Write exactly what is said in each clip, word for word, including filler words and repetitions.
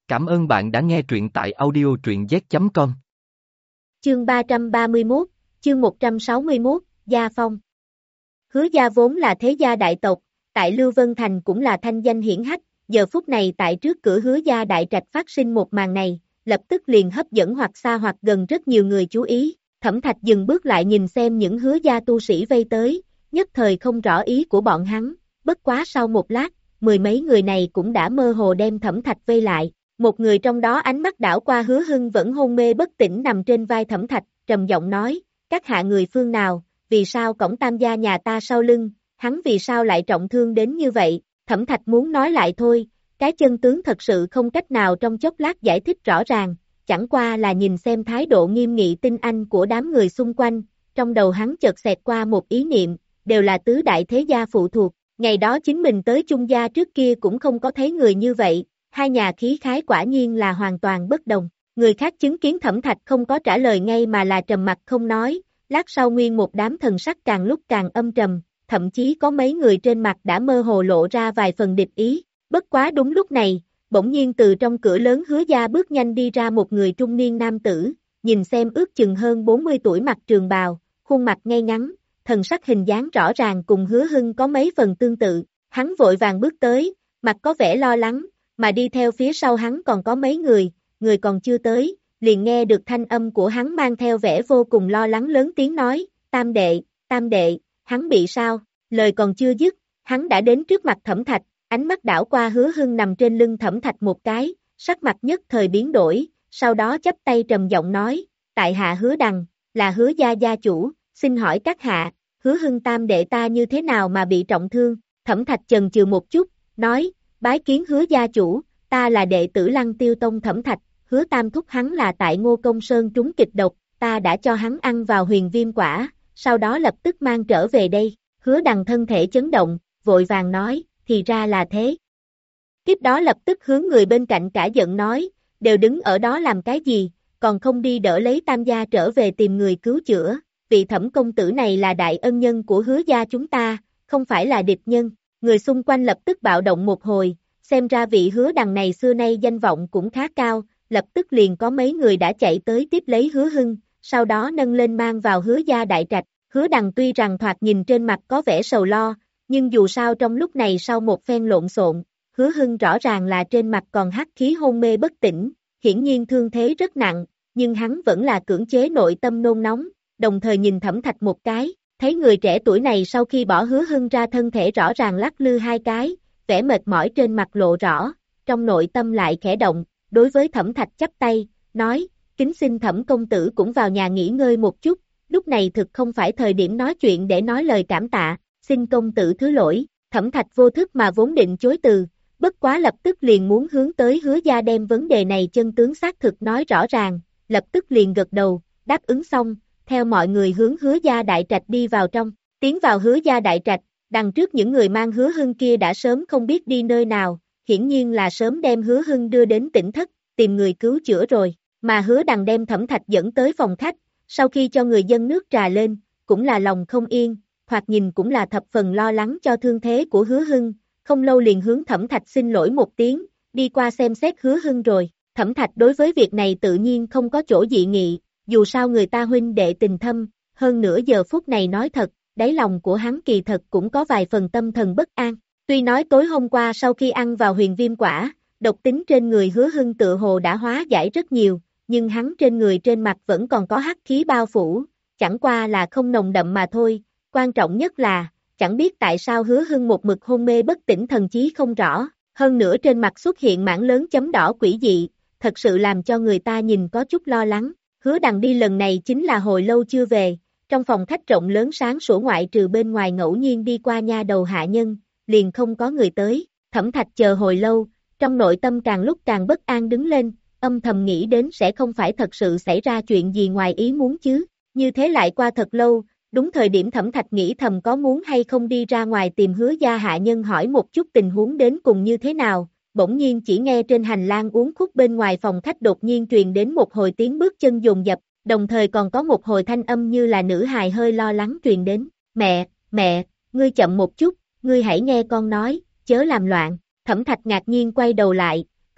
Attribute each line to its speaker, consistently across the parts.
Speaker 1: Cảm ơn bạn đã nghe truyện tại audio truyện z chấm com.
Speaker 2: Chương ba trăm ba mươi mốt, chương một trăm sáu mươi mốt, Gia Phong. Hứa gia vốn là thế gia đại tộc, tại Lưu Vân Thành cũng là thanh danh hiển hách, giờ phút này tại trước cửa Hứa gia đại trạch phát sinh một màn này, lập tức liền hấp dẫn hoặc xa hoặc gần rất nhiều người chú ý. Thẩm Thạch dừng bước lại nhìn xem những Hứa gia tu sĩ vây tới, nhất thời không rõ ý của bọn hắn, bất quá sau một lát, mười mấy người này cũng đã mơ hồ đem Thẩm Thạch vây lại. Một người trong đó ánh mắt đảo qua Hứa Hưng vẫn hôn mê bất tỉnh nằm trên vai Thẩm Thạch, trầm giọng nói, các hạ người phương nào, vì sao cổng Tam gia nhà ta sau lưng, hắn vì sao lại trọng thương đến như vậy. Thẩm Thạch muốn nói lại thôi, cái chân tướng thật sự không cách nào trong chốc lát giải thích rõ ràng, chẳng qua là nhìn xem thái độ nghiêm nghị tinh anh của đám người xung quanh, trong đầu hắn chợt xẹt qua một ý niệm, đều là tứ đại thế gia phụ thuộc, ngày đó chính mình tới Chung gia trước kia cũng không có thấy người như vậy. Hai nhà khí khái quả nhiên là hoàn toàn bất đồng. Người khác chứng kiến Thẩm Thạch không có trả lời ngay mà là trầm mặt không nói, lát sau nguyên một đám thần sắc càng lúc càng âm trầm, thậm chí có mấy người trên mặt đã mơ hồ lộ ra vài phần địch ý. Bất quá đúng lúc này, bỗng nhiên từ trong cửa lớn Hứa gia bước nhanh đi ra một người trung niên nam tử, nhìn xem ước chừng hơn bốn mươi tuổi, mặc trường bào, khuôn mặt ngay ngắn, thần sắc hình dáng rõ ràng cùng Hứa Hưng có mấy phần tương tự. Hắn vội vàng bước tới, mặt có vẻ lo lắng, mà đi theo phía sau hắn còn có mấy người, người còn chưa tới, liền nghe được thanh âm của hắn mang theo vẻ vô cùng lo lắng lớn tiếng nói, Tam đệ, Tam đệ, hắn bị sao? Lời còn chưa dứt, hắn đã đến trước mặt Thẩm Thạch, ánh mắt đảo qua Hứa Hưng nằm trên lưng Thẩm Thạch một cái, sắc mặt nhất thời biến đổi, sau đó chắp tay trầm giọng nói, tại hạ Hứa Đằng, là Hứa gia gia chủ, xin hỏi các hạ, Hứa Hưng Tam đệ ta như thế nào mà bị trọng thương? Thẩm Thạch chần chừ một chút, nói, bái kiến Hứa gia chủ, ta là đệ tử Lăng Tiêu Tông Thẩm Thạch, Hứa Tam thúc hắn là tại Ngô Công Sơn trúng kịch độc, ta đã cho hắn ăn vào huyền viêm quả, sau đó lập tức mang trở về đây. Hứa Đằng thân thể chấn động, vội vàng nói, thì ra là thế. Tiếp đó lập tức hướng người bên cạnh cả giận nói, đều đứng ở đó làm cái gì, còn không đi đỡ lấy Tam gia trở về tìm người cứu chữa, vị Thẩm công tử này là đại ân nhân của Hứa gia chúng ta, không phải là địch nhân. Người xung quanh lập tức bạo động một hồi, xem ra vị Hứa Đằng này xưa nay danh vọng cũng khá cao, lập tức liền có mấy người đã chạy tới tiếp lấy Hứa Hưng, sau đó nâng lên mang vào Hứa gia đại trạch. Hứa Đằng tuy rằng thoạt nhìn trên mặt có vẻ sầu lo, nhưng dù sao trong lúc này sau một phen lộn xộn, Hứa Hưng rõ ràng là trên mặt còn hắc khí hôn mê bất tỉnh, hiển nhiên thương thế rất nặng, nhưng hắn vẫn là cưỡng chế nội tâm nôn nóng, đồng thời nhìn Thẩm Thạch một cái. Thấy người trẻ tuổi này sau khi bỏ Hứa Hưng ra thân thể rõ ràng lắc lư hai cái, vẻ mệt mỏi trên mặt lộ rõ, trong nội tâm lại khẽ động, đối với Thẩm Thạch chắp tay, nói, kính xin Thẩm công tử cũng vào nhà nghỉ ngơi một chút, lúc này thực không phải thời điểm nói chuyện để nói lời cảm tạ, xin công tử thứ lỗi. Thẩm Thạch vô thức mà vốn định chối từ, bất quá lập tức liền muốn hướng tới Hứa gia đem vấn đề này chân tướng xác thực nói rõ ràng, lập tức liền gật đầu, đáp ứng xong, theo mọi người hướng Hứa gia đại trạch đi vào trong. Tiến vào Hứa gia đại trạch, đằng trước những người mang Hứa Hưng kia đã sớm không biết đi nơi nào, hiển nhiên là sớm đem Hứa Hưng đưa đến tỉnh thất, tìm người cứu chữa rồi, mà Hứa Đằng đem Thẩm Thạch dẫn tới phòng khách, sau khi cho người dân nước trà lên, cũng là lòng không yên, thoạt nhìn cũng là thập phần lo lắng cho thương thế của Hứa Hưng, không lâu liền hướng Thẩm Thạch xin lỗi một tiếng, đi qua xem xét Hứa Hưng rồi. Thẩm Thạch đối với việc này tự nhiên không có chỗ dị nghị, dù sao người ta huynh đệ tình thâm, hơn nữa giờ phút này nói thật, đáy lòng của hắn kỳ thật cũng có vài phần tâm thần bất an. Tuy nói tối hôm qua sau khi ăn vào huyền viêm quả, độc tính trên người Hứa Hưng tựa hồ đã hóa giải rất nhiều, nhưng hắn trên người trên mặt vẫn còn có hắc khí bao phủ, chẳng qua là không nồng đậm mà thôi. Quan trọng nhất là, chẳng biết tại sao Hứa Hưng một mực hôn mê bất tỉnh, thần chí không rõ, hơn nữa trên mặt xuất hiện mảng lớn chấm đỏ quỷ dị, thật sự làm cho người ta nhìn có chút lo lắng. Hứa Đằng đi lần này chính là hồi lâu chưa về, trong phòng khách rộng lớn sáng sủa ngoại trừ bên ngoài ngẫu nhiên đi qua nha đầu hạ nhân, liền không có người tới. Thẩm Thạch chờ hồi lâu, trong nội tâm càng lúc càng bất an đứng lên, âm thầm nghĩ đến sẽ không phải thật sự xảy ra chuyện gì ngoài ý muốn chứ. Như thế lại qua thật lâu, đúng thời điểm Thẩm Thạch nghĩ thầm có muốn hay không đi ra ngoài tìm Hứa gia hạ nhân hỏi một chút tình huống đến cùng như thế nào, bỗng nhiên chỉ nghe trên hành lang uốn khúc bên ngoài phòng khách đột nhiên truyền đến một hồi tiếng bước chân dồn dập, đồng thời còn có một hồi thanh âm như là nữ hài hơi lo lắng truyền đến, mẹ, mẹ, ngươi chậm một chút, ngươi hãy nghe con nói, chớ làm loạn. Thẩm Thạch ngạc nhiên quay đầu lại,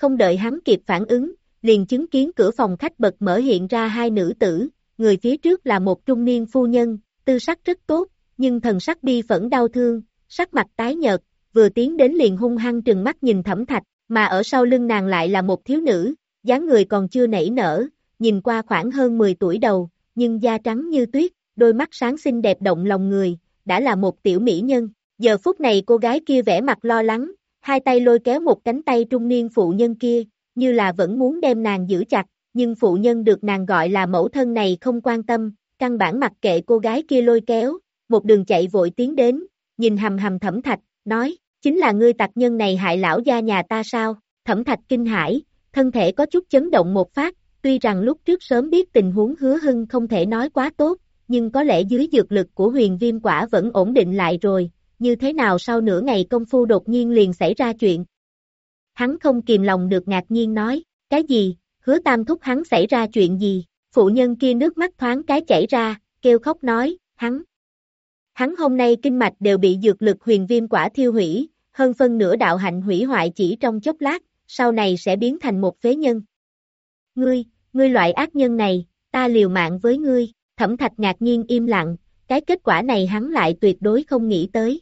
Speaker 2: không đợi hắn kịp phản ứng, liền chứng kiến cửa phòng khách bật mở hiện ra hai nữ tử, người phía trước là một trung niên phu nhân, tư sắc rất tốt, nhưng thần sắc bi phẫn đau thương, sắc mặt tái nhợt, vừa tiến đến liền hung hăng trừng mắt nhìn Thẩm Thạch, mà ở sau lưng nàng lại là một thiếu nữ, dáng người còn chưa nảy nở, nhìn qua khoảng hơn mười tuổi đầu, nhưng da trắng như tuyết, đôi mắt sáng xinh đẹp động lòng người, đã là một tiểu mỹ nhân. Giờ phút này cô gái kia vẻ mặt lo lắng, hai tay lôi kéo một cánh tay trung niên phụ nhân kia, như là vẫn muốn đem nàng giữ chặt, nhưng phụ nhân được nàng gọi là mẫu thân này không quan tâm, căn bản mặc kệ cô gái kia lôi kéo, một đường chạy vội tiến đến, nhìn hầm hầm Thẩm Thạch, nói, chính là ngươi tặc nhân này hại lão gia nhà ta sao? Thẩm Thạch kinh hãi, thân thể có chút chấn động một phát, tuy rằng lúc trước sớm biết tình huống Hứa Hưng không thể nói quá tốt, nhưng có lẽ dưới dược lực của huyền viêm quả vẫn ổn định lại rồi, như thế nào sau nửa ngày công phu đột nhiên liền xảy ra chuyện. Hắn không kìm lòng được ngạc nhiên nói, cái gì, Hứa Tam thúc hắn xảy ra chuyện gì? Phụ nhân kia nước mắt thoáng cái chảy ra, kêu khóc nói, hắn. Hắn hôm nay kinh mạch đều bị dược lực huyền viêm quả thiêu hủy, hơn phân nửa đạo hạnh hủy hoại chỉ trong chốc lát, sau này sẽ biến thành một phế nhân. Ngươi, ngươi loại ác nhân này, ta liều mạng với ngươi. Thẩm Thạch ngạc nhiên im lặng, cái kết quả này hắn lại tuyệt đối không nghĩ tới.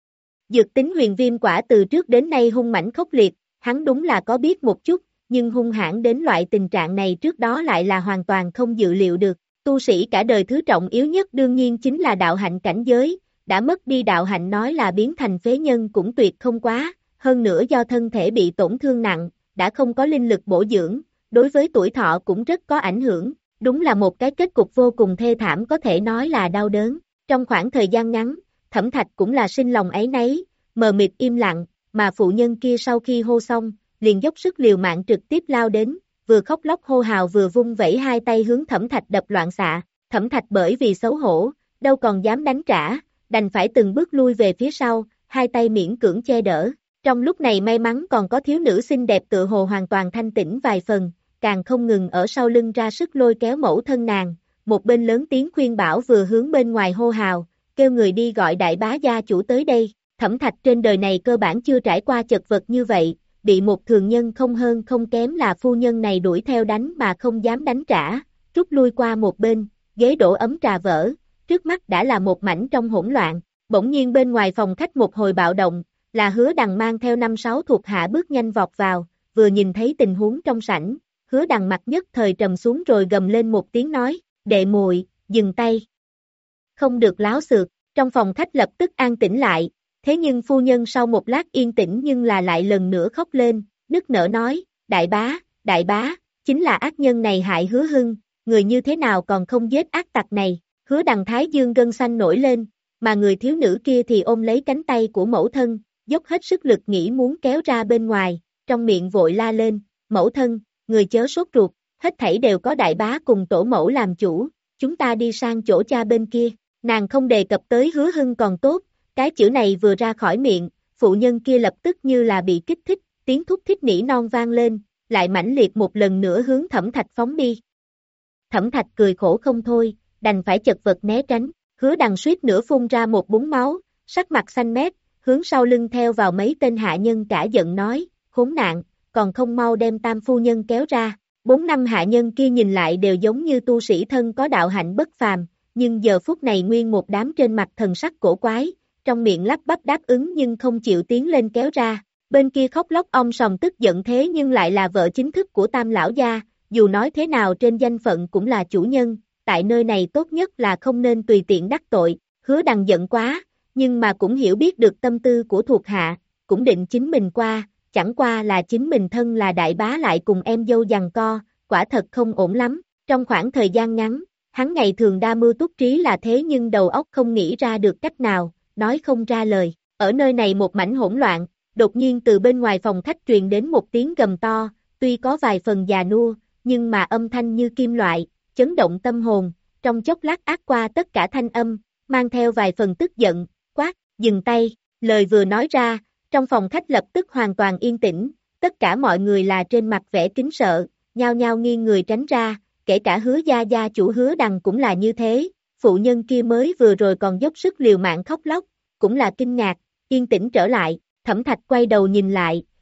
Speaker 2: Dược tính huyền viêm quả từ trước đến nay hung mãnh khốc liệt, hắn đúng là có biết một chút, nhưng hung hãn đến loại tình trạng này trước đó lại là hoàn toàn không dự liệu được. Tu sĩ cả đời thứ trọng yếu nhất đương nhiên chính là đạo hạnh cảnh giới, đã mất đi đạo hạnh nói là biến thành phế nhân cũng tuyệt không quá, hơn nữa do thân thể bị tổn thương nặng, đã không có linh lực bổ dưỡng, đối với tuổi thọ cũng rất có ảnh hưởng, đúng là một cái kết cục vô cùng thê thảm có thể nói là đau đớn. Trong khoảng thời gian ngắn, Thẩm Thạch cũng là sinh lòng áy náy, mờ mịt im lặng, mà phụ nhân kia sau khi hô xong, liền dốc sức liều mạng trực tiếp lao đến, vừa khóc lóc hô hào vừa vung vẩy hai tay hướng Thẩm Thạch đập loạn xạ. Thẩm Thạch bởi vì xấu hổ, đâu còn dám đánh trả, đành phải từng bước lui về phía sau, hai tay miễn cưỡng che đỡ. Trong lúc này may mắn còn có thiếu nữ xinh đẹp tựa hồ hoàn toàn thanh tĩnh vài phần, càng không ngừng ở sau lưng ra sức lôi kéo mẫu thân nàng, một bên lớn tiếng khuyên bảo vừa hướng bên ngoài hô hào, kêu người đi gọi đại bá gia chủ tới đây. Thẩm Thạch trên đời này cơ bản chưa trải qua chật vật như vậy, bị một thường nhân không hơn không kém là phu nhân này đuổi theo đánh mà không dám đánh trả, rút lui qua một bên, ghế đổ ấm trà vỡ, trước mắt đã là một mảnh trong hỗn loạn. Bỗng nhiên bên ngoài phòng khách một hồi bạo động, là Hứa Đằng mang theo năm sáu thuộc hạ bước nhanh vọt vào, vừa nhìn thấy tình huống trong sảnh, Hứa Đằng mặt nhất thời trầm xuống rồi gầm lên một tiếng nói, đệ muội, dừng tay. Không được láo xược, trong phòng khách lập tức an tĩnh lại, thế nhưng phu nhân sau một lát yên tĩnh nhưng là lại lần nữa khóc lên, nức nở nói, đại bá, đại bá, chính là ác nhân này hại Hứa Hưng, người như thế nào còn không giết ác tặc này. Hứa Đằng thái dương gân xanh nổi lên, mà người thiếu nữ kia thì ôm lấy cánh tay của mẫu thân, dốc hết sức lực nghĩ muốn kéo ra bên ngoài, trong miệng vội la lên, mẫu thân, người chớ sốt ruột, hết thảy đều có đại bá cùng tổ mẫu làm chủ, chúng ta đi sang chỗ cha bên kia. Nàng không đề cập tới Hứa Hưng còn tốt, cái chữ này vừa ra khỏi miệng, phụ nhân kia lập tức như là bị kích thích, tiếng thúc thích nỉ non vang lên, lại mãnh liệt một lần nữa hướng Thẩm Thạch phóng đi. Thẩm Thạch cười khổ không thôi, đành phải chật vật né tránh, Hứa Đằng suýt nữa phun ra một búng máu, sắc mặt xanh mét, hướng sau lưng theo vào mấy tên hạ nhân cả giận nói, khốn nạn, còn không mau đem tam phu nhân kéo ra. Bốn năm hạ nhân kia nhìn lại đều giống như tu sĩ thân có đạo hạnh bất phàm, nhưng giờ phút này nguyên một đám trên mặt thần sắc cổ quái, trong miệng lắp bắp đáp ứng nhưng không chịu tiến lên kéo ra. Bên kia khóc lóc om sòm tức giận thế nhưng lại là vợ chính thức của Tam lão gia, dù nói thế nào trên danh phận cũng là chủ nhân, tại nơi này tốt nhất là không nên tùy tiện đắc tội. Hứa Đằng giận quá, nhưng mà cũng hiểu biết được tâm tư của thuộc hạ, cũng định chính mình qua, chẳng qua là chính mình thân là đại bá lại cùng em dâu giằng co, quả thật không ổn lắm. Trong khoảng thời gian ngắn, hắn ngày thường đa mưu túc trí là thế nhưng đầu óc không nghĩ ra được cách nào, nói không ra lời. Ở nơi này một mảnh hỗn loạn, đột nhiên từ bên ngoài phòng khách truyền đến một tiếng gầm to, tuy có vài phần già nua, nhưng mà âm thanh như kim loại, chấn động tâm hồn, trong chốc lát át qua tất cả thanh âm, mang theo vài phần tức giận, quát, dừng tay. Lời vừa nói ra, trong phòng khách lập tức hoàn toàn yên tĩnh, tất cả mọi người là trên mặt vẻ kính sợ, nhao nhao nghiêng người tránh ra, kể cả Hứa gia gia chủ Hứa Đằng cũng là như thế. Phụ nhân kia mới vừa rồi còn dốc sức liều mạng khóc lóc, cũng là kinh ngạc, yên tĩnh trở lại. Thẩm Thạch quay đầu nhìn lại,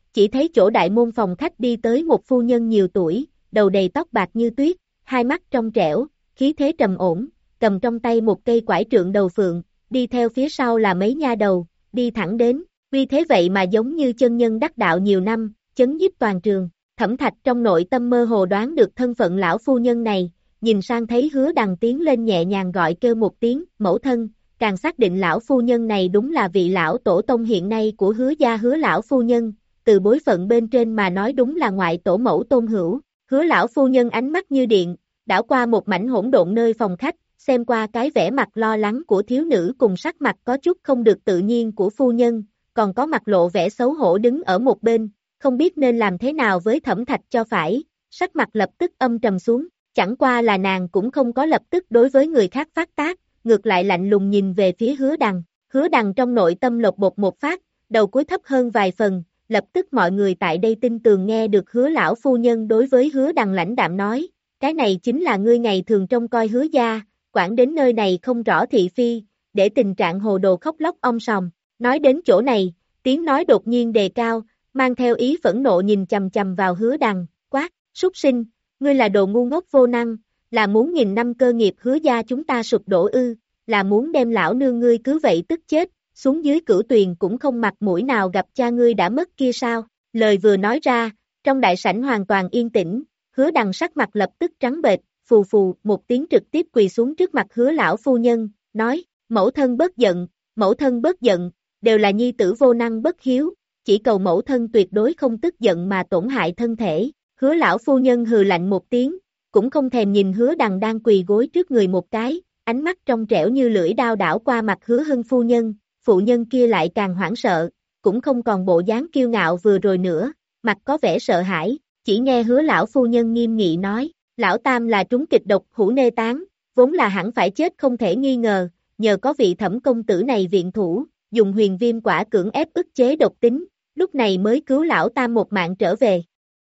Speaker 2: chỉ thấy chỗ đại môn phòng khách đi tới một phu nhân nhiều tuổi, đầu đầy tóc bạc như tuyết, hai mắt trong trẻo, khí thế trầm ổn, cầm trong tay một cây quải trượng đầu phượng, đi theo phía sau là mấy nha đầu, đi thẳng đến, vì thế vậy mà giống như chân nhân đắc đạo nhiều năm, chấn nhiếp toàn trường. Thẩm Thạch trong nội tâm mơ hồ đoán được thân phận lão phu nhân này, nhìn sang thấy Hứa Đằng tiến lên nhẹ nhàng gọi kêu một tiếng, mẫu thân, càng xác định lão phu nhân này đúng là vị lão tổ tông hiện nay của Hứa gia Hứa lão phu nhân, từ bối phận bên trên mà nói đúng là ngoại tổ mẫu tôn hữu. Hứa lão phu nhân ánh mắt như điện, đảo qua một mảnh hỗn độn nơi phòng khách, xem qua cái vẻ mặt lo lắng của thiếu nữ cùng sắc mặt có chút không được tự nhiên của phu nhân, còn có mặt lộ vẻ xấu hổ đứng ở một bên, không biết nên làm thế nào với Thẩm Thạch cho phải, sắc mặt lập tức âm trầm xuống, chẳng qua là nàng cũng không có lập tức đối với người khác phát tác, ngược lại lạnh lùng nhìn về phía Hứa Đằng. Hứa Đằng trong nội tâm lột bột một phát, đầu cúi thấp hơn vài phần, lập tức mọi người tại đây tin tường nghe được Hứa lão phu nhân đối với Hứa Đằng lãnh đạm nói, cái này chính là ngươi ngày thường trông coi Hứa gia, quản đến nơi này không rõ thị phi, để tình trạng hồ đồ khóc lóc om sòm. Nói đến chỗ này, tiếng nói đột nhiên đề cao, mang theo ý phẫn nộ nhìn chầm chầm vào Hứa Đằng, quát, súc sinh, ngươi là đồ ngu ngốc vô năng, là muốn nghìn năm cơ nghiệp Hứa gia chúng ta sụp đổ ư, là muốn đem lão nương ngươi cứ vậy tức chết, xuống dưới cửu tuyền cũng không mặt mũi nào gặp cha ngươi đã mất kia sao. Lời vừa nói ra, trong đại sảnh hoàn toàn yên tĩnh, Hứa Đằng sắc mặt lập tức trắng bệch, phù phù một tiếng trực tiếp quỳ xuống trước mặt Hứa lão phu nhân, nói, mẫu thân bớt giận, mẫu thân bớt giận, đều là nhi tử vô năng bất hiếu, chỉ cầu mẫu thân tuyệt đối không tức giận mà tổn hại thân thể. Hứa lão phu nhân hừ lạnh một tiếng, cũng không thèm nhìn Hứa Đằng đang quỳ gối trước người một cái, ánh mắt trong trẻo như lưỡi đao đảo qua mặt Hứa Hân phu nhân, phụ nhân kia lại càng hoảng sợ, cũng không còn bộ dáng kiêu ngạo vừa rồi nữa, mặt có vẻ sợ hãi, chỉ nghe Hứa lão phu nhân nghiêm nghị nói, lão tam là trúng kịch độc hữu nê tán, vốn là hẳn phải chết không thể nghi ngờ, nhờ có vị Thẩm công tử này viện thủ, dùng huyền viêm quả cưỡng ép ức chế độc tính, lúc này mới cứu lão tam một mạng trở về.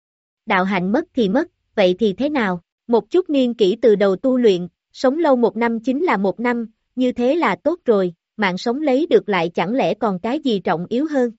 Speaker 2: Đạo hạnh mất thì mất, vậy thì thế nào, một chút niên kỷ từ đầu tu luyện, sống lâu một năm chính là một năm, như thế là tốt rồi, mạng sống lấy được lại chẳng lẽ còn cái gì trọng yếu hơn.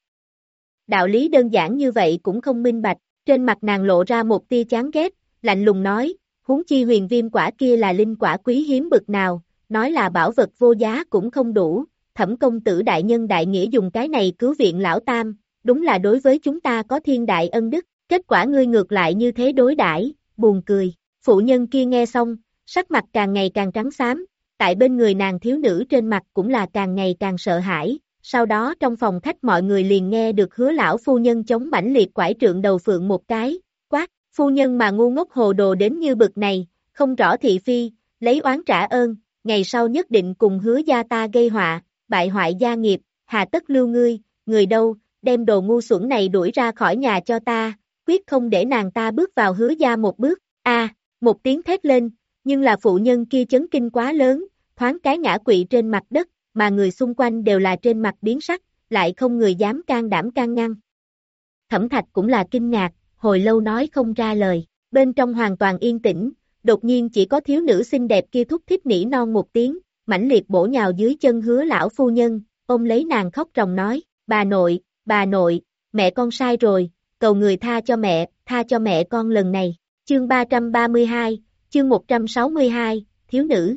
Speaker 2: Đạo lý đơn giản như vậy cũng không minh bạch, trên mặt nàng lộ ra một tia chán ghét, lạnh lùng nói, huống chi huyền viêm quả kia là linh quả quý hiếm bực nào, nói là bảo vật vô giá cũng không đủ, Thẩm công tử đại nhân đại nghĩa dùng cái này cứu viện lão tam, đúng là đối với chúng ta có thiên đại ân đức, kết quả ngươi ngược lại như thế đối đãi, buồn cười. Phụ nhân kia nghe xong, sắc mặt càng ngày càng trắng xám, tại bên người nàng thiếu nữ trên mặt cũng là càng ngày càng sợ hãi, sau đó trong phòng khách mọi người liền nghe được Hứa lão phu nhân chống mãnh liệt quải trượng đầu phượng một cái, quát, phu nhân mà ngu ngốc hồ đồ đến như bực này, không rõ thị phi, lấy oán trả ơn, ngày sau nhất định cùng Hứa gia ta gây họa, bại hoại gia nghiệp, hà tất lưu ngươi, người đâu, đem đồ ngu xuẩn này đuổi ra khỏi nhà cho ta, quyết không để nàng ta bước vào Hứa gia một bước. A, một tiếng thét lên, nhưng là phụ nhân kia chấn kinh quá lớn, thoáng cái ngã quỵ trên mặt đất, mà người xung quanh đều là trên mặt biến sắc, lại không người dám can đảm can ngăn. Thẩm Thạch cũng là kinh ngạc, hồi lâu nói không ra lời, bên trong hoàn toàn yên tĩnh, đột nhiên chỉ có thiếu nữ xinh đẹp kia thúc thích nỉ non một tiếng, mãnh liệt bổ nhào dưới chân Hứa lão phu nhân, ôm lấy nàng khóc ròng nói, bà nội, bà nội, mẹ con sai rồi, cầu người tha cho mẹ, tha cho mẹ con lần này. Chương ba trăm ba mươi hai, chương một trăm sáu mươi hai, thiếu nữ.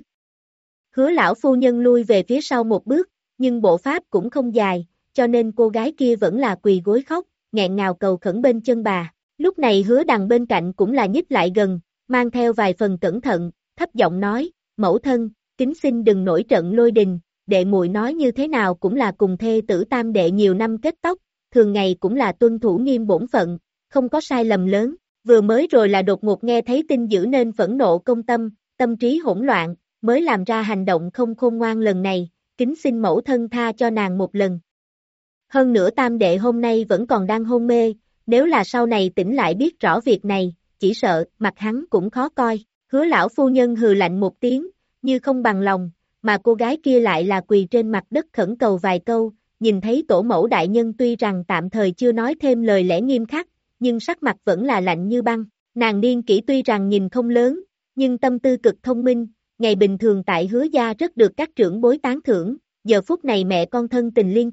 Speaker 2: Hứa lão phu nhân lui về phía sau một bước, nhưng bộ pháp cũng không dài, cho nên cô gái kia vẫn là quỳ gối khóc, nghẹn ngào cầu khẩn bên chân bà. Lúc này Hứa Đằng bên cạnh cũng là nhích lại gần, mang theo vài phần cẩn thận, thấp giọng nói, mẫu thân, kính xin đừng nổi trận lôi đình, đệ muội nói như thế nào cũng là cùng thê tử tam đệ nhiều năm kết tóc, thường ngày cũng là tuân thủ nghiêm bổn phận, không có sai lầm lớn. Vừa mới rồi là đột ngột nghe thấy tin dữ nên phẫn nộ công tâm, tâm trí hỗn loạn, mới làm ra hành động không khôn ngoan lần này, kính xin mẫu thân tha cho nàng một lần. Hơn nữa tam đệ hôm nay vẫn còn đang hôn mê, nếu là sau này tỉnh lại biết rõ việc này, chỉ sợ mặt hắn cũng khó coi. Hứa lão phu nhân hừ lạnh một tiếng, như không bằng lòng, mà cô gái kia lại là quỳ trên mặt đất khẩn cầu vài câu, nhìn thấy tổ mẫu đại nhân tuy rằng tạm thời chưa nói thêm lời lẽ nghiêm khắc, nhưng sắc mặt vẫn là lạnh như băng. Nàng niên kỷ tuy rằng nhìn không lớn, nhưng tâm tư cực thông minh, ngày bình thường tại Hứa gia rất được các trưởng bối tán thưởng, giờ phút này mẹ con thân tình liên tâm,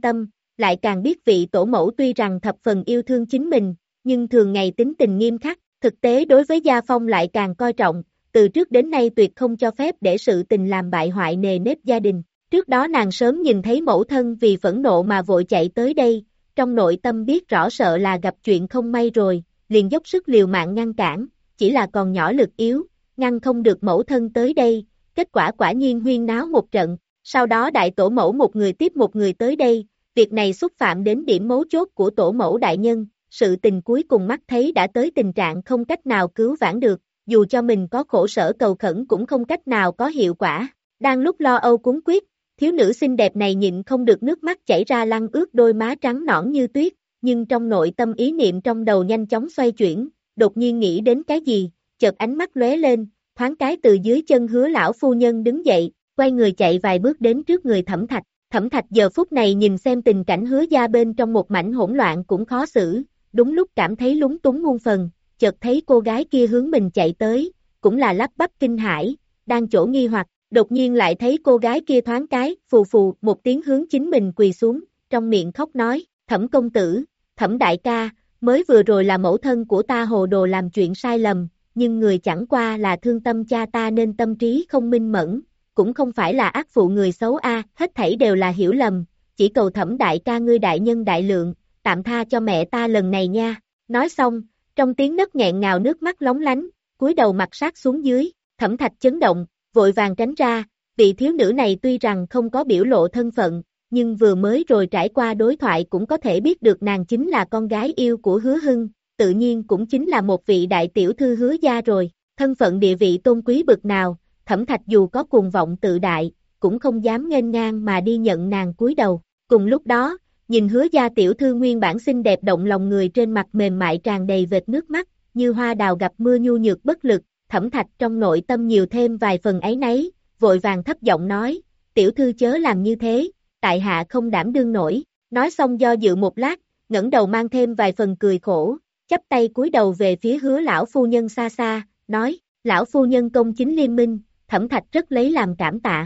Speaker 2: lại càng biết vị tổ mẫu tuy rằng thập phần yêu thương chính mình, nhưng thường ngày tính tình nghiêm khắc, thực tế đối với Gia Phong lại càng coi trọng, từ trước đến nay tuyệt không cho phép để sự tình làm bại hoại nề nếp gia đình. Trước đó nàng sớm nhìn thấy mẫu thân vì phẫn nộ mà vội chạy tới đây, trong nội tâm biết rõ sợ là gặp chuyện không may rồi, liền dốc sức liều mạng ngăn cản, chỉ là còn nhỏ lực yếu, ngăn không được mẫu thân tới đây, kết quả quả nhiên huyên náo một trận, sau đó đại tổ mẫu một người tiếp một người tới đây, việc này xúc phạm đến điểm mấu chốt của tổ mẫu đại nhân, sự tình cuối cùng mắt thấy đã tới tình trạng không cách nào cứu vãn được, dù cho mình có khổ sở cầu khẩn cũng không cách nào có hiệu quả, đang lúc lo âu cuống quyết, thiếu nữ xinh đẹp này nhịn không được nước mắt chảy ra lăn ướt đôi má trắng nõn như tuyết, nhưng trong nội tâm ý niệm trong đầu nhanh chóng xoay chuyển, đột nhiên nghĩ đến cái gì, chợt ánh mắt lóe lên, thoáng cái từ dưới chân Hứa lão phu nhân đứng dậy, quay người chạy vài bước đến trước người Thẩm Thạch. Thẩm Thạch giờ phút này nhìn xem tình cảnh Hứa gia bên trong một mảnh hỗn loạn cũng khó xử, đúng lúc cảm thấy lúng túng muôn phần, chợt thấy cô gái kia hướng mình chạy tới, cũng là lắp bắp kinh hãi, đang chỗ nghi hoặc, đột nhiên lại thấy cô gái kia thoáng cái, phù phù một tiếng hướng chính mình quỳ xuống, trong miệng khóc nói, Thẩm công tử, Thẩm đại ca, mới vừa rồi là mẫu thân của ta hồ đồ làm chuyện sai lầm, nhưng người chẳng qua là thương tâm cha ta nên tâm trí không minh mẫn, cũng không phải là ác phụ người xấu a, hết thảy đều là hiểu lầm, chỉ cầu Thẩm đại ca ngươi đại nhân đại lượng, tạm tha cho mẹ ta lần này nha. Nói xong, trong tiếng nấc nghẹn ngào nước mắt lóng lánh, cúi đầu mặt sát xuống dưới, Thẩm Thạch chấn động, vội vàng tránh ra, vị thiếu nữ này tuy rằng không có biểu lộ thân phận, nhưng vừa mới rồi trải qua đối thoại cũng có thể biết được nàng chính là con gái yêu của Hứa Hưng, tự nhiên cũng chính là một vị đại tiểu thư Hứa gia rồi, thân phận địa vị tôn quý bực nào, Thẩm Thạch dù có cuồng vọng tự đại, cũng không dám nghênh ngang mà đi nhận nàng cúi đầu, cùng lúc đó, nhìn Hứa gia tiểu thư nguyên bản xinh đẹp động lòng người trên mặt mềm mại tràn đầy vệt nước mắt, như hoa đào gặp mưa nhu nhược bất lực, Thẩm Thạch trong nội tâm nhiều thêm vài phần áy náy, vội vàng thấp giọng nói, tiểu thư chớ làm như thế, tại hạ không đảm đương nổi, nói xong do dự một lát, ngẩng đầu mang thêm vài phần cười khổ, chắp tay cúi đầu về phía Hứa lão phu nhân xa xa, nói, lão phu nhân công chính liên minh, Thẩm Thạch rất lấy làm cảm tạ.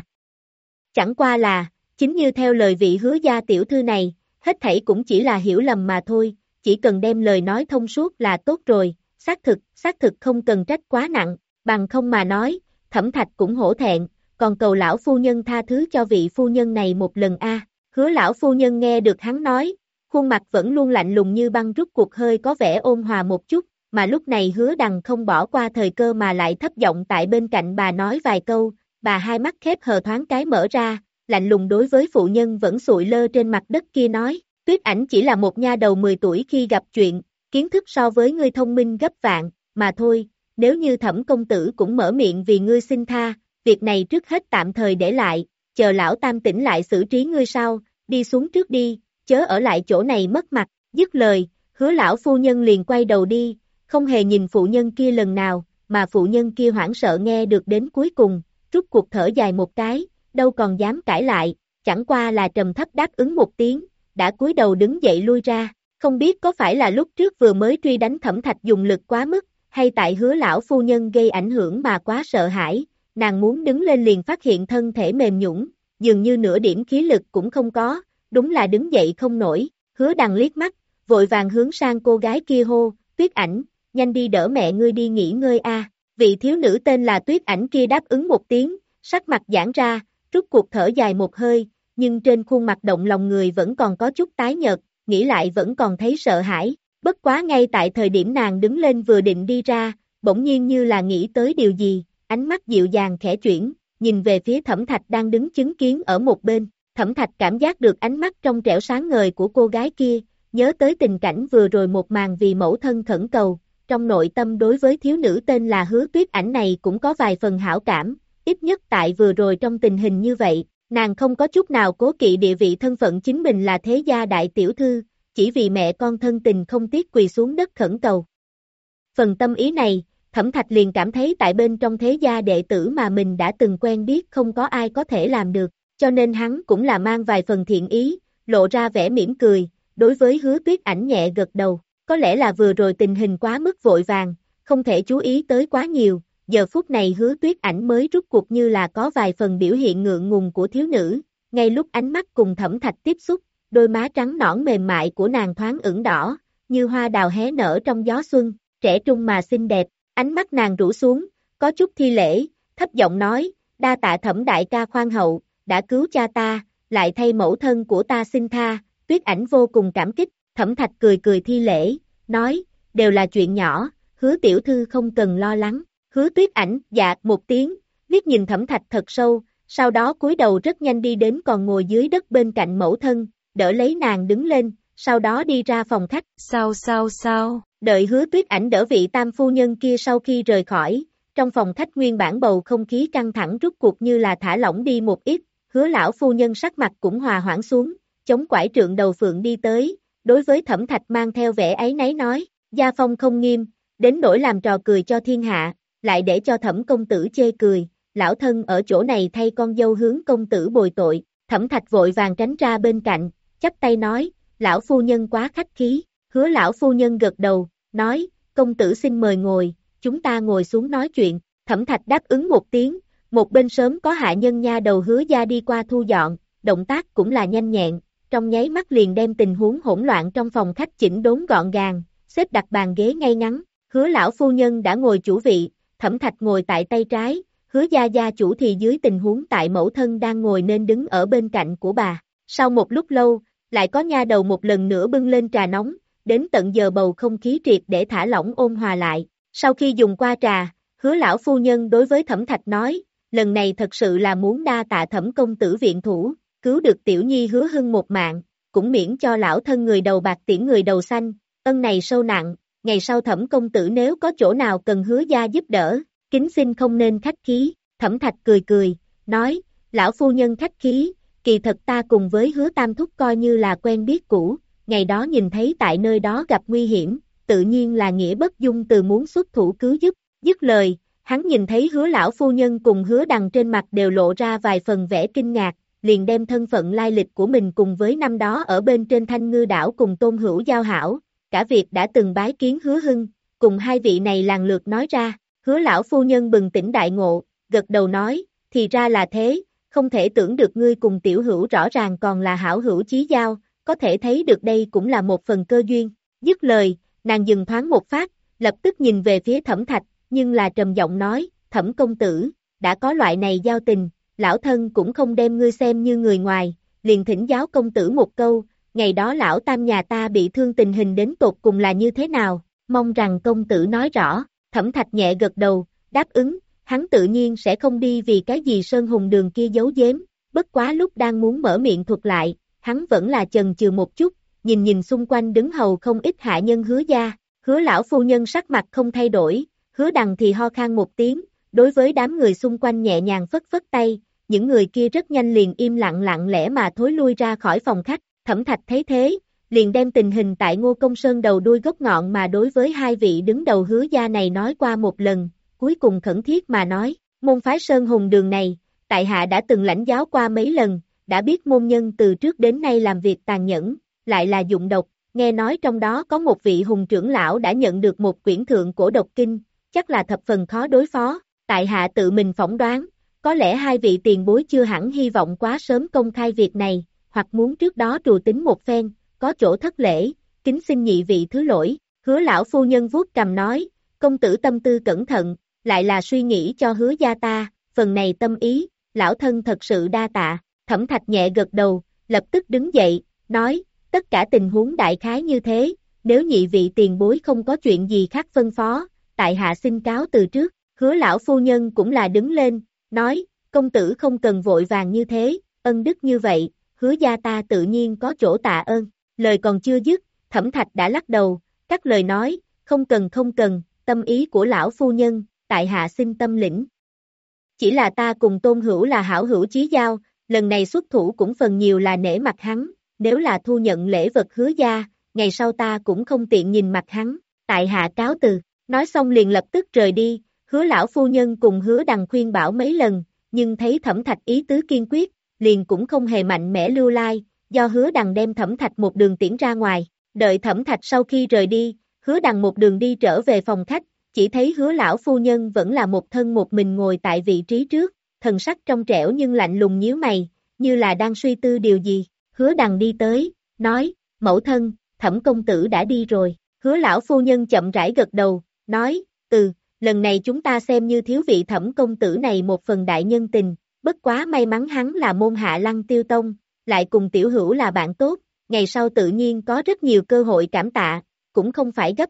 Speaker 2: Chẳng qua là, chính như theo lời vị Hứa gia tiểu thư này, hết thảy cũng chỉ là hiểu lầm mà thôi, chỉ cần đem lời nói thông suốt là tốt rồi, xác thực, xác thực không cần trách quá nặng, bằng không mà nói, Thẩm Thạch cũng hổ thẹn, còn cầu lão phu nhân tha thứ cho vị phu nhân này một lần a. Hứa lão phu nhân nghe được hắn nói, khuôn mặt vẫn luôn lạnh lùng như băng, rút cuộc hơi có vẻ ôn hòa một chút, mà lúc này Hứa Đằng không bỏ qua thời cơ mà lại thấp giọng tại bên cạnh bà nói vài câu, bà hai mắt khép hờ thoáng cái mở ra, lạnh lùng đối với phụ nhân vẫn sụi lơ trên mặt đất kia nói, Tuyết Ảnh chỉ là một nha đầu mười tuổi khi gặp chuyện, kiến thức so với ngươi thông minh gấp vạn, mà thôi, nếu như Thẩm công tử cũng mở miệng vì ngươi xin tha, việc này trước hết tạm thời để lại, chờ lão tam tỉnh lại xử trí ngươi sau, đi xuống trước đi, chớ ở lại chỗ này mất mặt, dứt lời, Hứa lão phu nhân liền quay đầu đi, không hề nhìn phụ nhân kia lần nào, mà phụ nhân kia hoảng sợ nghe được đến cuối cùng, rút cuộc thở dài một cái, đâu còn dám cãi lại, chẳng qua là trầm thấp đáp ứng một tiếng, đã cúi đầu đứng dậy lui ra, không biết có phải là lúc trước vừa mới truy đánh Thẩm Thạch dùng lực quá mức, hay tại Hứa lão phu nhân gây ảnh hưởng mà quá sợ hãi, nàng muốn đứng lên liền phát hiện thân thể mềm nhũn, dường như nửa điểm khí lực cũng không có, đúng là đứng dậy không nổi, Hứa Đằng liếc mắt, vội vàng hướng sang cô gái kia hô, Tuyết Ảnh, nhanh đi đỡ mẹ ngươi đi nghỉ ngơi a. Vị thiếu nữ tên là Tuyết Ảnh kia đáp ứng một tiếng, sắc mặt giãn ra, rút cuộc thở dài một hơi, nhưng trên khuôn mặt động lòng người vẫn còn có chút tái nhợt, nghĩ lại vẫn còn thấy sợ hãi, bất quá ngay tại thời điểm nàng đứng lên vừa định đi ra, bỗng nhiên như là nghĩ tới điều gì, ánh mắt dịu dàng khẽ chuyển, nhìn về phía Thẩm Thạch đang đứng chứng kiến ở một bên, Thẩm Thạch cảm giác được ánh mắt trong trẻo sáng ngời của cô gái kia, nhớ tới tình cảnh vừa rồi một màn vì mẫu thân khẩn cầu, trong nội tâm đối với thiếu nữ tên là Hứa Tuyết Ảnh này cũng có vài phần hảo cảm, ít nhất tại vừa rồi trong tình hình như vậy, nàng không có chút nào cố kỵ địa vị thân phận chính mình là thế gia đại tiểu thư, chỉ vì mẹ con thân tình không tiếc quỳ xuống đất khẩn cầu. Phần tâm ý này, Thẩm Thạch liền cảm thấy tại bên trong thế gia đệ tử mà mình đã từng quen biết không có ai có thể làm được, cho nên hắn cũng là mang vài phần thiện ý, lộ ra vẻ mỉm cười, đối với Hứa Tuyết Ảnh nhẹ gật đầu, có lẽ là vừa rồi tình hình quá mức vội vàng, không thể chú ý tới quá nhiều, giờ phút này Hứa Tuyết Ảnh mới rút cuộc như là có vài phần biểu hiện ngượng ngùng của thiếu nữ, ngay lúc ánh mắt cùng Thẩm Thạch tiếp xúc, đôi má trắng nõn mềm mại của nàng thoáng ửng đỏ, như hoa đào hé nở trong gió xuân, trẻ trung mà xinh đẹp, ánh mắt nàng rũ xuống, có chút thi lễ, thấp giọng nói, đa tạ Thẩm đại ca khoan hậu, đã cứu cha ta, lại thay mẫu thân của ta xin tha, Tuyết Ảnh vô cùng cảm kích, Thẩm Thạch cười cười thi lễ, nói, đều là chuyện nhỏ, Hứa tiểu thư không cần lo lắng, Hứa Tuyết Ảnh dạ một tiếng, liếc nhìn Thẩm Thạch thật sâu, sau đó cúi đầu rất nhanh đi đến còn ngồi dưới đất bên cạnh mẫu thân, đỡ lấy nàng đứng lên, sau đó đi ra phòng khách,
Speaker 3: sao sao sao,
Speaker 2: đợi Hứa Tuyết Ảnh đỡ vị tam phu nhân kia sau khi rời khỏi, trong phòng khách nguyên bản bầu không khí căng thẳng rút cuộc như là thả lỏng đi một ít, Hứa lão phu nhân sắc mặt cũng hòa hoãn xuống, chống quải trượng đầu phượng đi tới, đối với Thẩm Thạch mang theo vẻ áy náy nói, gia phong không nghiêm, đến nỗi làm trò cười cho thiên hạ, lại để cho Thẩm công tử chê cười, lão thân ở chỗ này thay con dâu hướng công tử bồi tội, Thẩm Thạch vội vàng tránh ra bên cạnh, chắp tay nói, lão phu nhân quá khách khí, Hứa lão phu nhân gật đầu, nói, công tử xin mời ngồi, chúng ta ngồi xuống nói chuyện, Thẩm Thạch đáp ứng một tiếng, một bên sớm có hạ nhân nha đầu Hứa gia đi qua thu dọn, động tác cũng là nhanh nhẹn, trong nháy mắt liền đem tình huống hỗn loạn trong phòng khách chỉnh đốn gọn gàng, xếp đặt bàn ghế ngay ngắn, Hứa lão phu nhân đã ngồi chủ vị, Thẩm Thạch ngồi tại tay trái, Hứa gia gia chủ thì dưới tình huống tại mẫu thân đang ngồi nên đứng ở bên cạnh của bà, sau một lúc lâu, lại có nha đầu một lần nữa bưng lên trà nóng, đến tận giờ bầu không khí triệt để thả lỏng ôn hòa lại, sau khi dùng qua trà, Hứa lão phu nhân đối với Thẩm Thạch nói, lần này thật sự là muốn đa tạ Thẩm công tử viện thủ, cứu được tiểu nhi Hứa Hưng một mạng, cũng miễn cho lão thân người đầu bạc tiễn người đầu xanh, ân này sâu nặng, ngày sau Thẩm công tử nếu có chỗ nào cần Hứa gia giúp đỡ, kính xin không nên khách khí, Thẩm Thạch cười cười, nói, lão phu nhân khách khí, kỳ thật ta cùng với Hứa tam thúc coi như là quen biết cũ, ngày đó nhìn thấy tại nơi đó gặp nguy hiểm, tự nhiên là nghĩa bất dung từ muốn xuất thủ cứu giúp, dứt lời, hắn nhìn thấy Hứa lão phu nhân cùng Hứa Đằng trên mặt đều lộ ra vài phần vẻ kinh ngạc, liền đem thân phận lai lịch của mình cùng với năm đó ở bên trên Thanh Ngư đảo cùng Tôn Hữu giao hảo, cả việc đã từng bái kiến Hứa Hưng, cùng hai vị này lần lượt nói ra, Hứa lão phu nhân bừng tỉnh đại ngộ, gật đầu nói, thì ra là thế, không thể tưởng được ngươi cùng tiểu hữu rõ ràng còn là hảo hữu chí giao, có thể thấy được đây cũng là một phần cơ duyên, dứt lời, nàng dừng thoáng một phát, lập tức nhìn về phía Thẩm Thạch, nhưng là trầm giọng nói, Thẩm công tử, đã có loại này giao tình, lão thân cũng không đem ngươi xem như người ngoài, liền thỉnh giáo công tử một câu, ngày đó lão tam nhà ta bị thương tình hình đến tột cùng là như thế nào, mong rằng công tử nói rõ, Thẩm Thạch nhẹ gật đầu, đáp ứng, hắn tự nhiên sẽ không đi vì cái gì Sơn Hùng đường kia giấu giếm, bất quá lúc đang muốn mở miệng thuật lại, hắn vẫn là chần chừ một chút, nhìn nhìn xung quanh đứng hầu không ít hạ nhân Hứa gia, Hứa lão phu nhân sắc mặt không thay đổi, Hứa Đằng thì ho khan một tiếng, đối với đám người xung quanh nhẹ nhàng phất phất tay, những người kia rất nhanh liền im lặng lặng lẽ mà thối lui ra khỏi phòng khách, Thẩm Thạch thấy thế, liền đem tình hình tại Ngô Công Sơn đầu đuôi gốc ngọn mà đối với hai vị đứng đầu Hứa gia này nói qua một lần, cuối cùng khẩn thiết mà nói, môn phái Sơn Hùng đường này, tại hạ đã từng lãnh giáo qua mấy lần, đã biết môn nhân từ trước đến nay làm việc tàn nhẫn, lại là dụng độc, nghe nói trong đó có một vị hùng trưởng lão đã nhận được một quyển thượng cổ độc kinh, chắc là thập phần khó đối phó, tại hạ tự mình phỏng đoán, có lẽ hai vị tiền bối chưa hẳn hy vọng quá sớm công khai việc này, hoặc muốn trước đó trù tính một phen, có chỗ thất lễ, kính xin nhị vị thứ lỗi, Hứa lão phu nhân vuốt cằm nói, công tử tâm tư cẩn thận, lại là suy nghĩ cho Hứa gia ta, phần này tâm ý, lão thân thật sự đa tạ, Thẩm Thạch nhẹ gật đầu, lập tức đứng dậy, nói, tất cả tình huống đại khái như thế, nếu nhị vị tiền bối không có chuyện gì khác phân phó, tại hạ xin cáo từ trước, Hứa lão phu nhân cũng là đứng lên, nói, công tử không cần vội vàng như thế, ân đức như vậy, Hứa gia ta tự nhiên có chỗ tạ ơn, lời còn chưa dứt, Thẩm Thạch đã lắc đầu, cắt lời nói, không cần không cần, tâm ý của lão phu nhân, tại hạ xin tâm lĩnh. Chỉ là ta cùng Tôn Hữu là hảo hữu chí giao, lần này xuất thủ cũng phần nhiều là nể mặt hắn, nếu là thu nhận lễ vật Hứa gia, ngày sau ta cũng không tiện nhìn mặt hắn, tại hạ cáo từ, nói xong liền lập tức rời đi, Hứa lão phu nhân cùng Hứa Đằng khuyên bảo mấy lần, nhưng thấy Thẩm Thạch ý tứ kiên quyết, liền cũng không hề mạnh mẽ lưu lai, do Hứa Đằng đem Thẩm Thạch một đường tiễn ra ngoài, đợi Thẩm Thạch sau khi rời đi, Hứa Đằng một đường đi trở về phòng khách, chỉ thấy Hứa lão phu nhân vẫn là một thân một mình ngồi tại vị trí trước, thần sắc trong trẻo nhưng lạnh lùng nhíu mày, như là đang suy tư điều gì. Hứa Đằng đi tới, nói, mẫu thân, Thẩm công tử đã đi rồi. Hứa lão phu nhân chậm rãi gật đầu, nói, ừ, lần này chúng ta xem như thiếu vị Thẩm công tử này một phần đại nhân tình, bất quá may mắn hắn là môn hạ Lăng Tiêu Tông, lại cùng tiểu hữu là bạn tốt, ngày sau tự nhiên có rất nhiều cơ hội cảm tạ, cũng không phải gấp.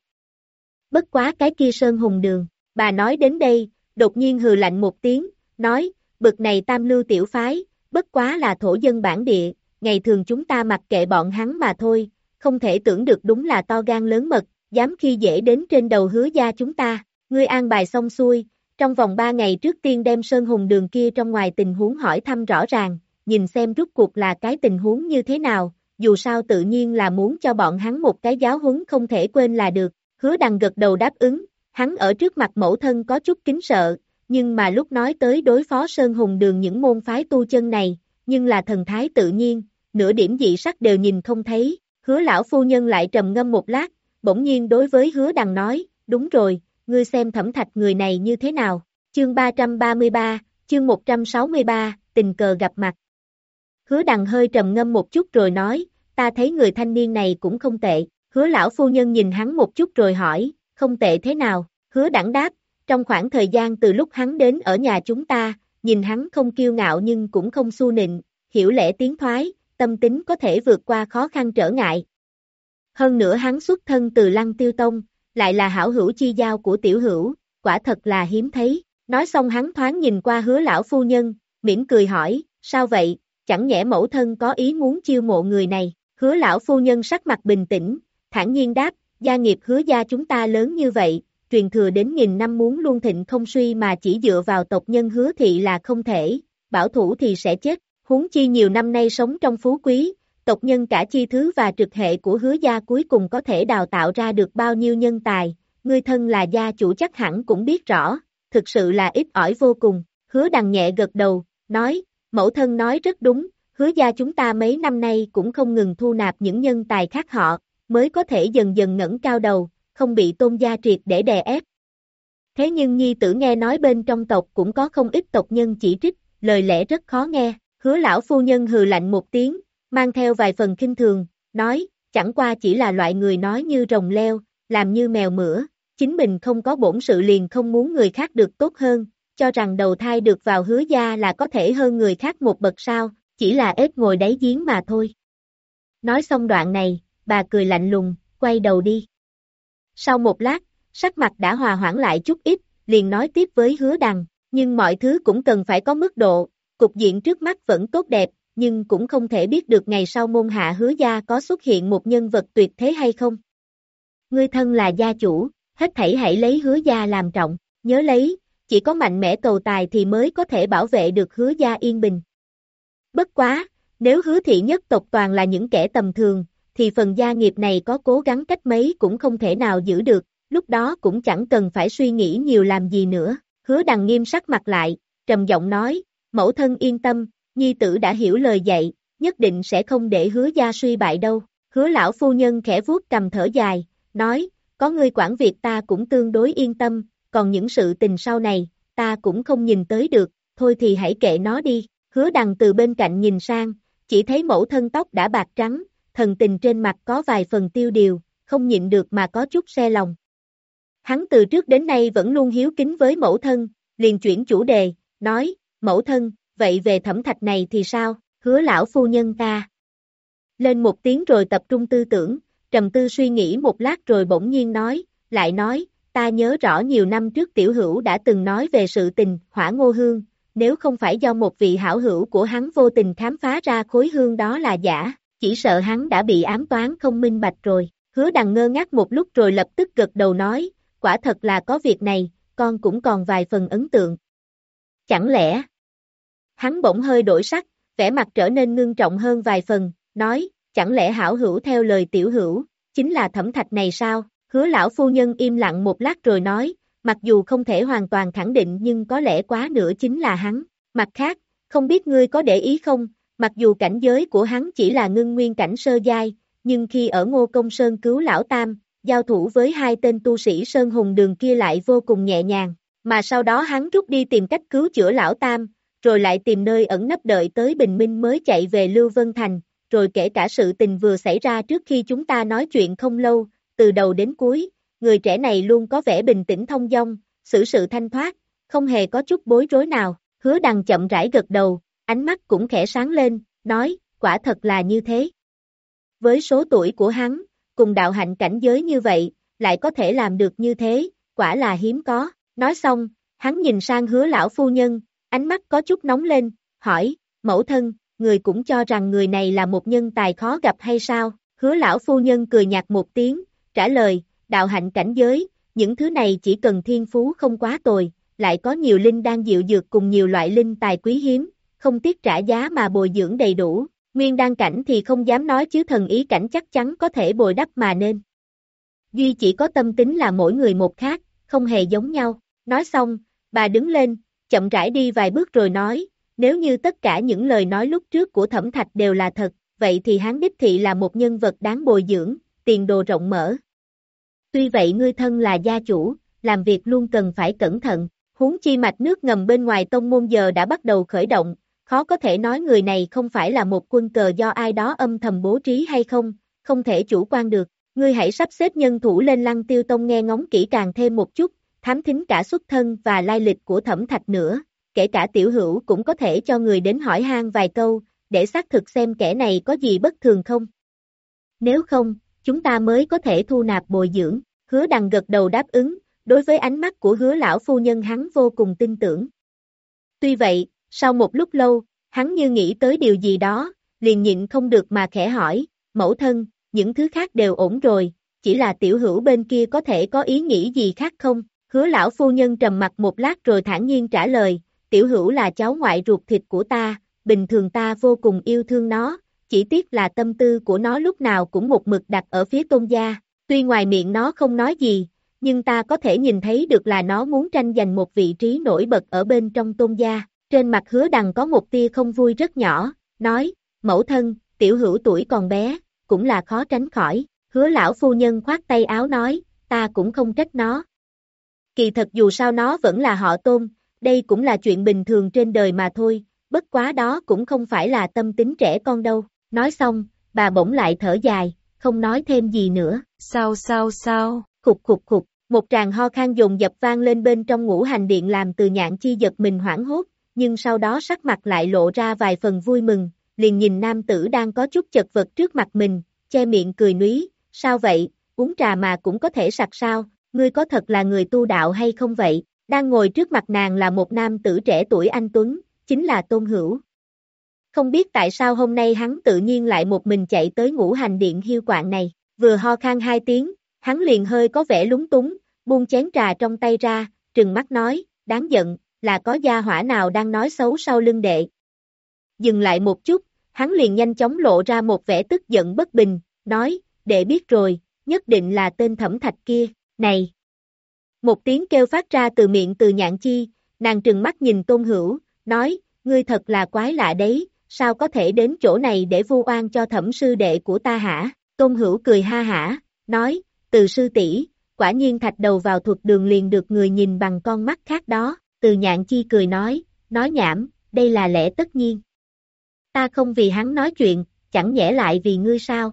Speaker 2: Bất quá cái kia Sơn Hùng Đường, bà nói đến đây, đột nhiên hừ lạnh một tiếng, nói, bực này tam lưu tiểu phái, bất quá là thổ dân bản địa, ngày thường chúng ta mặc kệ bọn hắn mà thôi, không thể tưởng được đúng là to gan lớn mật, dám khi dễ đến trên đầu Hứa gia chúng ta, ngươi an bài xong xuôi, trong vòng ba ngày trước tiên đem Sơn Hùng Đường kia trong ngoài tình huống hỏi thăm rõ ràng, nhìn xem rút cuộc là cái tình huống như thế nào, dù sao tự nhiên là muốn cho bọn hắn một cái giáo huấn không thể quên là được. Hứa Đằng gật đầu đáp ứng, hắn ở trước mặt mẫu thân có chút kính sợ, nhưng mà lúc nói tới đối phó Sơn Hùng Đường những môn phái tu chân này, nhưng là thần thái tự nhiên, nửa điểm dị sắc đều nhìn không thấy. Hứa lão phu nhân lại trầm ngâm một lát, bỗng nhiên đối với Hứa Đằng nói, đúng rồi, ngươi xem Thẩm Thạch người này như thế nào. Chương ba trăm ba mươi ba, chương một trăm sáu mươi ba, tình cờ gặp mặt. Hứa Đằng hơi trầm ngâm một chút rồi nói, ta thấy người thanh niên này cũng không tệ. Hứa lão phu nhân nhìn hắn một chút rồi hỏi, không tệ thế nào? Hứa Đằng đáp, trong khoảng thời gian từ lúc hắn đến ở nhà chúng ta, nhìn hắn không kiêu ngạo nhưng cũng không xu nịnh, hiểu lẽ tiến thoái, tâm tính có thể vượt qua khó khăn trở ngại. Hơn nữa hắn xuất thân từ Lăng Tiêu Tông, lại là hảo hữu chi giao của tiểu hữu, quả thật là hiếm thấy. Nói xong hắn thoáng nhìn qua Hứa lão phu nhân, mỉm cười hỏi, sao vậy, chẳng nhẽ mẫu thân có ý muốn chiêu mộ người này? Hứa lão phu nhân sắc mặt bình tĩnh, thản nhiên đáp, gia nghiệp Hứa gia chúng ta lớn như vậy, truyền thừa đến nghìn năm muốn luôn thịnh không suy mà chỉ dựa vào tộc nhân Hứa thị là không thể, bảo thủ thì sẽ chết, huống chi nhiều năm nay sống trong phú quý, tộc nhân cả chi thứ và trực hệ của Hứa gia cuối cùng có thể đào tạo ra được bao nhiêu nhân tài, ngươi thân là gia chủ chắc hẳn cũng biết rõ, thực sự là ít ỏi vô cùng. Hứa Đằng nhẹ gật đầu, nói, mẫu thân nói rất đúng, Hứa gia chúng ta mấy năm nay cũng không ngừng thu nạp những nhân tài khác họ, mới có thể dần dần ngẩng cao đầu, không bị Tôn gia triệt để đè ép. Thế nhưng nhi tử nghe nói bên trong tộc cũng có không ít tộc nhân chỉ trích, lời lẽ rất khó nghe. Hứa lão phu nhân hừ lạnh một tiếng, mang theo vài phần khinh thường, nói, chẳng qua chỉ là loại người nói như rồng leo, làm như mèo mửa, chính mình không có bổn sự liền không muốn người khác được tốt hơn, cho rằng đầu thai được vào Hứa gia là có thể hơn người khác một bậc sao, chỉ là ếch ngồi đáy giếng mà thôi. Nói xong đoạn này, bà cười lạnh lùng, quay đầu đi. Sau một lát, sắc mặt đã hòa hoãn lại chút ít, liền nói tiếp với Hứa Đằng, nhưng mọi thứ cũng cần phải có mức độ, cục diện trước mắt vẫn tốt đẹp, nhưng cũng không thể biết được ngày sau môn hạ Hứa gia có xuất hiện một nhân vật tuyệt thế hay không. Ngươi thân là gia chủ, hết thảy hãy lấy Hứa gia làm trọng, nhớ lấy, chỉ có mạnh mẽ cầu tài thì mới có thể bảo vệ được Hứa gia yên bình. Bất quá, nếu Hứa thị nhất tộc toàn là những kẻ tầm thường, thì phần gia nghiệp này có cố gắng cách mấy cũng không thể nào giữ được, lúc đó cũng chẳng cần phải suy nghĩ nhiều làm gì nữa. Hứa Đằng nghiêm sắc mặt lại, trầm giọng nói, mẫu thân yên tâm, nhi tử đã hiểu lời dạy, nhất định sẽ không để Hứa gia suy bại đâu. Hứa lão phu nhân khẽ vuốt cầm thở dài, nói, có ngươi quản việc ta cũng tương đối yên tâm, còn những sự tình sau này, ta cũng không nhìn tới được, thôi thì hãy kệ nó đi. Hứa Đằng từ bên cạnh nhìn sang, chỉ thấy mẫu thân tóc đã bạc trắng, thần tình trên mặt có vài phần tiêu điều, không nhịn được mà có chút se lòng. Hắn từ trước đến nay vẫn luôn hiếu kính với mẫu thân, liền chuyển chủ đề, nói, mẫu thân, vậy về Thẩm Thạch này thì sao? Hứa lão phu nhân ta lên một tiếng rồi tập trung tư tưởng, trầm tư suy nghĩ một lát rồi bỗng nhiên nói, lại nói, ta nhớ rõ nhiều năm trước tiểu hữu đã từng nói về sự tình Hỏa Ngô Hương, nếu không phải do một vị hảo hữu của hắn vô tình khám phá ra khối hương đó là giả, chỉ sợ hắn đã bị ám toán không minh bạch rồi. Hứa Đằng ngơ ngác một lúc rồi lập tức gật đầu nói, quả thật là có việc này, con cũng còn vài phần ấn tượng. Chẳng lẽ? Hắn bỗng hơi đổi sắc, vẻ mặt trở nên ngưng trọng hơn vài phần, nói, chẳng lẽ hảo hữu theo lời tiểu hữu, chính là Thẩm Thạch này sao? Hứa lão phu nhân im lặng một lát rồi nói, mặc dù không thể hoàn toàn khẳng định nhưng có lẽ quá nữa chính là hắn. Mặt khác, không biết ngươi có để ý không, mặc dù cảnh giới của hắn chỉ là ngưng nguyên cảnh sơ giai, nhưng khi ở Ngô Công Sơn cứu lão tam, giao thủ với hai tên tu sĩ Sơn Hùng Đường kia lại vô cùng nhẹ nhàng, mà sau đó hắn rút đi tìm cách cứu chữa lão tam, rồi lại tìm nơi ẩn nấp đợi tới bình minh mới chạy về Lưu Vân Thành, rồi kể cả sự tình vừa xảy ra trước khi chúng ta nói chuyện không lâu, từ đầu đến cuối, người trẻ này luôn có vẻ bình tĩnh thông dong, xử sự thanh thoát, không hề có chút bối rối nào. Hứa Đằng chậm rãi gật đầu, ánh mắt cũng khẽ sáng lên, nói, quả thật là như thế. Với số tuổi của hắn, cùng đạo hạnh cảnh giới như vậy, lại có thể làm được như thế, quả là hiếm có. Nói xong, hắn nhìn sang Hứa lão phu nhân, ánh mắt có chút nóng lên, hỏi, mẫu thân, người cũng cho rằng người này là một nhân tài khó gặp hay sao? Hứa lão phu nhân cười nhạt một tiếng, trả lời, đạo hạnh cảnh giới, những thứ này chỉ cần thiên phú không quá tồi, lại có nhiều linh đan diệu dược cùng nhiều loại linh tài quý hiếm, không tiếc trả giá mà bồi dưỡng đầy đủ. Nguyên đan cảnh thì không dám nói chứ thần ý cảnh chắc chắn có thể bồi đắp mà nên. Duy chỉ có tâm tính là mỗi người một khác, không hề giống nhau. Nói xong, bà đứng lên, chậm rãi đi vài bước rồi nói, nếu như tất cả những lời nói lúc trước của Thẩm Thạch đều là thật, vậy thì hắn đích thị là một nhân vật đáng bồi dưỡng, tiền đồ rộng mở. Tuy vậy ngươi thân là gia chủ, làm việc luôn cần phải cẩn thận, huống chi mạch nước ngầm bên ngoài tông môn giờ đã bắt đầu khởi động, khó có thể nói người này không phải là một quân cờ do ai đó âm thầm bố trí hay không, không thể chủ quan được. Ngươi hãy sắp xếp nhân thủ lên Lăng Tiêu Tông nghe ngóng kỹ càng thêm một chút, thám thính cả xuất thân và lai lịch của Thẩm Thạch nữa, kể cả tiểu hữu cũng có thể cho người đến hỏi han vài câu, để xác thực xem kẻ này có gì bất thường không. Nếu không, chúng ta mới có thể thu nạp bồi dưỡng. Hứa Đằng gật đầu đáp ứng, đối với ánh mắt của Hứa lão phu nhân hắn vô cùng tin tưởng. Tuy vậy, sau một lúc lâu, hắn như nghĩ tới điều gì đó, liền nhịn không được mà khẽ hỏi, mẫu thân, những thứ khác đều ổn rồi, chỉ là tiểu hữu bên kia có thể có ý nghĩ gì khác không? Hứa lão phu nhân trầm mặt một lát rồi thản nhiên trả lời, tiểu hữu là cháu ngoại ruột thịt của ta, bình thường ta vô cùng yêu thương nó, chỉ tiếc là tâm tư của nó lúc nào cũng một mực đặt ở phía Tôn gia, tuy ngoài miệng nó không nói gì, nhưng ta có thể nhìn thấy được là nó muốn tranh giành một vị trí nổi bật ở bên trong Tôn gia. Trên mặt Hứa Đằng có một tia không vui rất nhỏ, nói, mẫu thân, tiểu hữu tuổi còn bé, cũng là khó tránh khỏi. Hứa lão phu nhân khoát tay áo nói, ta cũng không trách nó. Kỳ thật dù sao nó vẫn là họ Tôn, đây cũng là chuyện bình thường trên đời mà thôi, bất quá đó cũng không phải là tâm tính trẻ con đâu. Nói xong, bà bỗng lại thở dài, không nói thêm gì nữa.
Speaker 3: Sao sao sao?
Speaker 2: Khục khục khục, một tràng ho khan dồn dập vang lên bên trong ngũ hành điện làm Từ Nhạn Chi giật mình hoảng hốt, nhưng sau đó sắc mặt lại lộ ra vài phần vui mừng, liền nhìn nam tử đang có chút chật vật trước mặt mình, che miệng cười núi, sao vậy, uống trà mà cũng có thể sặc sao, ngươi có thật là người tu đạo hay không vậy? Đang ngồi trước mặt nàng là một nam tử trẻ tuổi anh tuấn, chính là Tôn Hữu. Không biết tại sao hôm nay hắn tự nhiên lại một mình chạy tới ngũ hành điện hiu quạng này, vừa ho khan hai tiếng, hắn liền hơi có vẻ lúng túng, buông chén trà trong tay ra, trừng mắt nói, đáng giận, là có gia hỏa nào đang nói xấu sau lưng đệ. Dừng lại một chút, hắn liền nhanh chóng lộ ra một vẻ tức giận bất bình, nói, đệ biết rồi, nhất định là tên Thẩm Thạch kia, này. Một tiếng kêu phát ra từ miệng Từ Nhạn Chi, nàng trừng mắt nhìn Tôn Hữu, nói, ngươi thật là quái lạ đấy, sao có thể đến chỗ này để vu oan cho Thẩm sư đệ của ta hả? Tôn Hữu cười ha hả, nói, Từ sư tỷ, quả nhiên thạch đầu vào thuật đường liền được người nhìn bằng con mắt khác đó. Từ Nhạn Chi cười nói, nói nhảm, đây là lẽ tất nhiên. Ta không vì hắn nói chuyện, chẳng nhẽ lại vì ngươi sao?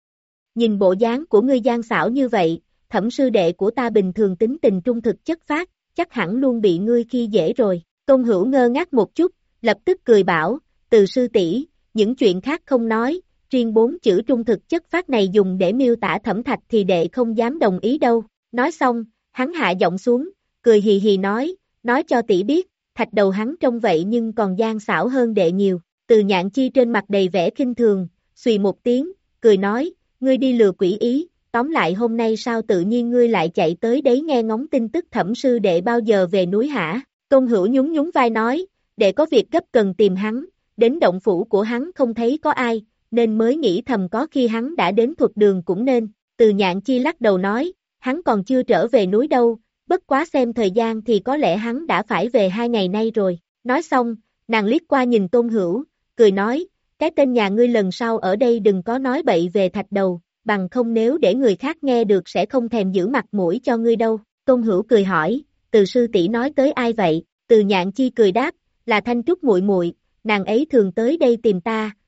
Speaker 2: Nhìn bộ dáng của ngươi gian xảo như vậy, Thẩm sư đệ của ta bình thường tính tình trung thực chất phác, chắc hẳn luôn bị ngươi khi dễ rồi. Tôn Hữu ngơ ngác một chút, lập tức cười bảo, Từ sư tỷ, những chuyện khác không nói, riêng bốn chữ trung thực chất phác này dùng để miêu tả Thẩm Thạch thì đệ không dám đồng ý đâu. Nói xong, hắn hạ giọng xuống, cười hì hì nói, nói cho tỷ biết, thạch đầu hắn trông vậy nhưng còn gian xảo hơn đệ nhiều. Từ Nhạn Chi trên mặt đầy vẻ khinh thường, xùy một tiếng, cười nói, ngươi đi lừa quỷ ý, tóm lại hôm nay sao tự nhiên ngươi lại chạy tới đấy nghe ngóng tin tức Thẩm sư đệ bao giờ về núi hả? Tôn Hữu nhún nhún vai nói, đệ có việc gấp cần tìm hắn, đến động phủ của hắn không thấy có ai, nên mới nghĩ thầm có khi hắn đã đến thuật đường cũng nên. Từ Nhạn Chi lắc đầu nói, hắn còn chưa trở về núi đâu, bất quá xem thời gian thì có lẽ hắn đã phải về hai ngày nay rồi. Nói xong, nàng liếc qua nhìn Tôn Hữu, cười nói, cái tên nhà ngươi lần sau ở đây đừng có nói bậy về thạch đầu, bằng không nếu để người khác nghe được sẽ không thèm giữ mặt mũi cho ngươi đâu. Tôn Hữu cười hỏi, Từ sư tỷ nói tới ai vậy? Từ Nhạn Chi cười đáp, là Thanh Trúc muội muội, nàng ấy thường tới đây tìm ta,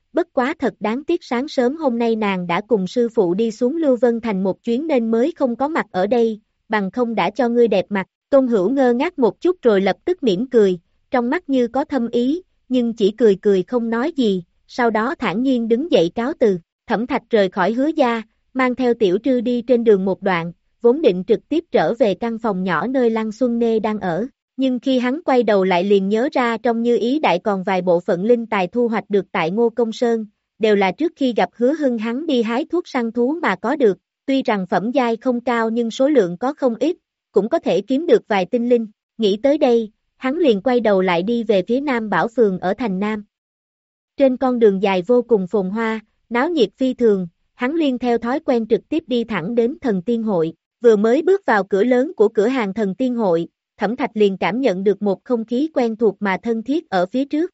Speaker 2: bất quá thật đáng tiếc sáng sớm hôm nay nàng đã cùng sư phụ đi xuống Lưu Vân Thành một chuyến nên mới không có mặt ở đây, bằng không đã cho ngươi đẹp mặt. Tôn Hữu ngơ ngác một chút rồi lập tức mỉm cười, trong mắt như có thâm ý, nhưng chỉ cười cười không nói gì, sau đó thản nhiên đứng dậy cáo từ. Thẩm Thạch rời khỏi Hứa gia, mang theo Tiểu Trư đi trên đường một đoạn, vốn định trực tiếp trở về căn phòng nhỏ nơi Lăng Xuân Nê đang ở, nhưng khi hắn quay đầu lại liền nhớ ra trong Như Ý Đại còn vài bộ phận linh tài thu hoạch được tại Ngô Công Sơn, đều là trước khi gặp Hứa Hưng hắn đi hái thuốc săn thú mà có được, tuy rằng phẩm giai không cao nhưng số lượng có không ít, cũng có thể kiếm được vài tinh linh. Nghĩ tới đây, hắn liền quay đầu lại đi về phía Nam Bảo Phường ở thành Nam. Trên con đường dài vô cùng phồn hoa, náo nhiệt phi thường, hắn liên theo thói quen trực tiếp đi thẳng đến Thần Tiên Hội. Vừa mới bước vào cửa lớn của cửa hàng Thần Tiên Hội, Thẩm Thạch liền cảm nhận được một không khí quen thuộc mà thân thiết ở phía trước.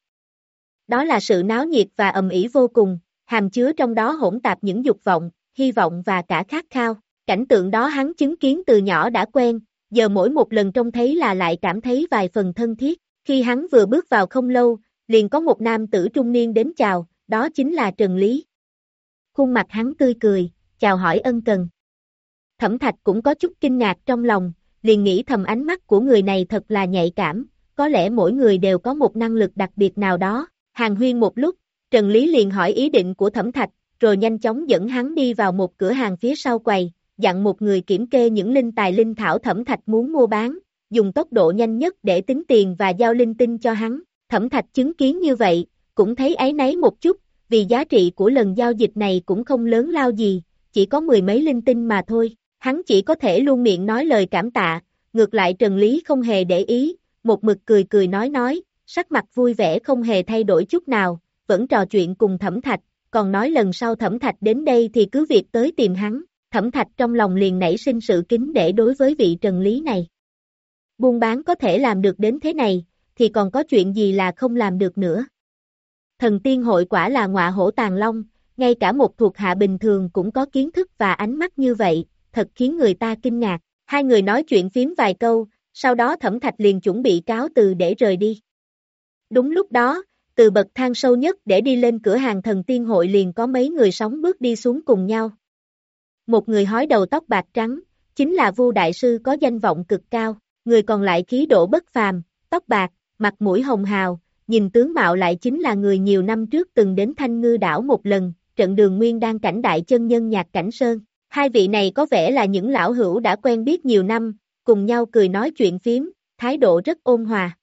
Speaker 2: Đó là sự náo nhiệt và ầm ĩ vô cùng, hàm chứa trong đó hỗn tạp những dục vọng, hy vọng và cả khát khao. Cảnh tượng đó hắn chứng kiến từ nhỏ đã quen, giờ mỗi một lần trông thấy là lại cảm thấy vài phần thân thiết. Khi hắn vừa bước vào không lâu, liền có một nam tử trung niên đến chào, đó chính là Trần Lý. Khuôn mặt hắn tươi cười, chào hỏi ân cần. Thẩm Thạch cũng có chút kinh ngạc trong lòng, liền nghĩ thầm ánh mắt của người này thật là nhạy cảm, có lẽ mỗi người đều có một năng lực đặc biệt nào đó. Hàn huyên một lúc, Trần Lý liền hỏi ý định của Thẩm Thạch, rồi nhanh chóng dẫn hắn đi vào một cửa hàng phía sau quầy, dặn một người kiểm kê những linh tài linh thảo Thẩm Thạch muốn mua bán, dùng tốc độ nhanh nhất để tính tiền và giao linh tinh cho hắn. Thẩm Thạch chứng kiến như vậy, cũng thấy áy náy một chút, vì giá trị của lần giao dịch này cũng không lớn lao gì, chỉ có mười mấy linh tinh mà thôi. Hắn chỉ có thể luôn miệng nói lời cảm tạ, ngược lại Trần Lý không hề để ý, một mực cười cười nói nói, sắc mặt vui vẻ không hề thay đổi chút nào, vẫn trò chuyện cùng Thẩm Thạch, còn nói lần sau Thẩm Thạch đến đây thì cứ việc tới tìm hắn. Thẩm Thạch trong lòng liền nảy sinh sự kính nể đối với vị Trần Lý này. Buôn bán có thể làm được đến thế này, thì còn có chuyện gì là không làm được nữa. Thần Tiên Hội quả là ngọa hổ tàng long, ngay cả một thuộc hạ bình thường cũng có kiến thức và ánh mắt như vậy, thật khiến người ta kinh ngạc. Hai người nói chuyện phím vài câu, sau đó Thẩm Thạch liền chuẩn bị cáo từ để rời đi. Đúng lúc đó, từ bậc thang sâu nhất để đi lên cửa hàng Thần Tiên Hội liền có mấy người sóng bước đi xuống cùng nhau. Một người hói đầu tóc bạc trắng, chính là Vu Đại Sư có danh vọng cực cao, người còn lại khí độ bất phàm, tóc bạc, mặt mũi hồng hào, nhìn tướng mạo lại chính là người nhiều năm trước từng đến Thanh Ngư đảo một lần, trận Đường Nguyên đang cảnh đại chân nhân Nhạc Cảnh Sơn. Hai vị này có vẻ là những lão hữu đã quen biết nhiều năm, cùng nhau cười nói chuyện phím, thái độ rất ôn hòa.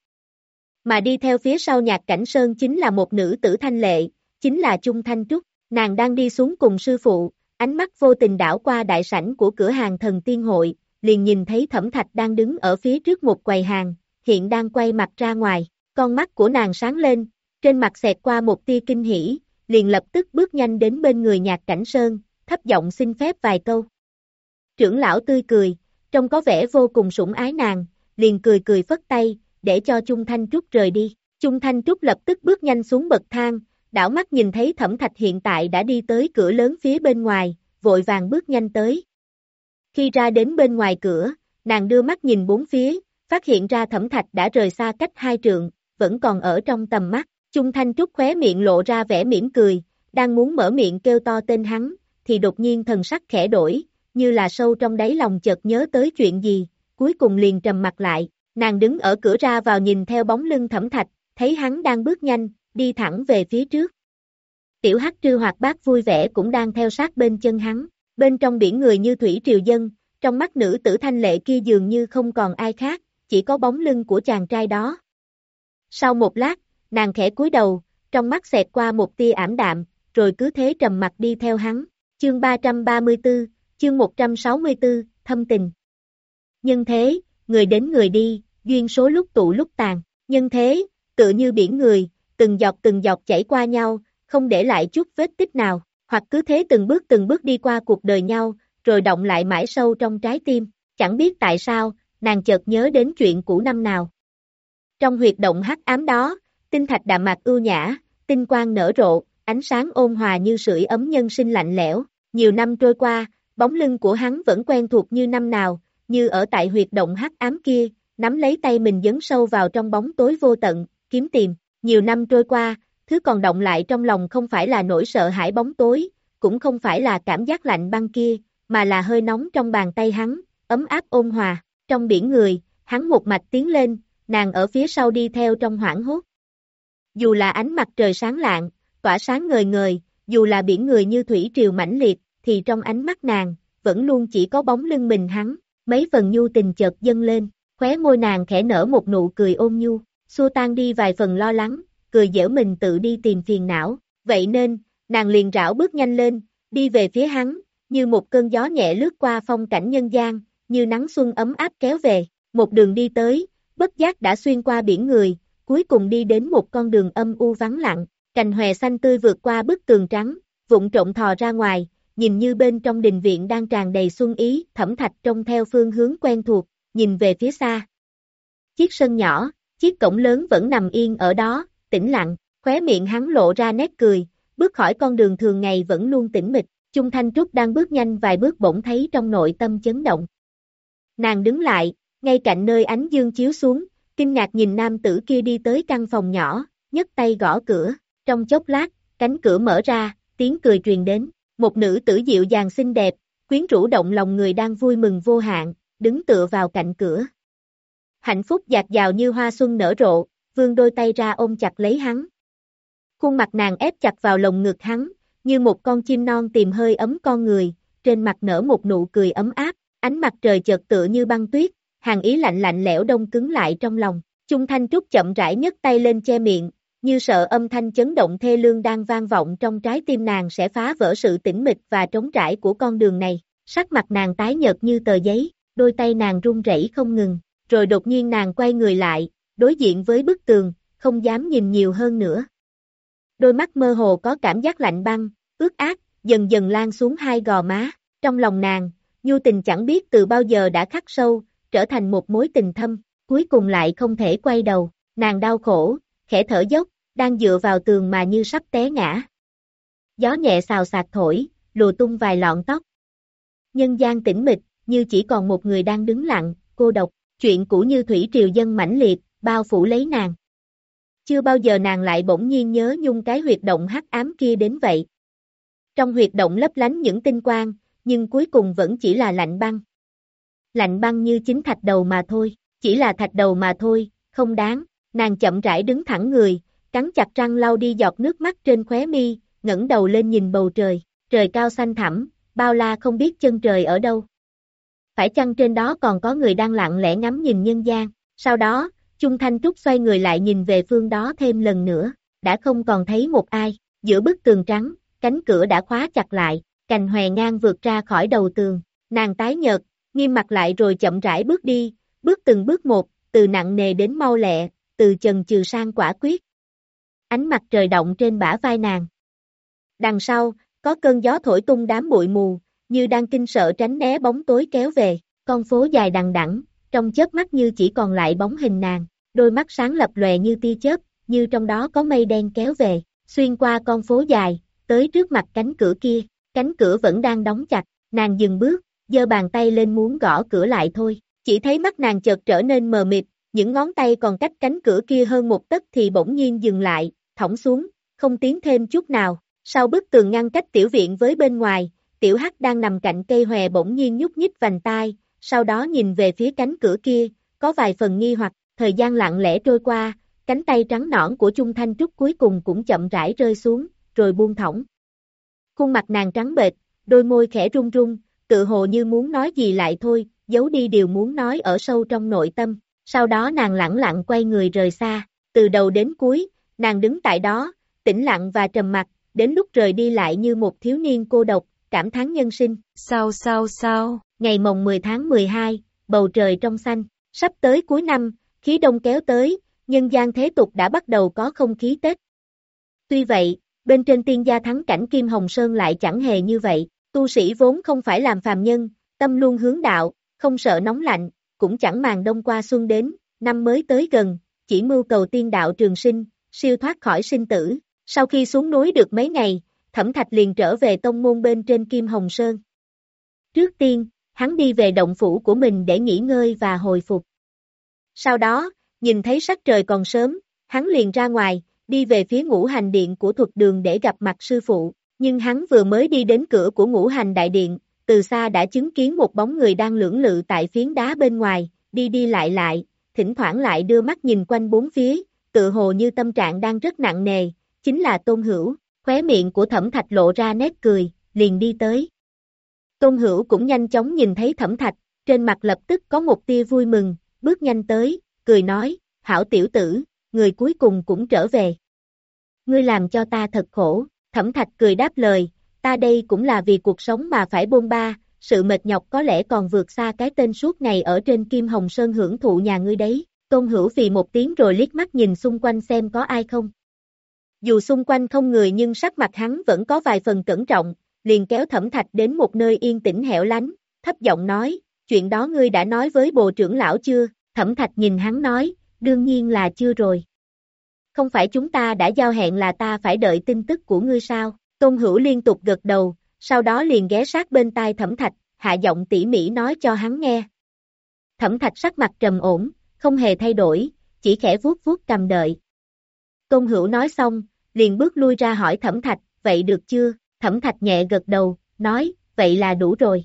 Speaker 2: Mà đi theo phía sau Nhạc Cảnh Sơn chính là một nữ tử thanh lệ, chính là Chung Thanh Trúc, nàng đang đi xuống cùng sư phụ, ánh mắt vô tình đảo qua đại sảnh của cửa hàng Thần Tiên Hội, liền nhìn thấy Thẩm Thạch đang đứng ở phía trước một quầy hàng, hiện đang quay mặt ra ngoài, con mắt của nàng sáng lên, trên mặt xẹt qua một tia kinh hỉ, liền lập tức bước nhanh đến bên người Nhạc Cảnh Sơn, thấp giọng xin phép vài câu. Trưởng lão tươi cười, trông có vẻ vô cùng sủng ái nàng, liền cười cười phất tay, để cho Chung Thanh Trúc rời đi. Chung Thanh Trúc lập tức bước nhanh xuống bậc thang, đảo mắt nhìn thấy Thẩm Thạch hiện tại đã đi tới cửa lớn phía bên ngoài, vội vàng bước nhanh tới. Khi ra đến bên ngoài cửa, nàng đưa mắt nhìn bốn phía, phát hiện ra Thẩm Thạch đã rời xa cách hai trượng, vẫn còn ở trong tầm mắt. Chung Thanh Trúc khóe miệng lộ ra vẻ mỉm cười, đang muốn mở miệng kêu to tên hắn, thì đột nhiên thần sắc khẽ đổi, như là sâu trong đáy lòng chợt nhớ tới chuyện gì, cuối cùng liền trầm mặt lại. Nàng đứng ở cửa ra vào nhìn theo bóng lưng Thẩm Thạch, thấy hắn đang bước nhanh, đi thẳng về phía trước. Tiểu Hắc Trư Hoạt Bát vui vẻ cũng đang theo sát bên chân hắn, bên trong biển người như thủy triều dân, trong mắt nữ tử thanh lệ kia dường như không còn ai khác, chỉ có bóng lưng của chàng trai đó. Sau một lát, nàng khẽ cúi đầu, trong mắt xẹt qua một tia ảm đạm, rồi cứ thế trầm mặt đi theo hắn. Chương ba trăm ba mươi tư, chương một trăm sáu mươi tư, thâm tình. Nhân thế, người đến người đi, duyên số lúc tụ lúc tàn. Nhân thế, tựa như biển người, từng giọt từng giọt chảy qua nhau, không để lại chút vết tích nào, hoặc cứ thế từng bước từng bước đi qua cuộc đời nhau, rồi động lại mãi sâu trong trái tim. Chẳng biết tại sao, nàng chợt nhớ đến chuyện cũ năm nào. Trong huyệt động hắc ám đó, tinh thạch đạm mạc ưu nhã, tinh quang nở rộ, ánh sáng ôn hòa như sưởi ấm nhân sinh lạnh lẽo. Nhiều năm trôi qua, bóng lưng của hắn vẫn quen thuộc như năm nào, như ở tại huyệt động hắc ám kia, nắm lấy tay mình dấn sâu vào trong bóng tối vô tận, kiếm tìm. Nhiều năm trôi qua, thứ còn động lại trong lòng không phải là nỗi sợ hãi bóng tối, cũng không phải là cảm giác lạnh băng kia, mà là hơi nóng trong bàn tay hắn, ấm áp ôn hòa, trong biển người, hắn một mạch tiến lên, nàng ở phía sau đi theo trong hoảng hốt. Dù là ánh mặt trời sáng lạng, tỏa sáng ngời ngời, dù là biển người như thủy triều mãnh liệt, thì trong ánh mắt nàng, vẫn luôn chỉ có bóng lưng mình hắn, mấy phần nhu tình chợt dâng lên, khóe môi nàng khẽ nở một nụ cười ôn nhu, xua tan đi vài phần lo lắng, cười giễu mình tự đi tìm phiền não, vậy nên, nàng liền rảo bước nhanh lên, đi về phía hắn, như một cơn gió nhẹ lướt qua phong cảnh nhân gian, như nắng xuân ấm áp kéo về, một đường đi tới, bất giác đã xuyên qua biển người, cuối cùng đi đến một con đường âm u vắng lặng, cành hòe xanh tươi vượt qua bức tường trắng, vụng trộm thò ra ngoài, nhìn như bên trong đình viện đang tràn đầy xuân ý, Thẩm Thạch trông theo phương hướng quen thuộc, nhìn về phía xa. Chiếc sân nhỏ, chiếc cổng lớn vẫn nằm yên ở đó, tĩnh lặng, khóe miệng hắn lộ ra nét cười, bước khỏi con đường thường ngày vẫn luôn tĩnh mịch, Chung Thanh Trúc đang bước nhanh vài bước bỗng thấy trong nội tâm chấn động. Nàng đứng lại, ngay cạnh nơi ánh dương chiếu xuống, kinh ngạc nhìn nam tử kia đi tới căn phòng nhỏ, nhấc tay gõ cửa, trong chốc lát, cánh cửa mở ra, tiếng cười truyền đến, một nữ tử dịu dàng xinh đẹp, quyến rũ động lòng người đang vui mừng vô hạn, đứng tựa vào cạnh cửa. Hạnh phúc dạt dào như hoa xuân nở rộ, vươn đôi tay ra ôm chặt lấy hắn. Khuôn mặt nàng ép chặt vào lồng ngực hắn, như một con chim non tìm hơi ấm con người, trên mặt nở một nụ cười ấm áp, ánh mặt trời chợt tựa như băng tuyết, hàn ý lạnh lạnh lẽo đông cứng lại trong lòng. Chung Thanh Trúc chậm rãi nhấc tay lên che miệng, như sợ âm thanh chấn động thê lương đang vang vọng trong trái tim nàng sẽ phá vỡ sự tĩnh mịch và trống trải của con đường này. Sắc mặt nàng tái nhợt như tờ giấy, đôi tay nàng run rẩy không ngừng, rồi đột nhiên nàng quay người lại, đối diện với bức tường, không dám nhìn nhiều hơn nữa. Đôi mắt mơ hồ có cảm giác lạnh băng, ướt át, dần dần lan xuống hai gò má, trong lòng nàng, nhu tình chẳng biết từ bao giờ đã khắc sâu, trở thành một mối tình thâm, cuối cùng lại không thể quay đầu, nàng đau khổ, khẽ thở dốc, đang dựa vào tường mà như sắp té ngã. Gió nhẹ xào xạc thổi, lùa tung vài lọn tóc. Nhân gian tĩnh mịch, như chỉ còn một người đang đứng lặng, cô độc, chuyện cũ như thủy triều dân mãnh liệt, bao phủ lấy nàng. Chưa bao giờ nàng lại bỗng nhiên nhớ nhung cái huyệt động hắc ám kia đến vậy. Trong huyệt động lấp lánh những tinh quang, nhưng cuối cùng vẫn chỉ là lạnh băng. Lạnh băng như chính thạch đầu mà thôi, chỉ là thạch đầu mà thôi, không đáng. Nàng chậm rãi đứng thẳng người, cắn chặt răng lau đi giọt nước mắt trên khóe mi, ngẩng đầu lên nhìn bầu trời, trời cao xanh thẳm, bao la không biết chân trời ở đâu. Phải chăng trên đó còn có người đang lặng lẽ ngắm nhìn nhân gian, sau đó, Chung Thanh Trúc xoay người lại nhìn về phương đó thêm lần nữa, đã không còn thấy một ai, giữa bức tường trắng, cánh cửa đã khóa chặt lại, cành hòe ngang vượt ra khỏi đầu tường, nàng tái nhợt, nghiêm mặt lại rồi chậm rãi bước đi, bước từng bước một, từ nặng nề đến mau lẹ, từ chần chừ sang quả quyết. Ánh mặt trời động trên bả vai nàng. Đằng sau, có cơn gió thổi tung đám bụi mù, như đang kinh sợ tránh né bóng tối kéo về, con phố dài đằng đẵng, trong chớp mắt như chỉ còn lại bóng hình nàng, đôi mắt sáng lập lòe như tia chớp, như trong đó có mây đen kéo về, xuyên qua con phố dài, tới trước mặt cánh cửa kia, cánh cửa vẫn đang đóng chặt, nàng dừng bước, giơ bàn tay lên muốn gõ cửa lại thôi, chỉ thấy mắt nàng chợt trở nên mờ mịt, những ngón tay còn cách cánh cửa kia hơn một tấc thì bỗng nhiên dừng lại, thõng xuống, không tiến thêm chút nào, sau bức tường ngăn cách tiểu viện với bên ngoài, tiểu hắc đang nằm cạnh cây hòe bỗng nhiên nhúc nhích vành tai, sau đó nhìn về phía cánh cửa kia, có vài phần nghi hoặc, thời gian lặng lẽ trôi qua, cánh tay trắng nõn của Chung Thanh Trúc cuối cùng cũng chậm rãi rơi xuống, rồi buông thõng. Khuôn mặt nàng trắng bệch, đôi môi khẽ run run, tự hồ như muốn nói gì lại thôi, giấu đi điều muốn nói ở sâu trong nội tâm, sau đó nàng lẳng lặng quay người rời xa, từ đầu đến cuối, nàng đứng tại đó, tĩnh lặng và trầm mặc, đến lúc rời đi lại như một thiếu niên cô độc, cảm thán nhân sinh. Sao sao sao, ngày mồng mười tháng mười hai, bầu trời trong xanh, sắp tới cuối năm, khí đông kéo tới, nhân gian thế tục đã bắt đầu có không khí Tết. Tuy vậy, bên trên tiên gia thắng cảnh Kim Hồng Sơn lại chẳng hề như vậy, tu sĩ vốn không phải làm phàm nhân, tâm luôn hướng đạo, không sợ nóng lạnh, cũng chẳng màng đông qua xuân đến, năm mới tới gần, chỉ mưu cầu tiên đạo trường sinh, siêu thoát khỏi sinh tử. Sau khi xuống núi được mấy ngày, Thẩm Thạch liền trở về tông môn bên trên Kim Hồng Sơn. Trước tiên, hắn đi về động phủ của mình để nghỉ ngơi và hồi phục. Sau đó, nhìn thấy sắc trời còn sớm, hắn liền ra ngoài, đi về phía ngũ hành điện của thuật đường để gặp mặt sư phụ, nhưng hắn vừa mới đi đến cửa của ngũ hành đại điện, từ xa đã chứng kiến một bóng người đang lưỡng lự tại phiến đá bên ngoài, đi đi lại lại, thỉnh thoảng lại đưa mắt nhìn quanh bốn phía, tự hồ như tâm trạng đang rất nặng nề, chính là Tôn Hữu. Khóe miệng của Thẩm Thạch lộ ra nét cười, liền đi tới. Tôn Hữu cũng nhanh chóng nhìn thấy Thẩm Thạch, trên mặt lập tức có một tia vui mừng, bước nhanh tới, cười nói, hảo tiểu tử, người cuối cùng cũng trở về. Ngươi làm cho ta thật khổ, Thẩm Thạch cười đáp lời, ta đây cũng là vì cuộc sống mà phải bôn ba, sự mệt nhọc có lẽ còn vượt xa cái tên suốt ngày ở trên Kim Hồng Sơn hưởng thụ nhà ngươi đấy. Tôn Hữu phì một tiếng rồi liếc mắt nhìn xung quanh xem có ai không. Dù xung quanh không người nhưng sắc mặt hắn vẫn có vài phần cẩn trọng, liền kéo Thẩm Thạch đến một nơi yên tĩnh hẻo lánh, thấp giọng nói, chuyện đó ngươi đã nói với Bồ trưởng lão chưa? Thẩm Thạch nhìn hắn nói, đương nhiên là chưa rồi. Không phải chúng ta đã giao hẹn là ta phải đợi tin tức của ngươi sao? Tôn Hữu liên tục gật đầu, sau đó liền ghé sát bên tai Thẩm Thạch, hạ giọng tỉ mỉ nói cho hắn nghe. Thẩm Thạch sắc mặt trầm ổn, không hề thay đổi, chỉ khẽ vuốt vuốt cầm đợi. Tôn Hữu nói xong, liền bước lui ra hỏi Thẩm Thạch, vậy được chưa? Thẩm Thạch nhẹ gật đầu, nói, vậy là đủ rồi.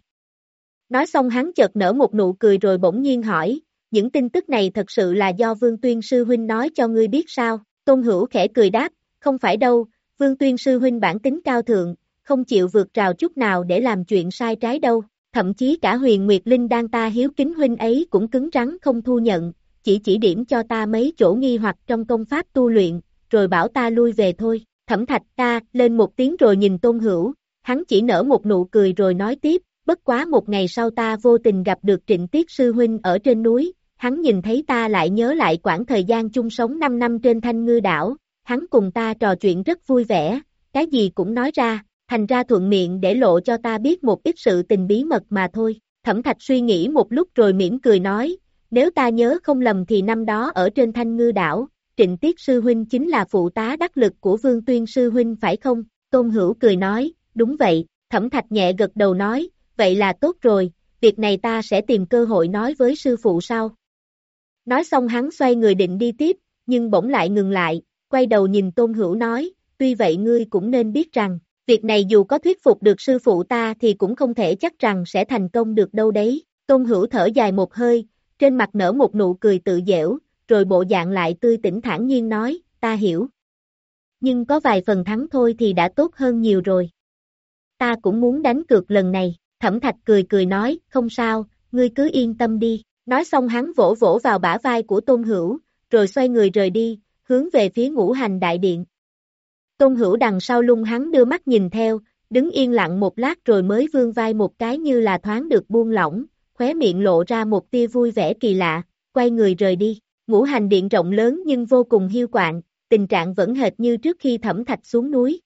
Speaker 2: Nói xong hắn chợt nở một nụ cười rồi bỗng nhiên hỏi, những tin tức này thật sự là do Vương Tuyên Sư Huynh nói cho ngươi biết sao? Tôn Hữu khẽ cười đáp, không phải đâu, Vương Tuyên Sư Huynh bản tính cao thượng, không chịu vượt rào chút nào để làm chuyện sai trái đâu, thậm chí cả Huyền Nguyệt Linh đang ta hiếu kính huynh ấy cũng cứng rắn không thu nhận, chỉ chỉ điểm cho ta mấy chỗ nghi hoặc trong công pháp tu luyện, rồi bảo ta lui về thôi. Thẩm Thạch ta lên một tiếng rồi nhìn Tôn Hữu, hắn chỉ nở một nụ cười rồi nói tiếp, bất quá một ngày sau ta vô tình gặp được Trịnh Tiết Sư Huynh ở trên núi, hắn nhìn thấy ta lại nhớ lại quãng thời gian chung sống năm năm trên Thanh Ngư Đảo, hắn cùng ta trò chuyện rất vui vẻ, cái gì cũng nói ra, thành ra thuận miệng để lộ cho ta biết một ít sự tình bí mật mà thôi. Thẩm Thạch suy nghĩ một lúc rồi mỉm cười nói, nếu ta nhớ không lầm thì năm đó ở trên Thanh Ngư Đảo, Trịnh Tiết Sư Huynh chính là phụ tá đắc lực của Vương Tuyên Sư Huynh phải không? Tôn Hữu cười nói, đúng vậy. Thẩm Thạch nhẹ gật đầu nói, vậy là tốt rồi, việc này ta sẽ tìm cơ hội nói với sư phụ sau. Nói xong hắn xoay người định đi tiếp, nhưng bỗng lại ngừng lại, quay đầu nhìn Tôn Hữu nói, tuy vậy ngươi cũng nên biết rằng, việc này dù có thuyết phục được sư phụ ta thì cũng không thể chắc rằng sẽ thành công được đâu đấy. Tôn Hữu thở dài một hơi, trên mặt nở một nụ cười tự giễu, rồi bộ dạng lại tươi tỉnh thản nhiên nói, ta hiểu. Nhưng có vài phần thắng thôi thì đã tốt hơn nhiều rồi. Ta cũng muốn đánh cược lần này. Thẩm Thạch cười cười nói, không sao, ngươi cứ yên tâm đi. Nói xong hắn vỗ vỗ vào bả vai của Tôn Hữu, rồi xoay người rời đi, hướng về phía ngũ hành đại điện. Tôn Hữu đằng sau lưng hắn đưa mắt nhìn theo, đứng yên lặng một lát rồi mới vươn vai một cái như là thoáng được buông lỏng, khóe miệng lộ ra một tia vui vẻ kỳ lạ, quay người rời đi. Ngũ hành điện rộng lớn nhưng vô cùng hiu quạnh, tình trạng vẫn hệt như trước khi Thẩm Thạch xuống núi.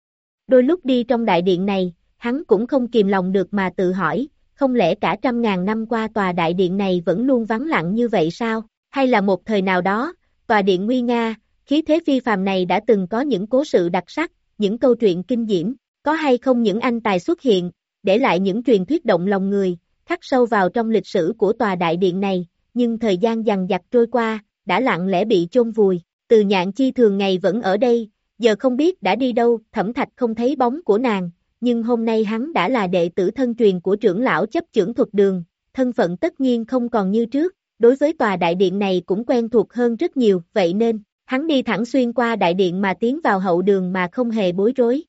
Speaker 2: Đôi lúc đi trong đại điện này, hắn cũng không kìm lòng được mà tự hỏi, không lẽ cả trăm ngàn năm qua tòa đại điện này vẫn luôn vắng lặng như vậy sao? Hay là một thời nào đó, tòa điện nguy nga, khí thế phi phàm này đã từng có những cố sự đặc sắc, những câu chuyện kinh diễm, có hay không những anh tài xuất hiện, để lại những truyền thuyết động lòng người, khắc sâu vào trong lịch sử của tòa đại điện này, nhưng thời gian dằng dặc trôi qua, đã lặng lẽ bị chôn vùi. Từ Nhạn Chi thường ngày vẫn ở đây, giờ không biết đã đi đâu. Thẩm Thạch không thấy bóng của nàng, nhưng hôm nay hắn đã là đệ tử thân truyền của trưởng lão chấp chưởng thuật đường, thân phận tất nhiên không còn như trước, đối với tòa đại điện này cũng quen thuộc hơn rất nhiều, vậy nên, hắn đi thẳng xuyên qua đại điện mà tiến vào hậu đường mà không hề bối rối.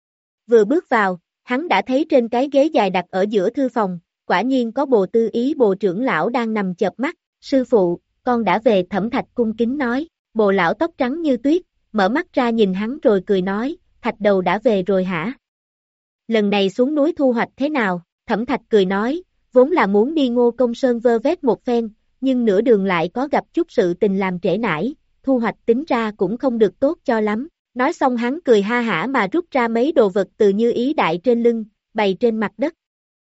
Speaker 2: Vừa bước vào, hắn đã thấy trên cái ghế dài đặt ở giữa thư phòng, quả nhiên có Bồ Tư Ý Bồ trưởng lão đang nằm chợp mắt, sư phụ, con đã về. Thẩm Thạch cung kính nói, Bồ lão tóc trắng như tuyết, mở mắt ra nhìn hắn rồi cười nói, Thạch đầu đã về rồi hả? Lần này xuống núi thu hoạch thế nào? Thẩm Thạch cười nói, vốn là muốn đi Ngô Công Sơn vơ vét một phen, nhưng nửa đường lại có gặp chút sự tình làm trễ nải, thu hoạch tính ra cũng không được tốt cho lắm. Nói xong hắn cười ha hả mà rút ra mấy đồ vật từ như ý đại trên lưng, bày trên mặt đất.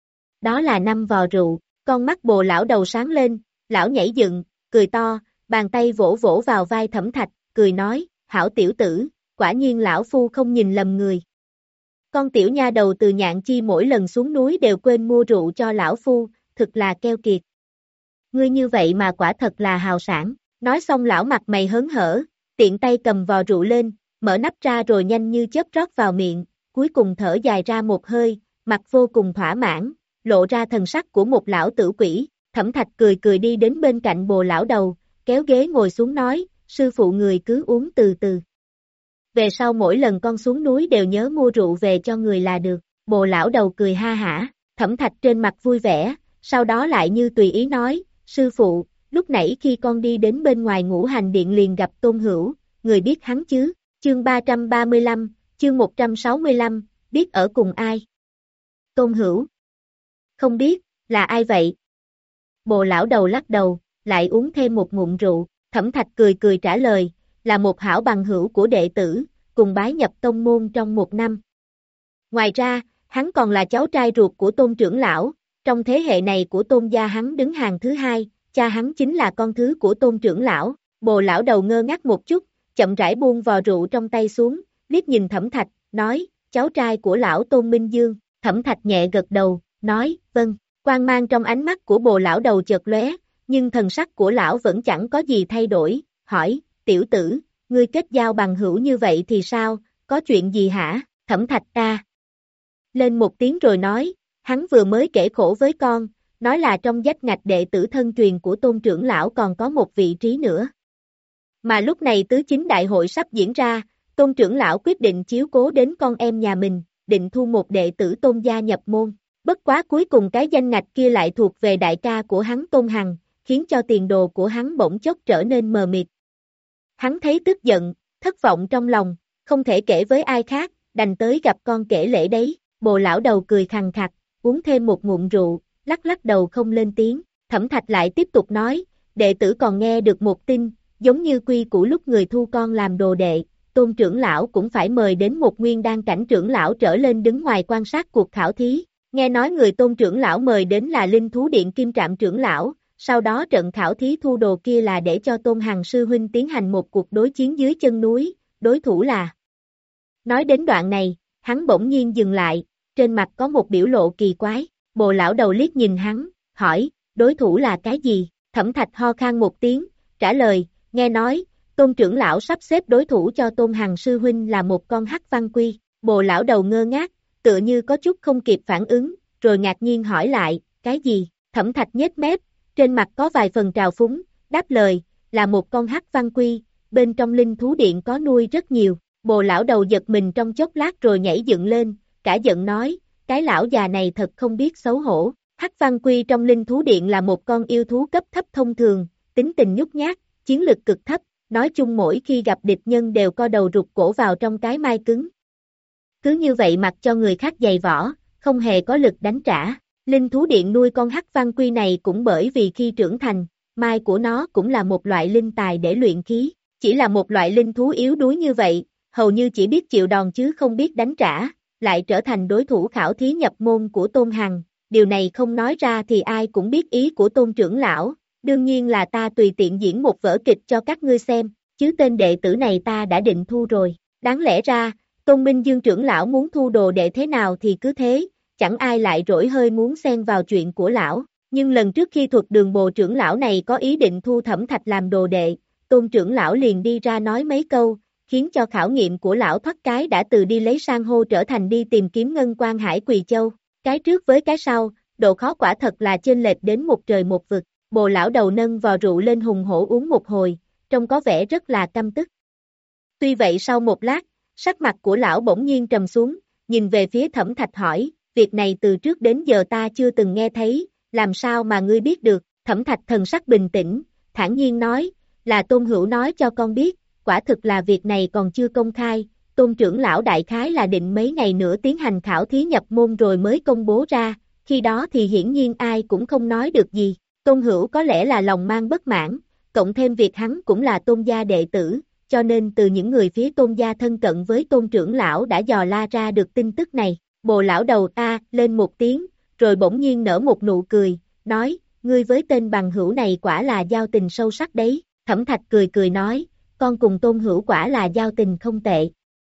Speaker 2: Đó là năm vò rượu, con mắt Bồ lão đầu sáng lên, lão nhảy dựng, cười to, bàn tay vỗ vỗ vào vai Thẩm Thạch, cười nói, hảo tiểu tử, quả nhiên lão phu không nhìn lầm người. Con tiểu nha đầu từ Nhạn Chi mỗi lần xuống núi đều quên mua rượu cho lão phu, thực là keo kiệt. Ngươi như vậy mà quả thật là hào sản. Nói xong lão mặt mày hớn hở, tiện tay cầm vò rượu lên, mở nắp ra rồi nhanh như chớp rót vào miệng, cuối cùng thở dài ra một hơi, mặt vô cùng thỏa mãn, lộ ra thần sắc của một lão tử quỷ. Thẩm Thạch cười cười đi đến bên cạnh Bồ lão đầu, kéo ghế ngồi xuống nói, sư phụ người cứ uống từ từ. Về sau mỗi lần con xuống núi đều nhớ mua rượu về cho người là được. Bồ lão đầu cười ha hả, Thẩm Thạch trên mặt vui vẻ, sau đó lại như tùy ý nói, sư phụ, lúc nãy khi con đi đến bên ngoài Ngũ Hành Điện liền gặp Tôn Hữu, người biết hắn chứ? Chương ba trăm ba mươi lăm, chương một trăm sáu mươi lăm, biết ở cùng ai? Tôn Hữu. Không biết, là ai vậy? Bồ lão đầu lắc đầu, lại uống thêm một ngụm rượu, Thẩm Thạch cười cười trả lời, là một hảo bằng hữu của đệ tử, cùng bái nhập tông môn trong một năm. Ngoài ra, hắn còn là cháu trai ruột của Tôn trưởng lão, trong thế hệ này của Tôn gia hắn đứng hàng thứ hai, cha hắn chính là con thứ của Tôn trưởng lão. Bồ lão đầu ngơ ngác một chút, chậm rãi buông vò rượu trong tay xuống, liếc nhìn Thẩm Thạch, nói, cháu trai của lão Tôn Minh Dương. Thẩm Thạch nhẹ gật đầu, nói, vâng. Quang mang trong ánh mắt của bồ lão đầu chợt lóe, nhưng thần sắc của lão vẫn chẳng có gì thay đổi, hỏi, tiểu tử, ngươi kết giao bằng hữu như vậy thì sao, có chuyện gì hả? Thẩm Thạch ta lên một tiếng rồi nói, hắn vừa mới kể khổ với con, nói là trong danh ngạch đệ tử thân truyền của Tôn trưởng lão còn có một vị trí nữa. Mà lúc này tứ chính đại hội sắp diễn ra, Tôn trưởng lão quyết định chiếu cố đến con em nhà mình, định thu một đệ tử Tôn gia nhập môn. Bất quá cuối cùng cái danh ngạch kia lại thuộc về đại ca của hắn Tôn Hằng, khiến cho tiền đồ của hắn bỗng chốc trở nên mờ mịt. Hắn thấy tức giận, thất vọng trong lòng, không thể kể với ai khác, đành tới gặp con kể lễ đấy. Bồ lão đầu cười khằng khặc, uống thêm một ngụm rượu, lắc lắc đầu không lên tiếng. Thẩm Thạch lại tiếp tục nói, đệ tử còn nghe được một tin, giống như quy củ lúc người thu con làm đồ đệ, Tôn trưởng lão cũng phải mời đến một nguyên đan cảnh trưởng lão trở lên đứng ngoài quan sát cuộc khảo thí. Nghe nói người Tôn trưởng lão mời đến là Linh Thú Điện Kim Trạm trưởng lão, sau đó trận khảo thí thu đồ kia là để cho Tôn Hằng sư huynh tiến hành một cuộc đối chiến dưới chân núi, đối thủ là. Nói đến đoạn này, hắn bỗng nhiên dừng lại, trên mặt có một biểu lộ kỳ quái, bồ lão đầu liếc nhìn hắn, hỏi, đối thủ là cái gì? Thẩm Thạch ho khan một tiếng, trả lời, nghe nói, Tôn trưởng lão sắp xếp đối thủ cho Tôn Hằng sư huynh là một con hắc văn quy, bồ lão đầu ngơ ngác, tựa như có chút không kịp phản ứng, rồi ngạc nhiên hỏi lại, cái gì? Thẩm Thạch nhếch mép, trên mặt có vài phần trào phúng, đáp lời, là một con hắc văn quy, bên trong Linh Thú Điện có nuôi rất nhiều. Bồ lão đầu giật mình trong chốc lát rồi nhảy dựng lên, cả giận nói, cái lão già này thật không biết xấu hổ. Hắc văn quy trong Linh Thú Điện là một con yêu thú cấp thấp thông thường, tính tình nhút nhát, chiến lực cực thấp, nói chung mỗi khi gặp địch nhân đều co đầu rụt cổ vào trong cái mai cứng. Cứ như vậy mặc cho người khác giày võ, không hề có lực đánh trả. Linh Thú Điện nuôi con hắc văn quy này cũng bởi vì khi trưởng thành, mai của nó cũng là một loại linh tài để luyện khí. Chỉ là một loại linh thú yếu đuối như vậy, hầu như chỉ biết chịu đòn chứ không biết đánh trả, lại trở thành đối thủ khảo thí nhập môn của Tôn Hằng. Điều này không nói ra thì ai cũng biết ý của Tôn trưởng lão, đương nhiên là ta tùy tiện diễn một vở kịch cho các ngươi xem, chứ tên đệ tử này ta đã định thu rồi. Đáng lẽ ra, Tôn Minh Dương trưởng lão muốn thu đồ đệ thế nào thì cứ thế, chẳng ai lại rỗi hơi muốn xen vào chuyện của lão. Nhưng lần trước khi Thuật Đường Bồ trưởng lão này có ý định thu Thẩm Thạch làm đồ đệ, Tôn trưởng lão liền đi ra nói mấy câu, khiến cho khảo nghiệm của lão thoát cái đã từ đi lấy san hô trở thành đi tìm kiếm ngân quan hải Quỳ Châu. Cái trước với cái sau, độ khó quả thật là chênh lệch đến một trời một vực. Bồ lão đầu nâng vò rượu lên hùng hổ uống một hồi, trông có vẻ rất là căm tức. Tuy vậy sau một lát, sắc mặt của lão bỗng nhiên trầm xuống, nhìn về phía Thẩm Thạch hỏi, việc này từ trước đến giờ ta chưa từng nghe thấy, làm sao mà ngươi biết được? Thẩm Thạch thần sắc bình tĩnh, thản nhiên nói, là Tôn Hữu nói cho con biết, quả thực là việc này còn chưa công khai, Tôn trưởng lão đại khái là định mấy ngày nữa tiến hành khảo thí nhập môn rồi mới công bố ra, khi đó thì hiển nhiên ai cũng không nói được gì. Tôn Hữu có lẽ là lòng mang bất mãn, cộng thêm việc hắn cũng là Tôn gia đệ tử, cho nên từ những người phía Tôn gia thân cận với Tôn trưởng lão đã dò la ra được tin tức này. Bồ lão đầu ta lên một tiếng, rồi bỗng nhiên nở một nụ cười, nói, ngươi với tên bằng hữu này quả là giao tình sâu sắc đấy. Thẩm Thạch cười cười nói, con cùng Tôn Hữu quả là giao tình không tệ.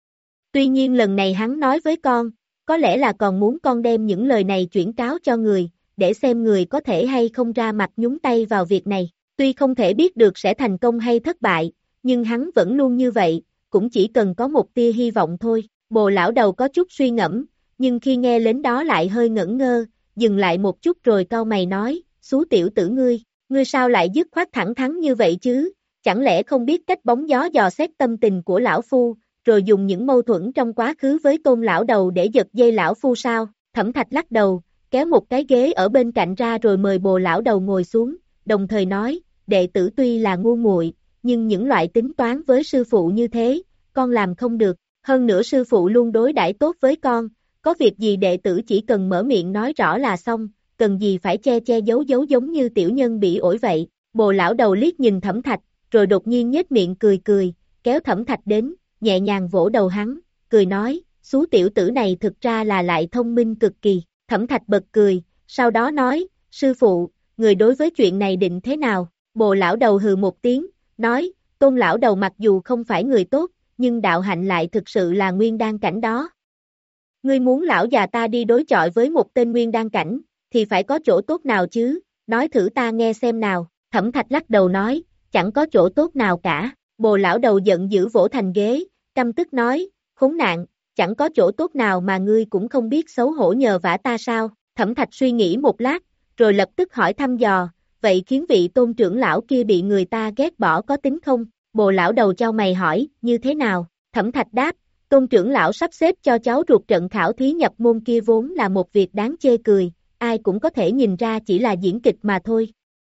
Speaker 2: Tuy nhiên lần này hắn nói với con, có lẽ là còn muốn con đem những lời này chuyển cáo cho người, để xem người có thể hay không ra mặt nhúng tay vào việc này. Tuy không thể biết được sẽ thành công hay thất bại, nhưng hắn vẫn luôn như vậy, cũng chỉ cần có một tia hy vọng thôi. Bồ lão đầu có chút suy ngẫm, nhưng khi nghe đến đó lại hơi ngẩn ngơ, dừng lại một chút rồi cau mày nói, xú tiểu tử ngươi, ngươi sao lại dứt khoát thẳng thắn như vậy chứ, chẳng lẽ không biết cách bóng gió dò xét tâm tình của lão phu, rồi dùng những mâu thuẫn trong quá khứ với Tôn lão đầu để giật dây lão phu sao? Thẩm Thạch lắc đầu, kéo một cái ghế ở bên cạnh ra rồi mời Bồ lão đầu ngồi xuống, đồng thời nói, đệ tử tuy là ngu muội, nhưng những loại tính toán với sư phụ như thế, con làm không được, hơn nữa sư phụ luôn đối đãi tốt với con, có việc gì đệ tử chỉ cần mở miệng nói rõ là xong, cần gì phải che che giấu giấu giống như tiểu nhân bị ổi vậy. Bồ lão đầu liếc nhìn Thẩm Thạch, rồi đột nhiên nhếch miệng cười cười, kéo Thẩm Thạch đến, nhẹ nhàng vỗ đầu hắn, cười nói, xú tiểu tử này thực ra là lại thông minh cực kỳ. Thẩm Thạch bật cười, sau đó nói, sư phụ, người đối với chuyện này định thế nào? Bồ lão đầu hừ một tiếng, nói, Tôn lão đầu mặc dù không phải người tốt, nhưng đạo hạnh lại thực sự là nguyên đan cảnh đó. Ngươi muốn lão già ta đi đối chọi với một tên nguyên đan cảnh, thì phải có chỗ tốt nào chứ, nói thử ta nghe xem nào. Thẩm Thạch lắc đầu nói, chẳng có chỗ tốt nào cả. Bồ lão đầu giận dữ vỗ thành ghế, căm tức nói, khốn nạn, chẳng có chỗ tốt nào mà ngươi cũng không biết xấu hổ nhờ vả ta sao? Thẩm Thạch suy nghĩ một lát, rồi lập tức hỏi thăm dò, vậy khiến vị Tôn trưởng lão kia bị người ta ghét bỏ có tính không? Bồ lão đầu chau mày hỏi, như thế nào? Thẩm Thạch đáp, Tôn trưởng lão sắp xếp cho cháu ruột trận khảo thí nhập môn kia vốn là một việc đáng chê cười, ai cũng có thể nhìn ra chỉ là diễn kịch mà thôi.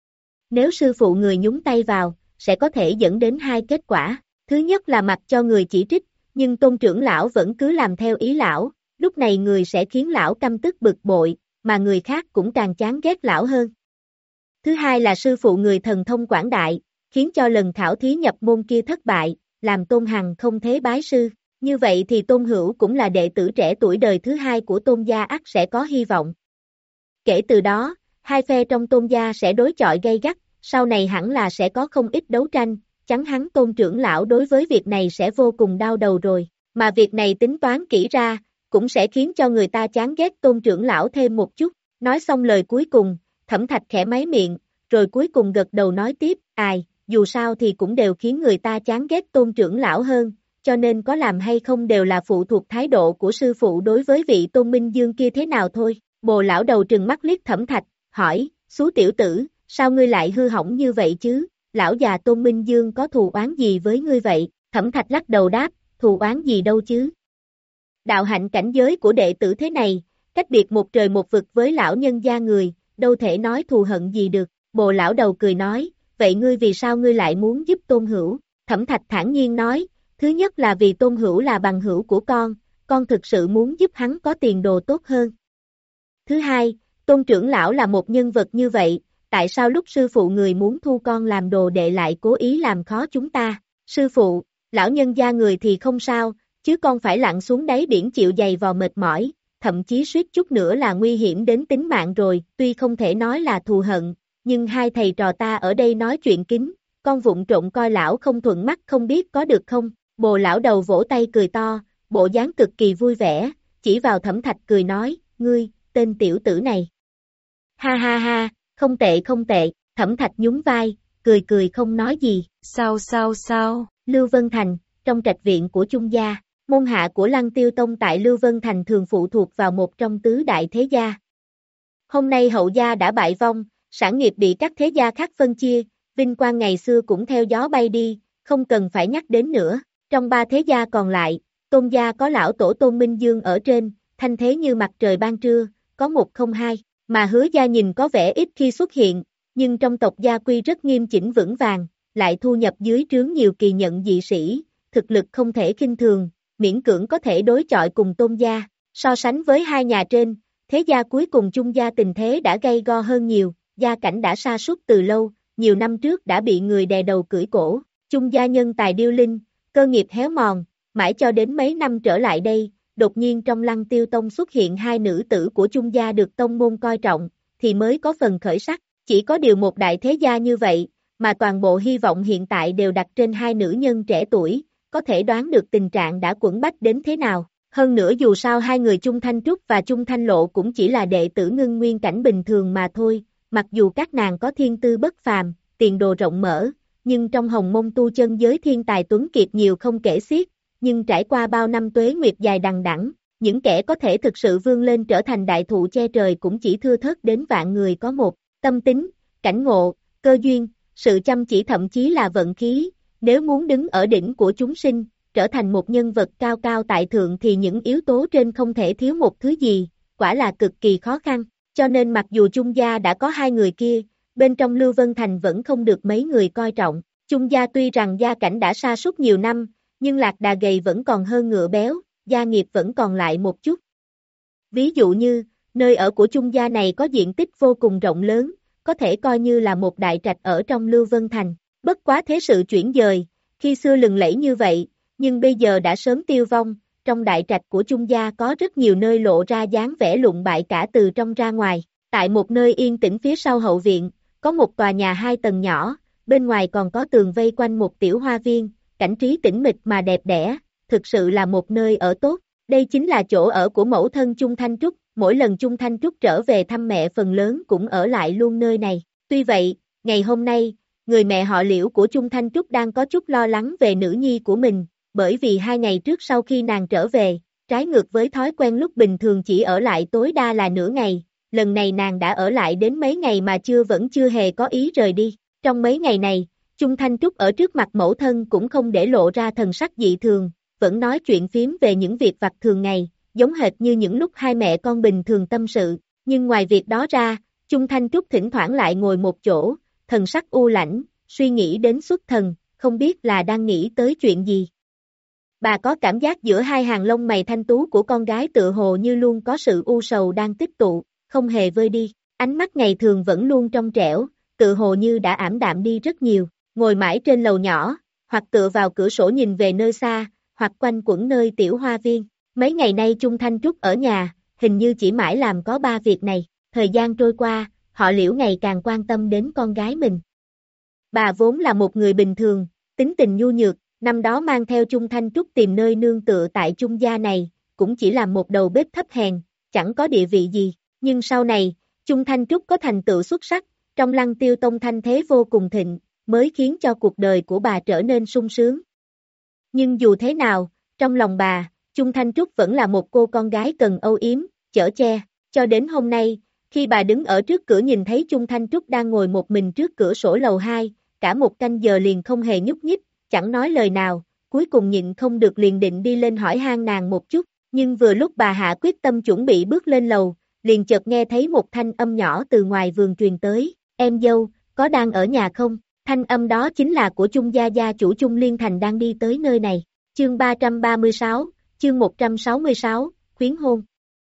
Speaker 2: Nếu sư phụ người nhúng tay vào, sẽ có thể dẫn đến hai kết quả. Thứ nhất là mặc cho người chỉ trích, nhưng Tôn trưởng lão vẫn cứ làm theo ý lão, lúc này người sẽ khiến lão căm tức bực bội, mà người khác cũng càng chán ghét lão hơn. Thứ hai là sư phụ người thần thông quảng đại, khiến cho lần khảo thí nhập môn kia thất bại, làm Tôn Hằng không thế bái sư. Như vậy thì Tôn Hữu cũng là đệ tử trẻ tuổi đời thứ hai của Tôn gia ắt sẽ có hy vọng. Kể từ đó, hai phe trong Tôn gia sẽ đối chọi gay gắt, sau này hẳn là sẽ có không ít đấu tranh, chắn hắn Tôn trưởng lão đối với việc này sẽ vô cùng đau đầu rồi, mà việc này tính toán kỹ ra, cũng sẽ khiến cho người ta chán ghét Tôn trưởng lão thêm một chút. Nói xong lời cuối cùng, Thẩm Thạch khẽ máy miệng, rồi cuối cùng gật đầu nói tiếp, ai, dù sao thì cũng đều khiến người ta chán ghét Tôn trưởng lão hơn, cho nên có làm hay không đều là phụ thuộc thái độ của sư phụ đối với vị Tôn Minh Dương kia thế nào thôi. Bồ lão đầu trừng mắt liếc Thẩm Thạch, hỏi, xú tiểu tử, sao ngươi lại hư hỏng như vậy chứ, lão già Tôn Minh Dương có thù oán gì với ngươi vậy? Thẩm Thạch lắc đầu đáp, thù oán gì đâu chứ. Đạo hạnh cảnh giới của đệ tử thế này, cách biệt một trời một vực với lão nhân gia người, đâu thể nói thù hận gì được. Bồ lão đầu cười nói, vậy ngươi vì sao ngươi lại muốn giúp Tôn Hữu? Thẩm Thạch thản nhiên nói, thứ nhất là vì Tôn Hữu là bằng hữu của con, con thực sự muốn giúp hắn có tiền đồ tốt hơn. Thứ hai, Tôn trưởng lão là một nhân vật như vậy, tại sao lúc sư phụ người muốn thu con làm đồ đệ lại cố ý làm khó chúng ta? Sư phụ, lão nhân gia người thì không sao, chứ con phải lặn xuống đáy biển chịu giày vò mệt mỏi, thậm chí suýt chút nữa là nguy hiểm đến tính mạng rồi, tuy không thể nói là thù hận, nhưng hai thầy trò ta ở đây nói chuyện kín, con vụng trộn coi lão không thuận mắt không biết có được không? Bồ lão đầu vỗ tay cười to, bộ dáng cực kỳ vui vẻ, chỉ vào Thẩm Thạch cười nói, ngươi, tên tiểu tử này. Ha ha ha, không tệ không tệ, Thẩm Thạch nhún vai, cười cười không nói gì.
Speaker 3: Sao sao sao?
Speaker 2: Lưu Vân Thành, trong trạch viện của Chung gia, môn hạ của Lăng Tiêu Tông tại Lưu Vân Thành thường phụ thuộc vào một trong tứ đại thế gia. Hôm nay hậu gia đã bại vong, sản nghiệp bị các thế gia khác phân chia, vinh quang ngày xưa cũng theo gió bay đi, không cần phải nhắc đến nữa. Trong ba thế gia còn lại, Tôn gia có lão tổ Tôn Minh Dương ở trên, thanh thế như mặt trời ban trưa, có một không hai, mà Hứa gia nhìn có vẻ ít khi xuất hiện, nhưng trong tộc gia quy rất nghiêm chỉnh vững vàng, lại thu nhập dưới trướng nhiều kỳ nhận dị sĩ, thực lực không thể khinh thường, miễn cưỡng có thể đối chọi cùng Tôn gia. So sánh với hai nhà trên, thế gia cuối cùng Chung gia tình thế đã gay go hơn nhiều, gia cảnh đã sa sút từ lâu, nhiều năm trước đã bị người đè đầu cưỡi cổ, Chung gia nhân tài điêu linh, cơ nghiệp héo mòn, mãi cho đến mấy năm trở lại đây, đột nhiên trong Lăng Tiêu Tông xuất hiện hai nữ tử của Chung gia được tông môn coi trọng, thì mới có phần khởi sắc, chỉ có điều một đại thế gia như vậy, mà toàn bộ hy vọng hiện tại đều đặt trên hai nữ nhân trẻ tuổi, có thể đoán được tình trạng đã quẫn bách đến thế nào. Hơn nữa dù sao hai người Chung Thanh Trúc và Chung Thanh Lộ cũng chỉ là đệ tử ngưng nguyên cảnh bình thường mà thôi, mặc dù các nàng có thiên tư bất phàm, tiền đồ rộng mở, nhưng trong hồng môn tu chân giới thiên tài tuấn kiệt nhiều không kể xiết, nhưng trải qua bao năm tuế nguyệt dài đằng đẵng, những kẻ có thể thực sự vươn lên trở thành đại thụ che trời cũng chỉ thưa thớt đến vạn người có một. Tâm tính, cảnh ngộ, cơ duyên, sự chăm chỉ thậm chí là vận khí, nếu muốn đứng ở đỉnh của chúng sinh, trở thành một nhân vật cao cao tại thượng thì những yếu tố trên không thể thiếu một thứ gì, quả là cực kỳ khó khăn, cho nên mặc dù Chung gia đã có hai người kia, bên trong Lưu Vân Thành vẫn không được mấy người coi trọng. Chung gia tuy rằng gia cảnh đã sa sút nhiều năm, nhưng lạc đà gầy vẫn còn hơn ngựa béo, gia nghiệp vẫn còn lại một chút. Ví dụ như, nơi ở của Chung gia này có diện tích vô cùng rộng lớn, có thể coi như là một đại trạch ở trong Lưu Vân Thành. Bất quá thế sự chuyển dời, khi xưa lừng lẫy như vậy, nhưng bây giờ đã sớm tiêu vong, trong đại trạch của Chung gia có rất nhiều nơi lộ ra dáng vẻ lụng bại cả từ trong ra ngoài. Tại một nơi yên tĩnh phía sau hậu viện, có một tòa nhà hai tầng nhỏ, bên ngoài còn có tường vây quanh một tiểu hoa viên, cảnh trí tĩnh mịch mà đẹp đẽ, thực sự là một nơi ở tốt. Đây chính là chỗ ở của mẫu thân Chung Thanh Trúc, mỗi lần Chung Thanh Trúc trở về thăm mẹ phần lớn cũng ở lại luôn nơi này. Tuy vậy, ngày hôm nay, người mẹ họ Liễu của Chung Thanh Trúc đang có chút lo lắng về nữ nhi của mình, bởi vì hai ngày trước sau khi nàng trở về, trái ngược với thói quen lúc bình thường chỉ ở lại tối đa là nửa ngày, lần này nàng đã ở lại đến mấy ngày mà chưa vẫn chưa hề có ý rời đi. Trong mấy ngày này, Chung Thanh Trúc ở trước mặt mẫu thân cũng không để lộ ra thần sắc dị thường, vẫn nói chuyện phím về những việc vặt thường ngày, giống hệt như những lúc hai mẹ con bình thường tâm sự, nhưng ngoài việc đó ra, Chung Thanh Trúc thỉnh thoảng lại ngồi một chỗ, thần sắc u lãnh, suy nghĩ đến xuất thần, không biết là đang nghĩ tới chuyện gì. Bà có cảm giác giữa hai hàng lông mày thanh tú của con gái tựa hồ như luôn có sự u sầu đang tích tụ, không hề vơi đi, ánh mắt ngày thường vẫn luôn trong trẻo, tựa hồ như đã ảm đạm đi rất nhiều, ngồi mãi trên lầu nhỏ, hoặc tựa vào cửa sổ nhìn về nơi xa, hoặc quanh quẩn nơi tiểu hoa viên. Mấy ngày nay Chung Thanh Trúc ở nhà, hình như chỉ mãi làm có ba việc này, thời gian trôi qua, họ Liễu ngày càng quan tâm đến con gái mình. Bà vốn là một người bình thường, tính tình nhu nhược, năm đó mang theo Chung Thanh Trúc tìm nơi nương tựa tại Chung gia này, cũng chỉ là một đầu bếp thấp hèn, chẳng có địa vị gì, nhưng sau này, Chung Thanh Trúc có thành tựu xuất sắc, trong Lăng Tiêu Tông thanh thế vô cùng thịnh, mới khiến cho cuộc đời của bà trở nên sung sướng. Nhưng dù thế nào, trong lòng bà, Chung Thanh Trúc vẫn là một cô con gái cần âu yếm, chở che, cho đến hôm nay, khi bà đứng ở trước cửa nhìn thấy Chung Thanh Trúc đang ngồi một mình trước cửa sổ lầu hai, cả một canh giờ liền không hề nhúc nhích, chẳng nói lời nào, cuối cùng nhịn không được liền định đi lên hỏi han nàng một chút, nhưng vừa lúc bà hạ quyết tâm chuẩn bị bước lên lầu, liền chợt nghe thấy một thanh âm nhỏ từ ngoài vườn truyền tới, em dâu, có đang ở nhà không? Thanh âm đó chính là của Chung gia gia chủ Chung Liên Thành đang đi tới nơi này. Chương ba trăm ba mươi sáu, chương một trăm sáu mươi sáu, khuyến hôn.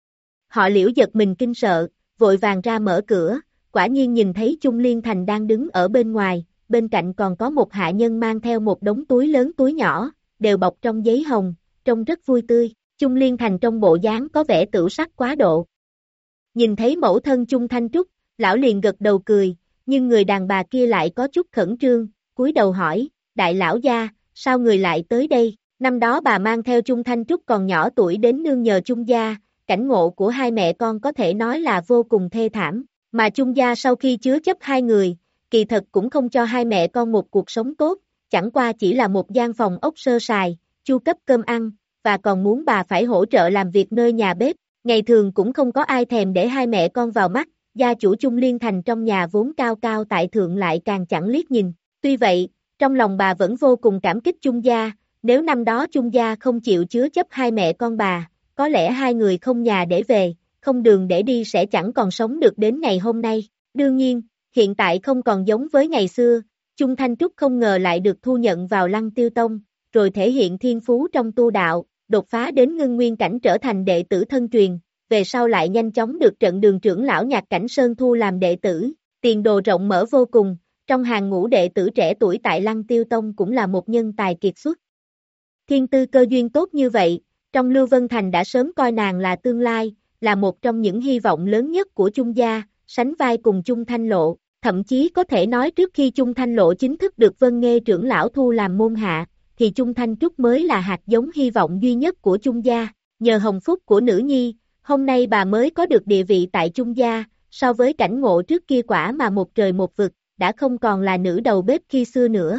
Speaker 2: Họ Liễu giật mình kinh sợ, vội vàng ra mở cửa, quả nhiên nhìn thấy Chung Liên Thành đang đứng ở bên ngoài, bên cạnh còn có một hạ nhân mang theo một đống túi lớn túi nhỏ, đều bọc trong giấy hồng, trông rất vui tươi. Chung Liên Thành trong bộ dáng có vẻ tửu sắc quá độ. Nhìn thấy mẫu thân Chung Thanh Trúc, lão liền gật đầu cười, nhưng người đàn bà kia lại có chút khẩn trương, cúi đầu hỏi, đại lão gia, sao người lại tới đây? Năm đó bà mang theo Chung Thanh Trúc còn nhỏ tuổi đến nương nhờ Chung gia, cảnh ngộ của hai mẹ con có thể nói là vô cùng thê thảm, mà Chung gia sau khi chứa chấp hai người, kỳ thật cũng không cho hai mẹ con một cuộc sống tốt, chẳng qua chỉ là một gian phòng ốc sơ sài, chu cấp cơm ăn, và còn muốn bà phải hỗ trợ làm việc nơi nhà bếp, ngày thường cũng không có ai thèm để hai mẹ con vào mắt, gia chủ Chung Liên Thành trong nhà vốn cao cao tại thượng lại càng chẳng liếc nhìn, tuy vậy, trong lòng bà vẫn vô cùng cảm kích Chung gia, nếu năm đó Chung gia không chịu chứa chấp hai mẹ con bà, có lẽ hai người không nhà để về, không đường để đi sẽ chẳng còn sống được đến ngày hôm nay, đương nhiên, hiện tại không còn giống với ngày xưa, Chung Thanh Trúc không ngờ lại được thu nhận vào Lăng Tiêu Tông, rồi thể hiện thiên phú trong tu đạo, đột phá đến ngưng nguyên cảnh trở thành đệ tử thân truyền, về sau lại nhanh chóng được trận đường trưởng lão Nhạc Cảnh Sơn thu làm đệ tử, tiền đồ rộng mở vô cùng, trong hàng ngũ đệ tử trẻ tuổi tại Lăng Tiêu Tông cũng là một nhân tài kiệt xuất. Thiên tư cơ duyên tốt như vậy, trong Lưu Vân Thành đã sớm coi nàng là tương lai, là một trong những hy vọng lớn nhất của Chung gia, sánh vai cùng Chung Thanh Lộ, thậm chí có thể nói trước khi Chung Thanh Lộ chính thức được Vân Nghê trưởng lão thu làm môn hạ, thì Chung Thanh Trúc mới là hạt giống hy vọng duy nhất của Chung gia, nhờ hồng phúc của nữ nhi, hôm nay bà mới có được địa vị tại Chung gia, so với cảnh ngộ trước kia quả mà một trời một vực, đã không còn là nữ đầu bếp khi xưa nữa.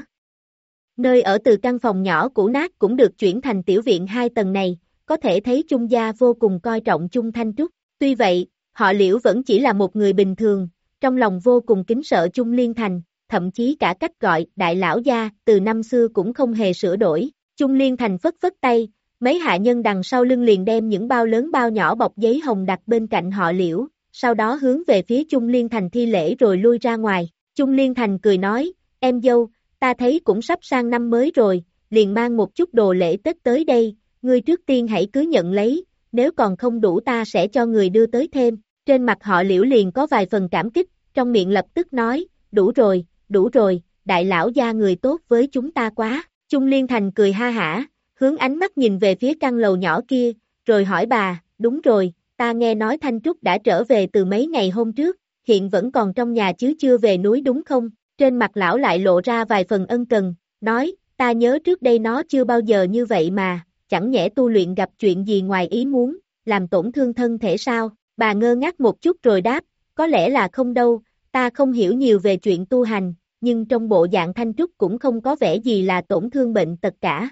Speaker 2: Nơi ở từ căn phòng nhỏ cũ nát cũng được chuyển thành tiểu viện hai tầng này, có thể thấy Chung gia vô cùng coi trọng Chung Thanh Trúc. Tuy vậy, họ Liễu vẫn chỉ là một người bình thường, trong lòng vô cùng kính sợ Chung Liên Thành, thậm chí cả cách gọi đại lão gia từ năm xưa cũng không hề sửa đổi. Chung Liên Thành phất phất tay, mấy hạ nhân đằng sau lưng liền đem những bao lớn bao nhỏ bọc giấy hồng đặt bên cạnh họ Liễu, sau đó hướng về phía Chung Liên Thành thi lễ rồi lui ra ngoài. Chung Liên Thành cười nói, em dâu, ta thấy cũng sắp sang năm mới rồi, liền mang một chút đồ lễ Tết tới đây, ngươi trước tiên hãy cứ nhận lấy, nếu còn không đủ ta sẽ cho người đưa tới thêm. Trên mặt họ Liễu liền có vài phần cảm kích, trong miệng lập tức nói, đủ rồi, đủ rồi, đại lão gia người tốt với chúng ta quá. Chung Liên Thành cười ha hả, hướng ánh mắt nhìn về phía căn lầu nhỏ kia, rồi hỏi bà, đúng rồi, ta nghe nói Thanh Trúc đã trở về từ mấy ngày hôm trước, hiện vẫn còn trong nhà chứ chưa về núi đúng không? Trên mặt lão lại lộ ra vài phần ân cần, nói, ta nhớ trước đây nó chưa bao giờ như vậy mà, chẳng nhẽ tu luyện gặp chuyện gì ngoài ý muốn, làm tổn thương thân thể sao? Bà ngơ ngác một chút rồi đáp, có lẽ là không đâu, ta không hiểu nhiều về chuyện tu hành, nhưng trong bộ dạng Thanh Trúc cũng không có vẻ gì là tổn thương bệnh tật cả.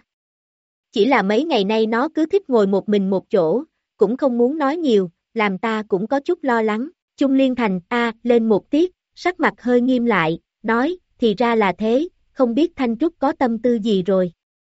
Speaker 2: Chỉ là mấy ngày nay nó cứ thích ngồi một mình một chỗ, cũng không muốn nói nhiều, làm ta cũng có chút lo lắng. Chung Liên Thành a lên một tiết, sắc mặt hơi nghiêm lại, nói, thì ra là thế, không biết Thanh Trúc có tâm tư gì rồi.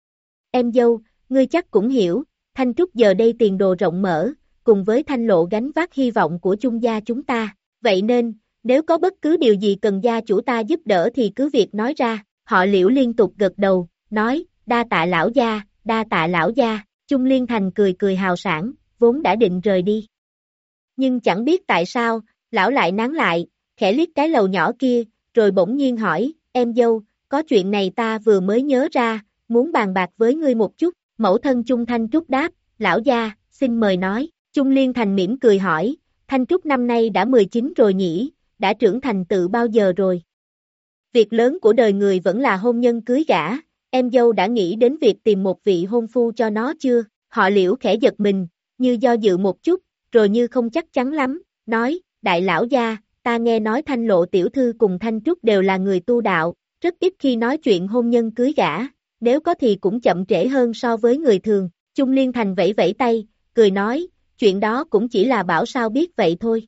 Speaker 2: Em dâu, ngươi chắc cũng hiểu, Thanh Trúc giờ đây tiền đồ rộng mở, cùng với Thanh Lộ gánh vác hy vọng của Chung gia chúng ta, vậy nên, nếu có bất cứ điều gì cần gia chủ ta giúp đỡ thì cứ việc nói ra. Họ Liễu liên tục gật đầu, nói, đa tạ lão gia, đa tạ lão gia. Chung Liên Thành cười cười hào sảng, vốn đã định rời đi. Nhưng chẳng biết tại sao, lão lại nán lại, khẽ liếc cái lầu nhỏ kia, rồi bỗng nhiên hỏi, em dâu, có chuyện này ta vừa mới nhớ ra, muốn bàn bạc với ngươi một chút. Mẫu thân Chung Thanh Trúc đáp, lão gia, xin mời nói. Chung Liên Thành mỉm cười hỏi, Thanh Trúc năm nay đã mười chín rồi nhỉ, đã trưởng thành từ bao giờ rồi? Việc lớn của đời người vẫn là hôn nhân cưới gả, em dâu đã nghĩ đến việc tìm một vị hôn phu cho nó chưa? Họ Liễu khẽ giật mình, như do dự một chút, rồi như không chắc chắn lắm, nói, đại lão gia, ta nghe nói Thanh Lộ tiểu thư cùng Thanh Trúc đều là người tu đạo, rất ít khi nói chuyện hôn nhân cưới gả, nếu có thì cũng chậm trễ hơn so với người thường. Chung Liên Thành vẫy vẫy tay, cười nói, chuyện đó cũng chỉ là bảo sao biết vậy thôi.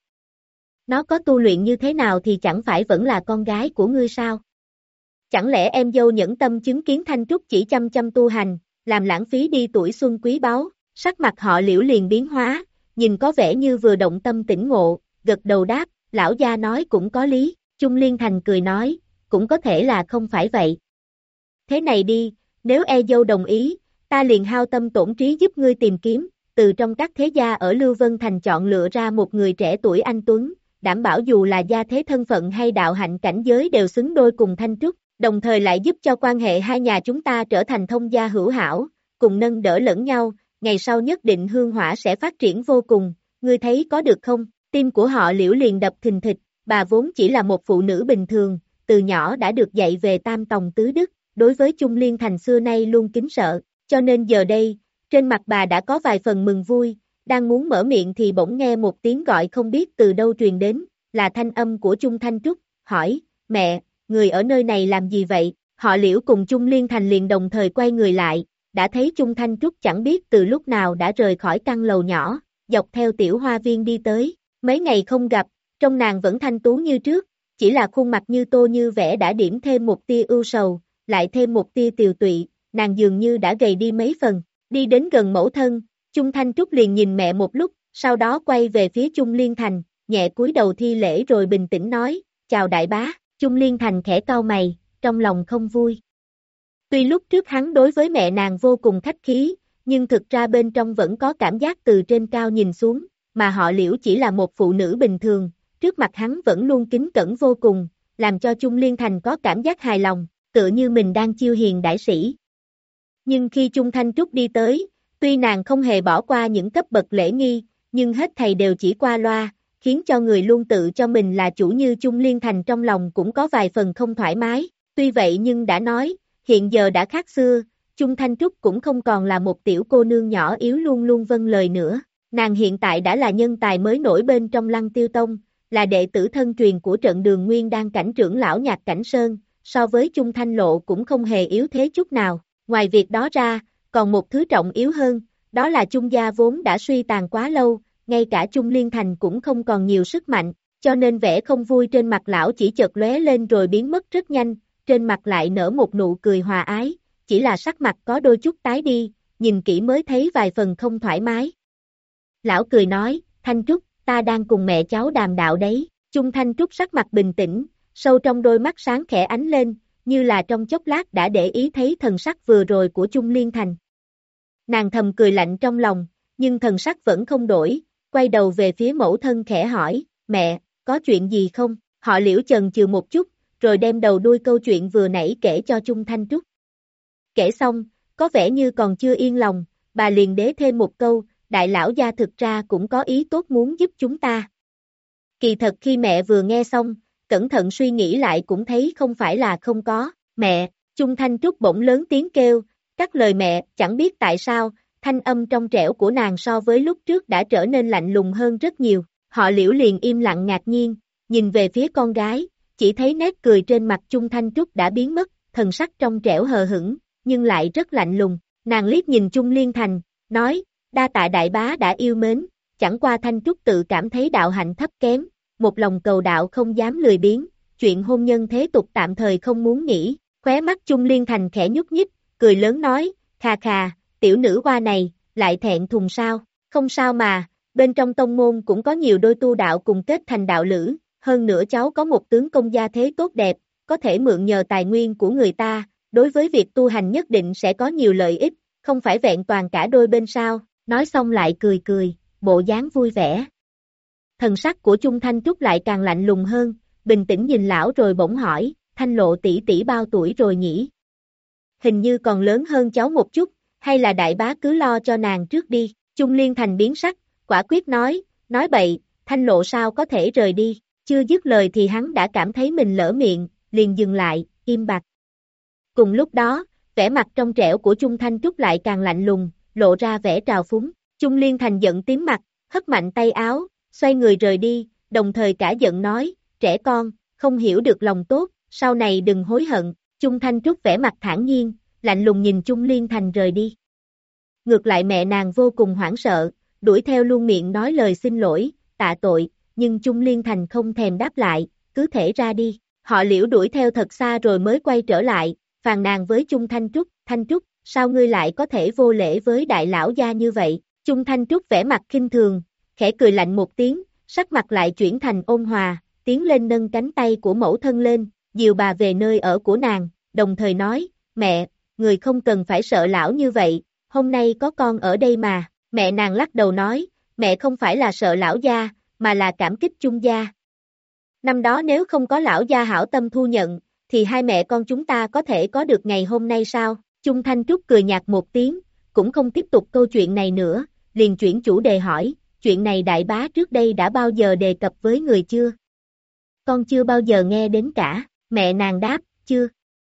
Speaker 2: Nó có tu luyện như thế nào thì chẳng phải vẫn là con gái của ngươi sao? Chẳng lẽ em dâu nhẫn tâm chứng kiến Thanh Trúc chỉ chăm chăm tu hành, làm lãng phí đi tuổi xuân quý báu? Sắc mặt họ Liễu liền biến hóa, nhìn có vẻ như vừa động tâm tỉnh ngộ, gật đầu đáp, lão gia nói cũng có lý. Chung Liên Thành cười nói, cũng có thể là không phải vậy. Thế này đi, nếu e dâu đồng ý, ta liền hao tâm tổn trí giúp ngươi tìm kiếm, từ trong các thế gia ở Lưu Vân Thành chọn lựa ra một người trẻ tuổi anh tuấn, đảm bảo dù là gia thế thân phận hay đạo hạnh cảnh giới đều xứng đôi cùng Thanh Trúc, đồng thời lại giúp cho quan hệ hai nhà chúng ta trở thành thông gia hữu hảo, cùng nâng đỡ lẫn nhau, ngày sau nhất định hương hỏa sẽ phát triển vô cùng, ngươi thấy có được không? Tim của họ Liễu liền đập thình thịch, bà vốn chỉ là một phụ nữ bình thường, từ nhỏ đã được dạy về tam tòng tứ đức, đối với Chung Liên Thành xưa nay luôn kính sợ, cho nên giờ đây, trên mặt bà đã có vài phần mừng vui, đang muốn mở miệng thì bỗng nghe một tiếng gọi không biết từ đâu truyền đến, là thanh âm của Chung Thanh Trúc, hỏi, mẹ, người ở nơi này làm gì vậy? Họ Liễu cùng Chung Liên Thành liền đồng thời quay người lại, đã thấy Chung Thanh Trúc chẳng biết từ lúc nào đã rời khỏi căn lầu nhỏ, dọc theo tiểu hoa viên đi tới, mấy ngày không gặp, trông nàng vẫn thanh tú như trước, chỉ là khuôn mặt như tô như vẽ đã điểm thêm một tia ưu sầu, lại thêm một tia tiều tụy, nàng dường như đã gầy đi mấy phần, đi đến gần mẫu thân, Chung Thanh Trúc liền nhìn mẹ một lúc, sau đó quay về phía Chung Liên Thành, nhẹ cúi đầu thi lễ rồi bình tĩnh nói, chào đại bá. Chung Liên Thành khẽ cau mày, trong lòng không vui. Tuy lúc trước hắn đối với mẹ nàng vô cùng khách khí, nhưng thực ra bên trong vẫn có cảm giác từ trên cao nhìn xuống, mà họ Liễu chỉ là một phụ nữ bình thường, trước mặt hắn vẫn luôn kính cẩn vô cùng, làm cho Chung Liên Thành có cảm giác hài lòng, tựa như mình đang chiêu hiền đãi sĩ. Nhưng khi Chung Thanh Trúc đi tới, tuy nàng không hề bỏ qua những cấp bậc lễ nghi, nhưng hết thầy đều chỉ qua loa, khiến cho người luôn tự cho mình là chủ như Chung Liên Thành trong lòng cũng có vài phần không thoải mái, tuy vậy nhưng đã nói, hiện giờ đã khác xưa, Chung Thanh Trúc cũng không còn là một tiểu cô nương nhỏ yếu luôn luôn vâng lời nữa, nàng hiện tại đã là nhân tài mới nổi bên trong Lăng Tiêu Tông, là đệ tử thân truyền của trận Đường Nguyên Đan cảnh trưởng lão Nhạc Cảnh Sơn, so với Chung Thanh Lộ cũng không hề yếu thế chút nào. Ngoài việc đó ra, còn một thứ trọng yếu hơn, đó là Chung gia vốn đã suy tàn quá lâu, ngay cả Chung Liên Thành cũng không còn nhiều sức mạnh, cho nên vẻ không vui trên mặt lão chỉ chợt lóe lên rồi biến mất rất nhanh, trên mặt lại nở một nụ cười hòa ái, chỉ là sắc mặt có đôi chút tái đi, nhìn kỹ mới thấy vài phần không thoải mái. Lão cười nói, Thanh Trúc, ta đang cùng mẹ cháu đàm đạo đấy. Chung Thanh Trúc sắc mặt bình tĩnh, sâu trong đôi mắt sáng khẽ ánh lên, như là trong chốc lát đã để ý thấy thần sắc vừa rồi của Chung Liên Thành. Nàng thầm cười lạnh trong lòng, nhưng thần sắc vẫn không đổi, quay đầu về phía mẫu thân khẽ hỏi, mẹ, có chuyện gì không? Họ Liễu chần chừ một chút, rồi đem đầu đuôi câu chuyện vừa nãy kể cho Chung Thanh Trúc. Kể xong, có vẻ như còn chưa yên lòng, bà liền đế thêm một câu, đại lão gia thực ra cũng có ý tốt muốn giúp chúng ta. Kỳ thật khi mẹ vừa nghe xong, cẩn thận suy nghĩ lại cũng thấy không phải là không có, mẹ, Chung Thanh Trúc bỗng lớn tiếng kêu, cắt lời mẹ, chẳng biết tại sao, thanh âm trong trẻo của nàng so với lúc trước đã trở nên lạnh lùng hơn rất nhiều, họ Liễu liền im lặng ngạc nhiên, nhìn về phía con gái, chỉ thấy nét cười trên mặt Chung Thanh Trúc đã biến mất, thần sắc trong trẻo hờ hững, nhưng lại rất lạnh lùng, nàng liếc nhìn Chung Liên Thành, nói, đa tạ đại bá đã yêu mến, chẳng qua Thanh Trúc tự cảm thấy đạo hạnh thấp kém, một lòng cầu đạo không dám lười biếng, chuyện hôn nhân thế tục tạm thời không muốn nghĩ, khóe mắt Chung Liên Thành khẽ nhúc nhích, cười lớn nói, khà khà, tiểu nữ hoa này, lại thẹn thùng sao, không sao mà, bên trong tông môn cũng có nhiều đôi tu đạo cùng kết thành đạo lữ, hơn nữa cháu có một tướng công gia thế tốt đẹp, có thể mượn nhờ tài nguyên của người ta, đối với việc tu hành nhất định sẽ có nhiều lợi ích, không phải vẹn toàn cả đôi bên sao, nói xong lại cười cười, bộ dáng vui vẻ. Thần sắc của Chung Thanh Trúc lại càng lạnh lùng hơn, bình tĩnh nhìn lão rồi bỗng hỏi, Thanh Lộ tỷ tỷ bao tuổi rồi nhỉ? Hình như còn lớn hơn cháu một chút, hay là đại bá cứ lo cho nàng trước đi, Chung Liên Thành biến sắc, quả quyết nói, nói bậy, Thanh Lộ sao có thể rời đi, chưa dứt lời thì hắn đã cảm thấy mình lỡ miệng, liền dừng lại, im bặt. Cùng lúc đó, vẻ mặt trong trẻo của Chung Thanh Trúc lại càng lạnh lùng, lộ ra vẻ trào phúng, Chung Liên Thành giận tím mặt, hất mạnh tay áo, xoay người rời đi, đồng thời cả giận nói, trẻ con, không hiểu được lòng tốt, sau này đừng hối hận, Chung Thanh Trúc vẻ mặt thản nhiên, lạnh lùng nhìn Chung Liên Thành rời đi. Ngược lại mẹ nàng vô cùng hoảng sợ, đuổi theo luôn miệng nói lời xin lỗi, tạ tội, nhưng Chung Liên Thành không thèm đáp lại, cứ thể ra đi, họ Liễu đuổi theo thật xa rồi mới quay trở lại, phàn nàn với Chung Thanh Trúc, Thanh Trúc, sao ngươi lại có thể vô lễ với đại lão gia như vậy, Chung Thanh Trúc vẻ mặt khinh thường, khẽ cười lạnh một tiếng, sắc mặt lại chuyển thành ôn hòa, tiến lên nâng cánh tay của mẫu thân lên, dìu bà về nơi ở của nàng, đồng thời nói, mẹ, người không cần phải sợ lão như vậy, hôm nay có con ở đây mà, mẹ nàng lắc đầu nói, mẹ không phải là sợ lão gia, mà là cảm kích Chung gia. Năm đó nếu không có lão gia hảo tâm thu nhận, thì hai mẹ con chúng ta có thể có được ngày hôm nay sao? Chung Thanh Trúc cười nhạt một tiếng, cũng không tiếp tục câu chuyện này nữa, liền chuyển chủ đề hỏi, chuyện này đại bá trước đây đã bao giờ đề cập với người chưa? Con chưa bao giờ nghe đến cả, mẹ nàng đáp, chưa.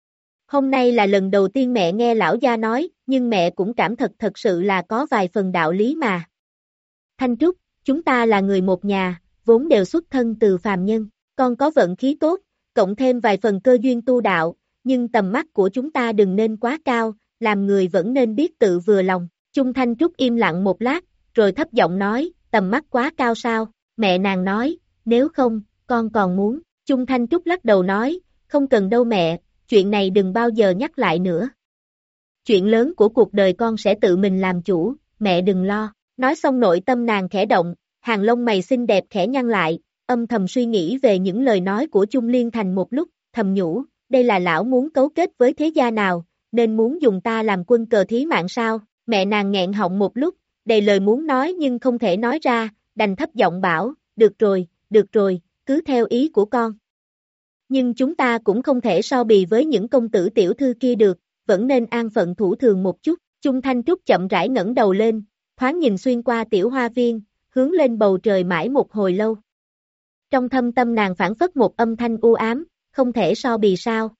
Speaker 2: Hôm nay là lần đầu tiên mẹ nghe lão gia nói, nhưng mẹ cũng cảm thật thật sự là có vài phần đạo lý mà. Thanh Trúc, chúng ta là người một nhà, vốn đều xuất thân từ phàm nhân, con có vận khí tốt, cộng thêm vài phần cơ duyên tu đạo, nhưng tầm mắt của chúng ta đừng nên quá cao, làm người vẫn nên biết tự vừa lòng. Chung Thanh Trúc im lặng một lát, rồi thấp giọng nói, tầm mắt quá cao sao? Mẹ nàng nói, nếu không, con còn muốn. Chung Thanh Trúc lắc đầu nói, không cần đâu mẹ, chuyện này đừng bao giờ nhắc lại nữa. Chuyện lớn của cuộc đời con sẽ tự mình làm chủ, mẹ đừng lo. Nói xong nội tâm nàng khẽ động, hàng lông mày xinh đẹp khẽ nhăn lại, âm thầm suy nghĩ về những lời nói của Chung Liên Thành một lúc, thầm nhủ, đây là lão muốn cấu kết với thế gia nào, nên muốn dùng ta làm quân cờ thí mạng sao? Mẹ nàng nghẹn họng một lúc, đầy lời muốn nói nhưng không thể nói ra, đành thấp giọng bảo, được rồi, được rồi, cứ theo ý của con. Nhưng chúng ta cũng không thể so bì với những công tử tiểu thư kia được, vẫn nên an phận thủ thường một chút. Chung Thanh Trúc chậm rãi ngẩng đầu lên, thoáng nhìn xuyên qua tiểu hoa viên, hướng lên bầu trời mãi một hồi lâu. Trong thâm tâm nàng phảng phất một âm thanh u ám, không thể so bì sao?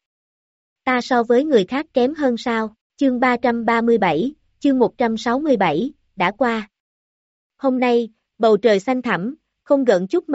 Speaker 2: Ta so với người khác kém hơn sao? Chương ba trăm ba mươi bảy, chương một trăm sáu mươi bảy, đã qua. Hôm nay, bầu trời xanh thẳm, không gợn chút mây,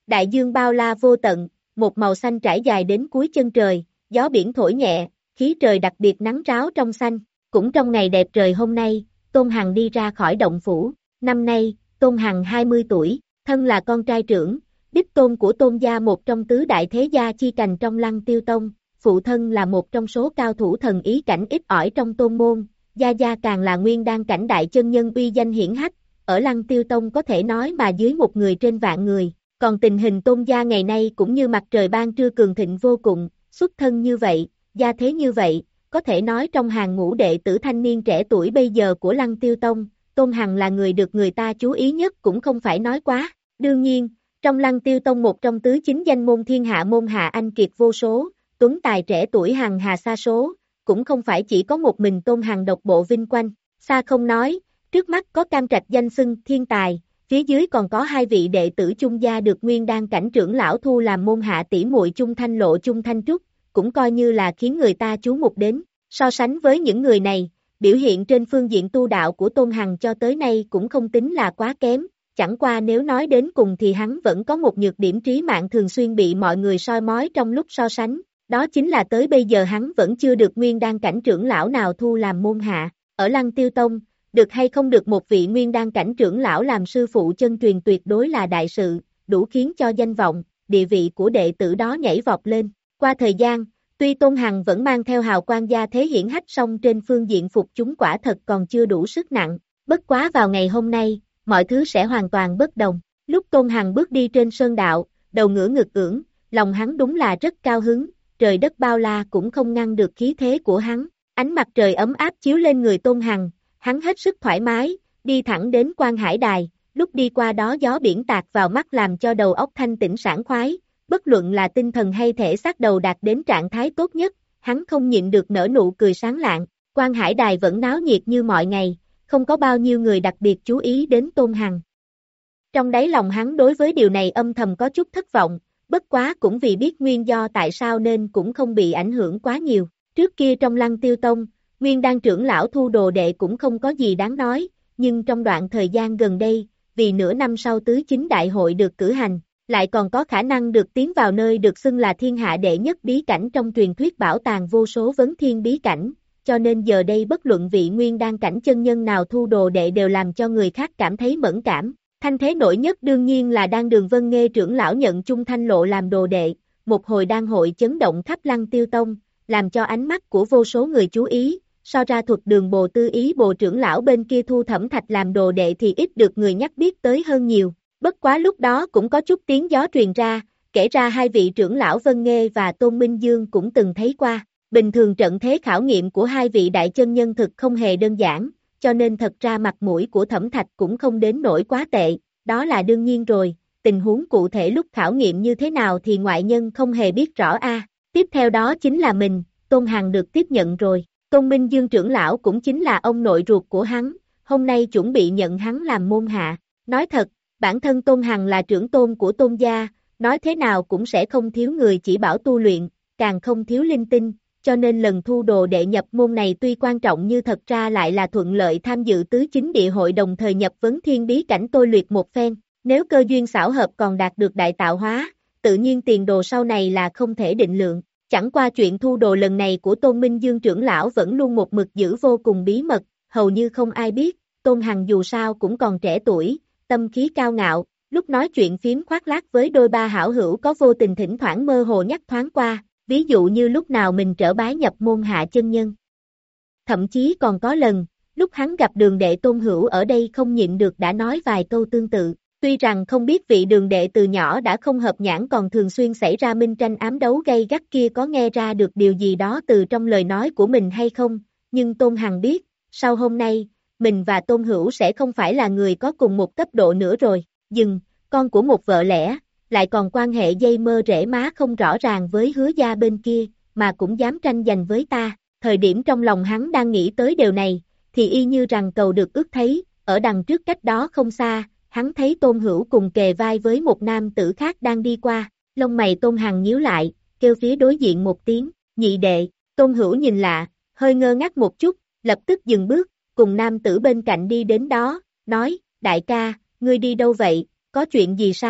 Speaker 2: Đại dương bao la vô tận, một màu xanh trải dài đến cuối chân trời, gió biển thổi nhẹ, khí trời đặc biệt nắng ráo trong xanh. Cũng trong ngày đẹp trời hôm nay, Tôn Hằng đi ra khỏi động phủ. Năm nay, Tôn Hằng hai mươi tuổi, thân là con trai trưởng, đích tôn của Tôn gia, một trong tứ đại thế gia chi cành trong Lăng Tiêu Tông. Phụ thân là một trong số cao thủ thần ý cảnh ít ỏi trong tôn môn, gia gia càng là nguyên đan cảnh đại chân nhân uy danh hiển hách, ở Lăng Tiêu Tông có thể nói mà dưới một người trên vạn người. Còn tình hình Tôn gia ngày nay cũng như mặt trời ban trưa cường thịnh vô cùng, xuất thân như vậy, gia thế như vậy, có thể nói trong hàng ngũ đệ tử thanh niên trẻ tuổi bây giờ của Lăng Tiêu Tông, Tôn Hằng là người được người ta chú ý nhất cũng không phải nói quá. Đương nhiên, trong Lăng Tiêu Tông một trong tứ chính danh môn thiên hạ môn hạ anh kiệt vô số, tuấn tài trẻ tuổi hằng hà sa số, cũng không phải chỉ có một mình Tôn Hằng độc bộ vinh quanh. Xa không nói, trước mắt có Cam Trạch danh xưng thiên tài, phía dưới còn có hai vị đệ tử chung gia được nguyên đan cảnh trưởng lão thu làm môn hạ tỷ muội Chung Thanh Lộ Chung Thanh Trúc, cũng coi như là khiến người ta chú mục đến. So sánh với những người này, biểu hiện trên phương diện tu đạo của Tôn Hằng cho tới nay cũng không tính là quá kém, chẳng qua nếu nói đến cùng thì hắn vẫn có một nhược điểm trí mạng thường xuyên bị mọi người soi mói trong lúc so sánh, đó chính là tới bây giờ hắn vẫn chưa được nguyên đan cảnh trưởng lão nào thu làm môn hạ. Ở Lăng Tiêu Tông, được hay không được một vị nguyên đan cảnh trưởng lão làm sư phụ chân truyền tuyệt đối là đại sự, đủ khiến cho danh vọng, địa vị của đệ tử đó nhảy vọt lên. Qua thời gian, tuy Tôn Hằng vẫn mang theo hào quang gia thế hiển hách, song trên phương diện phục chúng quả thật còn chưa đủ sức nặng, bất quá vào ngày hôm nay, mọi thứ sẽ hoàn toàn bất đồng. Lúc Tôn Hằng bước đi trên sơn đạo, đầu ngửa ngực ưỡn, lòng hắn đúng là rất cao hứng, trời đất bao la cũng không ngăn được khí thế của hắn. Ánh mặt trời ấm áp chiếu lên người Tôn Hằng, hắn hết sức thoải mái, đi thẳng đến Quan Hải Đài, lúc đi qua đó gió biển tạt vào mắt làm cho đầu óc thanh tĩnh sảng khoái, bất luận là tinh thần hay thể xác đầu đạt đến trạng thái tốt nhất, hắn không nhịn được nở nụ cười sáng lạng. Quan Hải Đài vẫn náo nhiệt như mọi ngày, không có bao nhiêu người đặc biệt chú ý đến Tôn Hằng. Trong đáy lòng hắn đối với điều này âm thầm có chút thất vọng, bất quá cũng vì biết nguyên do tại sao nên cũng không bị ảnh hưởng quá nhiều. Trước kia trong Lăng Tiêu Tông, nguyên đan trưởng lão thu đồ đệ cũng không có gì đáng nói, nhưng trong đoạn thời gian gần đây, vì nửa năm sau tứ chính đại hội được cử hành, lại còn có khả năng được tiến vào nơi được xưng là thiên hạ đệ nhất bí cảnh trong truyền thuyết bảo tàng vô số vấn thiên bí cảnh, cho nên giờ đây bất luận vị nguyên đan cảnh chân nhân nào thu đồ đệ đều làm cho người khác cảm thấy mẫn cảm. Thanh thế nổi nhất đương nhiên là Đan Đường Vân Nghê trưởng lão nhận Chung Thanh Lộ làm đồ đệ, một hồi đan hội chấn động khắp Lăng Tiêu Tông, làm cho ánh mắt của vô số người chú ý. So ra Thuật Đường Bồ Tư Ý Bồ trưởng lão bên kia thu Thẩm Thạch làm đồ đệ thì ít được người nhắc biết tới hơn nhiều. Bất quá lúc đó cũng có chút tiếng gió truyền ra, kể ra hai vị trưởng lão Vân Nghê và Tôn Minh Dương cũng từng thấy qua. Bình thường trận thế khảo nghiệm của hai vị đại chân nhân thực không hề đơn giản, cho nên thật ra mặt mũi của Thẩm Thạch cũng không đến nỗi quá tệ, đó là đương nhiên rồi, tình huống cụ thể lúc khảo nghiệm như thế nào thì ngoại nhân không hề biết rõ a. À. Tiếp theo đó chính là mình, Tôn Hằng được tiếp nhận rồi. Tôn Minh Dương trưởng lão cũng chính là ông nội ruột của hắn, hôm nay chuẩn bị nhận hắn làm môn hạ. Nói thật, bản thân Tôn Hằng là trưởng tôn của Tôn gia, nói thế nào cũng sẽ không thiếu người chỉ bảo tu luyện, càng không thiếu linh tinh, cho nên lần thu đồ đệ nhập môn này tuy quan trọng như thật ra lại là thuận lợi tham dự tứ chính địa hội đồng thời nhập vấn thiên bí cảnh tôi luyện một phen, nếu cơ duyên xảo hợp còn đạt được đại tạo hóa, tự nhiên tiền đồ sau này là không thể định lượng. Chẳng qua chuyện thu đồ lần này của Tôn Minh Dương trưởng lão vẫn luôn một mực giữ vô cùng bí mật, hầu như không ai biết, Tôn Hằng dù sao cũng còn trẻ tuổi, tâm khí cao ngạo, lúc nói chuyện phiếm khoác lác với đôi ba hảo hữu có vô tình thỉnh thoảng mơ hồ nhắc thoáng qua, ví dụ như lúc nào mình trở bái nhập môn hạ chân nhân. Thậm chí còn có lần, lúc hắn gặp đường đệ Tôn Hữu ở đây không nhịn được đã nói vài câu tương tự. Tuy rằng không biết vị đường đệ từ nhỏ đã không hợp nhãn còn thường xuyên xảy ra minh tranh ám đấu gay gắt kia có nghe ra được điều gì đó từ trong lời nói của mình hay không, nhưng Tôn Hằng biết, sau hôm nay, mình và Tôn Hữu sẽ không phải là người có cùng một cấp độ nữa rồi. Dừng, con của một vợ lẽ, lại còn quan hệ dây mơ rễ má không rõ ràng với Hứa gia bên kia, mà cũng dám tranh giành với ta. Thời điểm trong lòng hắn đang nghĩ tới điều này, thì y như rằng cầu được ước thấy, ở đằng trước cách đó không xa, hắn thấy Tôn Hữu cùng kề vai với một nam tử khác đang đi qua, lông mày Tôn Hằng nhíu lại, kêu phía đối diện một tiếng, nhị đệ. Tôn Hữu nhìn lạ, hơi ngơ ngác một chút, lập tức dừng bước, cùng nam tử bên cạnh đi đến đó, nói, đại ca, ngươi đi đâu vậy, có chuyện gì sao?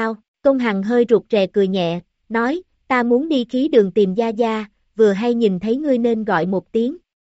Speaker 2: Tôn Hằng hơi rụt rè cười nhẹ, nói, ta muốn đi khí đường tìm Gia Gia, vừa hay nhìn thấy ngươi nên gọi một tiếng.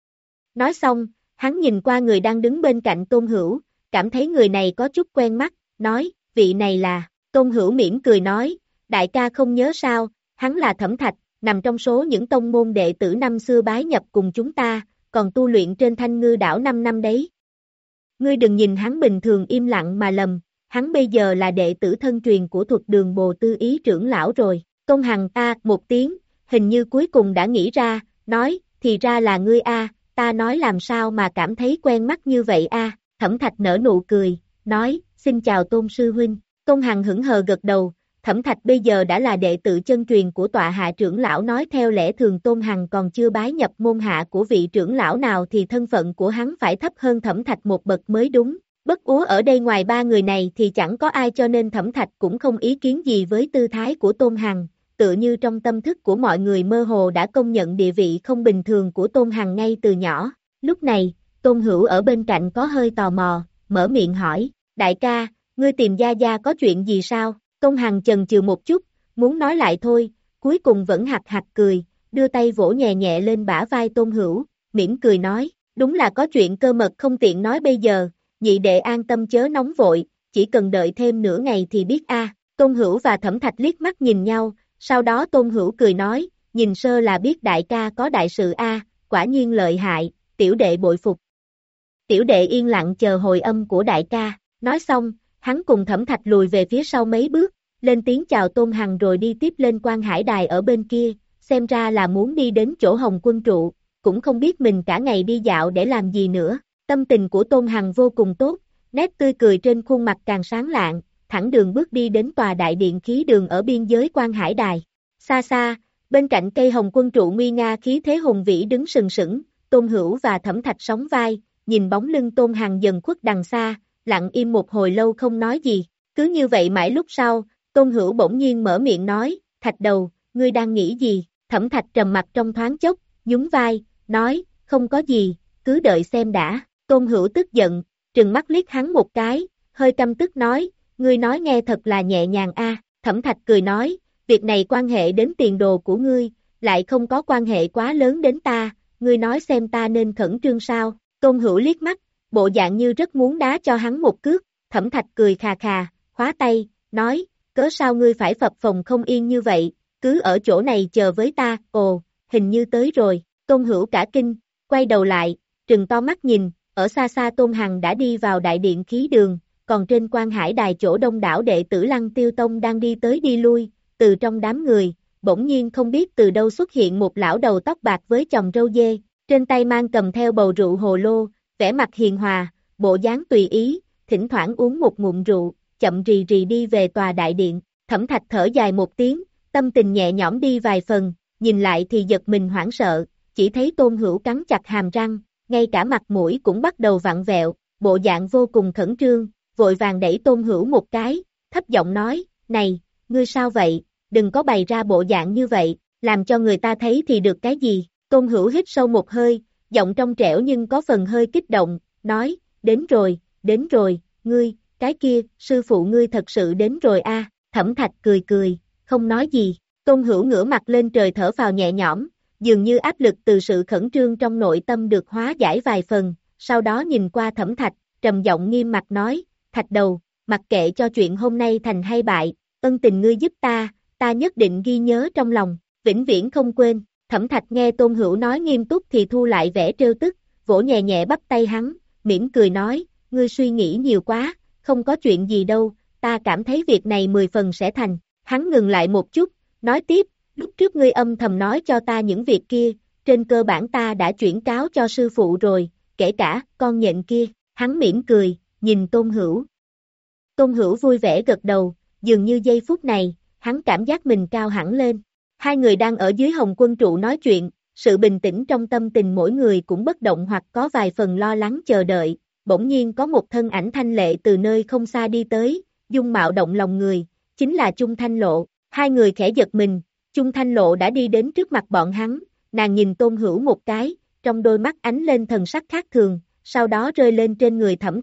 Speaker 2: Nói xong, hắn nhìn qua người đang đứng bên cạnh Tôn Hữu, cảm thấy người này có chút quen mắt, nói, vị này là, Tôn Hữu mỉm cười nói, đại ca không nhớ sao, hắn là Thẩm Thạch, nằm trong số những tông môn đệ tử năm xưa bái nhập cùng chúng ta, còn tu luyện trên Thanh Ngư đảo năm năm đấy. Ngươi đừng nhìn hắn bình thường im lặng mà lầm, hắn bây giờ là đệ tử thân truyền của Thuật Đường Bồ Tư Ý trưởng lão rồi. Tôn Hằng ta một tiếng, hình như cuối cùng đã nghĩ ra, nói, thì ra là ngươi a, ta nói làm sao mà cảm thấy quen mắt như vậy a. Thẩm Thạch nở nụ cười, nói, xin chào Tôn sư huynh. Tôn Hằng hững hờ gật đầu, Thẩm Thạch bây giờ đã là đệ tử chân truyền của tọa hạ trưởng lão, nói theo lẽ thường Tôn Hằng còn chưa bái nhập môn hạ của vị trưởng lão nào thì thân phận của hắn phải thấp hơn Thẩm Thạch một bậc mới đúng. Bất úa ở đây ngoài ba người này thì chẳng có ai, cho nên Thẩm Thạch cũng không ý kiến gì với tư thái của Tôn Hằng, tựa như trong tâm thức của mọi người mơ hồ đã công nhận địa vị không bình thường của Tôn Hằng ngay từ nhỏ. Lúc này, Tôn Hữu ở bên cạnh có hơi tò mò, mở miệng hỏi, đại ca, ngươi tìm Gia Gia có chuyện gì sao? Tôn Hằng chần chừ một chút, muốn nói lại thôi, cuối cùng vẫn hạc hạc cười, đưa tay vỗ nhẹ nhẹ lên bả vai Tôn Hữu, mỉm cười nói, đúng là có chuyện cơ mật không tiện nói bây giờ, nhị đệ an tâm chớ nóng vội, chỉ cần đợi thêm nửa ngày thì biết a. Tôn Hữu và Thẩm Thạch liếc mắt nhìn nhau, sau đó Tôn Hữu cười nói, nhìn sơ là biết đại ca có đại sự a, quả nhiên lợi hại, tiểu đệ bội phục. Tiểu đệ yên lặng chờ hồi âm của đại ca, nói xong, hắn cùng Thẩm Thạch lùi về phía sau mấy bước, lên tiếng chào Tôn Hằng rồi đi tiếp lên quan hải đài ở bên kia, xem ra là muốn đi đến chỗ Hồng Quân trụ, cũng không biết mình cả ngày đi dạo để làm gì nữa. Tâm tình của Tôn Hằng vô cùng tốt, nét tươi cười trên khuôn mặt càng sáng lạng, thẳng đường bước đi đến tòa đại điện khí đường ở biên giới quan hải đài. Xa xa, bên cạnh cây Hồng Quân trụ nguy nga khí thế hùng vĩ đứng sừng sững, Tôn Hữu và Thẩm Thạch sóng vai, nhìn bóng lưng Tôn Hằng dần khuất đằng xa, lặng im một hồi lâu không nói gì. Cứ như vậy mãi lúc sau, Tôn Hữu bỗng nhiên mở miệng nói, Thạch đầu, ngươi đang nghĩ gì? Thẩm Thạch trầm mặt trong thoáng chốc, nhún vai, nói, không có gì, cứ đợi xem đã. Tôn Hữu tức giận, trừng mắt liếc hắn một cái, hơi căm tức nói, ngươi nói nghe thật là nhẹ nhàng a. Thẩm Thạch cười nói, việc này quan hệ đến tiền đồ của ngươi, lại không có quan hệ quá lớn đến ta, ngươi nói xem ta nên khẩn trương sao? Tôn Hữu liếc mắt, bộ dạng như rất muốn đá cho hắn một cước, Thẩm Thạch cười khà khà, khóa tay, nói, cớ sao ngươi phải phập phồng không yên như vậy, cứ ở chỗ này chờ với ta, ồ, hình như tới rồi. Tôn Hữu cả kinh, quay đầu lại, trừng to mắt nhìn, ở xa xa Tôn Hằng đã đi vào đại điện khí đường, còn trên quan hải đài chỗ đông đảo đệ tử Lăng Tiêu Tông đang đi tới đi lui, từ trong đám người, bỗng nhiên không biết từ đâu xuất hiện một lão đầu tóc bạc với chòm râu dê, trên tay mang cầm theo bầu rượu hồ lô, vẻ mặt hiền hòa, bộ dáng tùy ý, thỉnh thoảng uống một ngụm rượu, chậm rì rì đi về tòa đại điện. Thẩm Thạch thở dài một tiếng, tâm tình nhẹ nhõm đi vài phần, nhìn lại thì giật mình hoảng sợ, chỉ thấy Tôn Hữu cắn chặt hàm răng, ngay cả mặt mũi cũng bắt đầu vặn vẹo, bộ dạng vô cùng khẩn trương, vội vàng đẩy Tôn Hữu một cái, thấp giọng nói, này, ngươi sao vậy, đừng có bày ra bộ dạng như vậy, làm cho người ta thấy thì được cái gì. Tôn Hữu hít sâu một hơi, giọng trong trẻo nhưng có phần hơi kích động, nói, đến rồi, đến rồi, ngươi, cái kia, sư phụ ngươi thật sự đến rồi a. Thẩm Thạch cười cười, không nói gì. Tôn Hữu ngửa mặt lên trời thở phào nhẹ nhõm, dường như áp lực từ sự khẩn trương trong nội tâm được hóa giải vài phần, sau đó nhìn qua Thẩm Thạch, trầm giọng nghiêm mặt nói, Thạch đầu, mặc kệ cho chuyện hôm nay thành hay bại, ân tình ngươi giúp ta, ta nhất định ghi nhớ trong lòng, vĩnh viễn không quên. Thẩm Thạch nghe Tôn Hữu nói nghiêm túc thì thu lại vẻ trêu tức, vỗ nhẹ nhẹ bắp tay hắn, mỉm cười nói, ngươi suy nghĩ nhiều quá, không có chuyện gì đâu, ta cảm thấy việc này mười phần sẽ thành. Hắn ngừng lại một chút, nói tiếp, lúc trước ngươi âm thầm nói cho ta những việc kia, trên cơ bản ta đã chuyển cáo cho sư phụ rồi, kể cả con nhện kia. Hắn mỉm cười, nhìn Tôn Hữu. Tôn Hữu vui vẻ gật đầu, dường như giây phút này, hắn cảm giác mình cao hẳn lên. Hai người đang ở dưới Hồng Quân trụ nói chuyện, sự bình tĩnh trong tâm tình mỗi người cũng bất động hoặc có vài phần lo lắng chờ đợi, bỗng nhiên có một thân ảnh thanh lệ từ nơi không xa đi tới, dung mạo động lòng người, chính là Chung Thanh Lộ. Hai người khẽ giật mình, Chung Thanh Lộ đã đi đến trước mặt bọn hắn, nàng nhìn Tôn Hữu một cái, trong đôi mắt ánh lên thần sắc khác thường, sau đó rơi lên trên người Thẩm Thạch,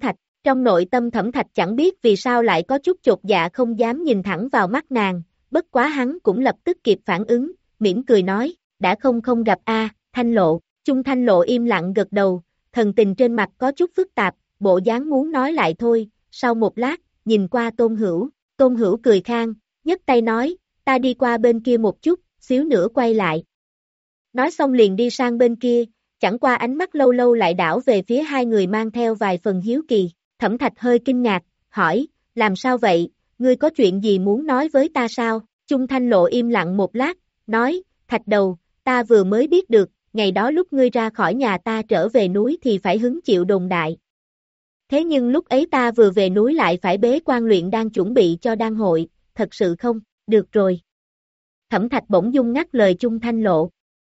Speaker 2: Trong nội tâm Thẩm Thạch chẳng biết vì sao lại có chút chột dạ không dám nhìn thẳng vào mắt nàng, bất quá hắn cũng lập tức kịp phản ứng, mỉm cười nói, đã không không gặp a, Thanh Lộ. Chung Thanh Lộ im lặng gật đầu, thần tình trên mặt có chút phức tạp, bộ dáng muốn nói lại thôi, sau một lát, nhìn qua Tôn Hữu, Tôn Hữu cười khang, nhấc tay nói, ta đi qua bên kia một chút, xíu nữa quay lại. Nói xong liền đi sang bên kia, chẳng qua ánh mắt lâu lâu lại đảo về phía hai người mang theo vài phần hiếu kỳ, Thẩm Thạch hơi kinh ngạc, hỏi, làm sao vậy, ngươi có chuyện gì muốn nói với ta sao? Chung Thanh Lộ im lặng một lát, nói, Thạch Đầu, ta vừa mới biết được, ngày đó lúc ngươi ra khỏi nhà ta trở về núi thì phải hứng chịu đồn đại. Thế nhưng lúc ấy ta vừa về núi lại phải bế quan luyện đang chuẩn bị cho đan hội, thật sự không, được rồi. Thẩm Thạch bỗng dưng ngắt lời Chung Thanh Lộ.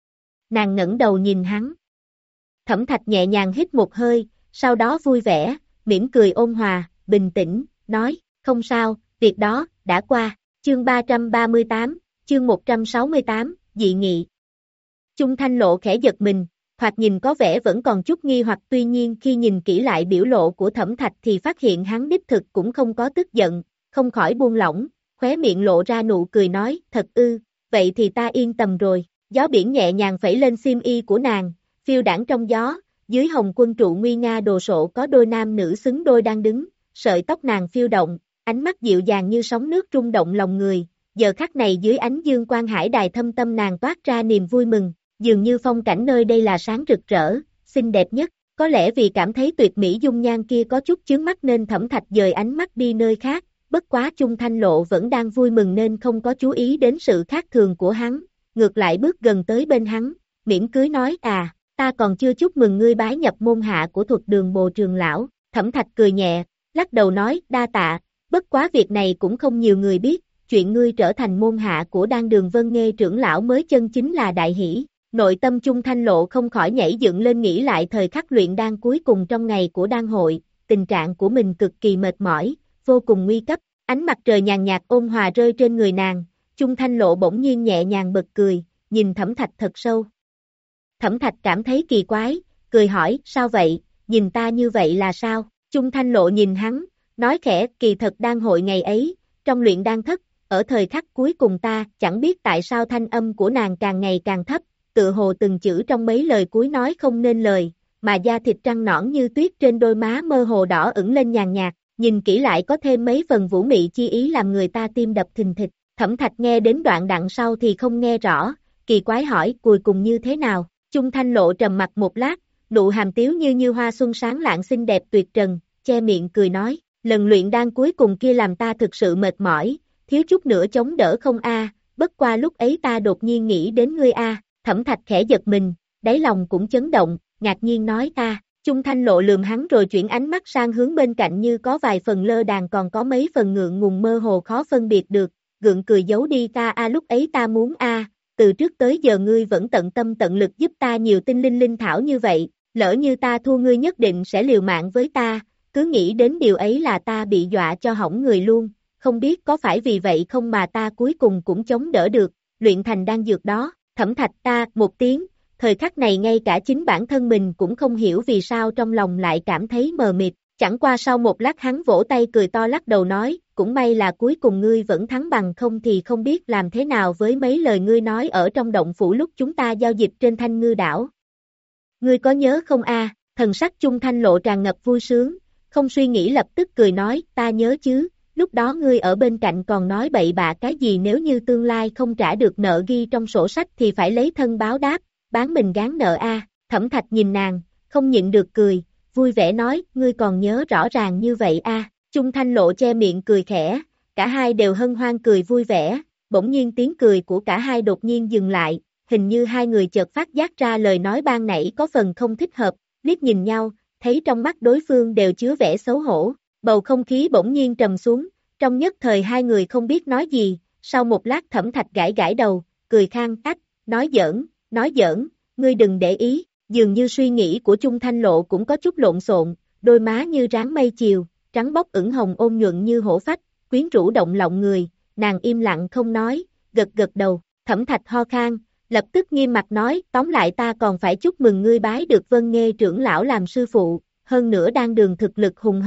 Speaker 2: Nàng ngẩng đầu nhìn hắn. Thẩm Thạch nhẹ nhàng hít một hơi, sau đó vui vẻ, mỉm cười ôn hòa, bình tĩnh, nói, không sao, việc đó, đã qua. Chương ba trăm ba mươi tám, chương một trăm sáu mươi tám, dị nghị. Chung Thanh Lộ khẽ giật mình, thoạt nhìn có vẻ vẫn còn chút nghi hoặc tuy nhiên khi nhìn kỹ lại biểu lộ của Thẩm Thạch thì phát hiện hắn đích thực cũng không có tức giận, không khỏi buông lỏng, khóe miệng lộ ra nụ cười nói, thật ư, vậy thì ta yên tâm rồi, gió biển nhẹ nhàng phẩy lên xiêm y của nàng, phiêu đãng trong gió, dưới hồng quân trụ nguy nga đồ sộ có đôi nam nữ xứng đôi đang đứng, sợi tóc nàng phiêu động, ánh mắt dịu dàng như sóng nước rung động lòng người, giờ khắc này dưới ánh dương quang hải đài thâm tâm nàng toát ra niềm vui mừng, dường như phong cảnh nơi đây là sáng rực rỡ, xinh đẹp nhất, có lẽ vì cảm thấy tuyệt mỹ dung nhan kia có chút chướng mắt nên Thẩm Thạch dời ánh mắt đi nơi khác, bất quá Chung Thanh Lộ vẫn đang vui mừng nên không có chú ý đến sự khác thường của hắn, ngược lại bước gần tới bên hắn, mỉm cười nói à, ta còn chưa chúc mừng ngươi bái nhập môn hạ của Thuật Đường Bồ Trường Lão, Thẩm Thạch cười nhẹ, lắc đầu nói đa tạ, bất quá việc này cũng không nhiều người biết, chuyện ngươi trở thành môn hạ của Đan Đường Vân Nghê trưởng lão mới chân chính là đại hỷ. Nội tâm Chung Thanh Lộ không khỏi nhảy dựng lên nghĩ lại thời khắc luyện đan cuối cùng trong ngày của đan hội, tình trạng của mình cực kỳ mệt mỏi, vô cùng nguy cấp, ánh mặt trời nhàn nhạt ôn hòa rơi trên người nàng, Chung Thanh Lộ bỗng nhiên nhẹ nhàng bật cười, nhìn Thẩm Thạch thật sâu. Thẩm Thạch cảm thấy kỳ quái, cười hỏi, sao vậy, nhìn ta như vậy là sao? Chung Thanh Lộ nhìn hắn, nói khẽ, kỳ thật đan hội ngày ấy, trong luyện đan thất, ở thời khắc cuối cùng ta, chẳng biết tại sao thanh âm của nàng càng ngày càng thấp, tự hồ từng chữ trong mấy lời cuối nói không nên lời, mà da thịt trắng nõn như tuyết trên đôi má mơ hồ đỏ ửng lên nhàn nhạt, nhìn kỹ lại có thêm mấy phần vũ mị chi ý làm người ta tim đập thình thịch. Thẩm Thạch nghe đến đoạn đằng sau thì không nghe rõ, kỳ quái hỏi cuối cùng như thế nào, Chung Thanh Lộ trầm mặt một lát, nụ hàm tiếu như như hoa xuân sáng lạng xinh đẹp tuyệt trần, che miệng cười nói, lần luyện đan cuối cùng kia làm ta thực sự mệt mỏi, thiếu chút nữa chống đỡ không a, bất qua lúc ấy ta đột nhiên nghĩ đến ngươi a. Thẩm Thạch khẽ giật mình, đáy lòng cũng chấn động, ngạc nhiên nói ta, Chung Thanh Lộ lườm hắn rồi chuyển ánh mắt sang hướng bên cạnh như có vài phần lơ đàn còn có mấy phần ngượng ngùng mơ hồ khó phân biệt được, gượng cười giấu đi ta a lúc ấy ta muốn a, từ trước tới giờ ngươi vẫn tận tâm tận lực giúp ta nhiều tinh linh linh thảo như vậy, lỡ như ta thua ngươi nhất định sẽ liều mạng với ta, cứ nghĩ đến điều ấy là ta bị dọa cho hỏng người luôn, không biết có phải vì vậy không mà ta cuối cùng cũng chống đỡ được, luyện thành đan dược đó. Thẩm Thạch ta, một tiếng, thời khắc này ngay cả chính bản thân mình cũng không hiểu vì sao trong lòng lại cảm thấy mờ mịt, chẳng qua sau một lát hắn vỗ tay cười to lắc đầu nói, cũng may là cuối cùng ngươi vẫn thắng bằng không thì không biết làm thế nào với mấy lời ngươi nói ở trong động phủ lúc chúng ta giao dịch trên Thanh Ngư đảo. Ngươi có nhớ không a? Thần sắc Chung Thanh Lộ tràn ngập vui sướng, không suy nghĩ lập tức cười nói, ta nhớ chứ. Lúc đó ngươi ở bên cạnh còn nói bậy bạ cái gì nếu như tương lai không trả được nợ ghi trong sổ sách thì phải lấy thân báo đáp, bán mình gán nợ a. Thẩm Thạch nhìn nàng, không nhịn được cười, vui vẻ nói, ngươi còn nhớ rõ ràng như vậy a. Chung Thanh Lộ che miệng cười khẽ, cả hai đều hân hoan cười vui vẻ, bỗng nhiên tiếng cười của cả hai đột nhiên dừng lại, hình như hai người chợt phát giác ra lời nói ban nãy có phần không thích hợp, liếc nhìn nhau, thấy trong mắt đối phương đều chứa vẻ xấu hổ. Bầu không khí bỗng nhiên trầm xuống, trong nhất thời hai người không biết nói gì, sau một lát Thẩm Thạch gãi gãi đầu, cười khang ách, nói giỡn, nói giỡn, ngươi đừng để ý, dường như suy nghĩ của Chung Thanh Lộ cũng có chút lộn xộn, đôi má như ráng mây chiều, trắng bóc ửng hồng ôn nhuận như hổ phách, quyến rũ động lòng người, nàng im lặng không nói, gật gật đầu, Thẩm Thạch ho khan, lập tức nghiêm mặt nói, tóm lại ta còn phải chúc mừng ngươi bái được Vân Nghê trưởng lão làm sư phụ, hơn nữa đang đường thực lực hùng hậu,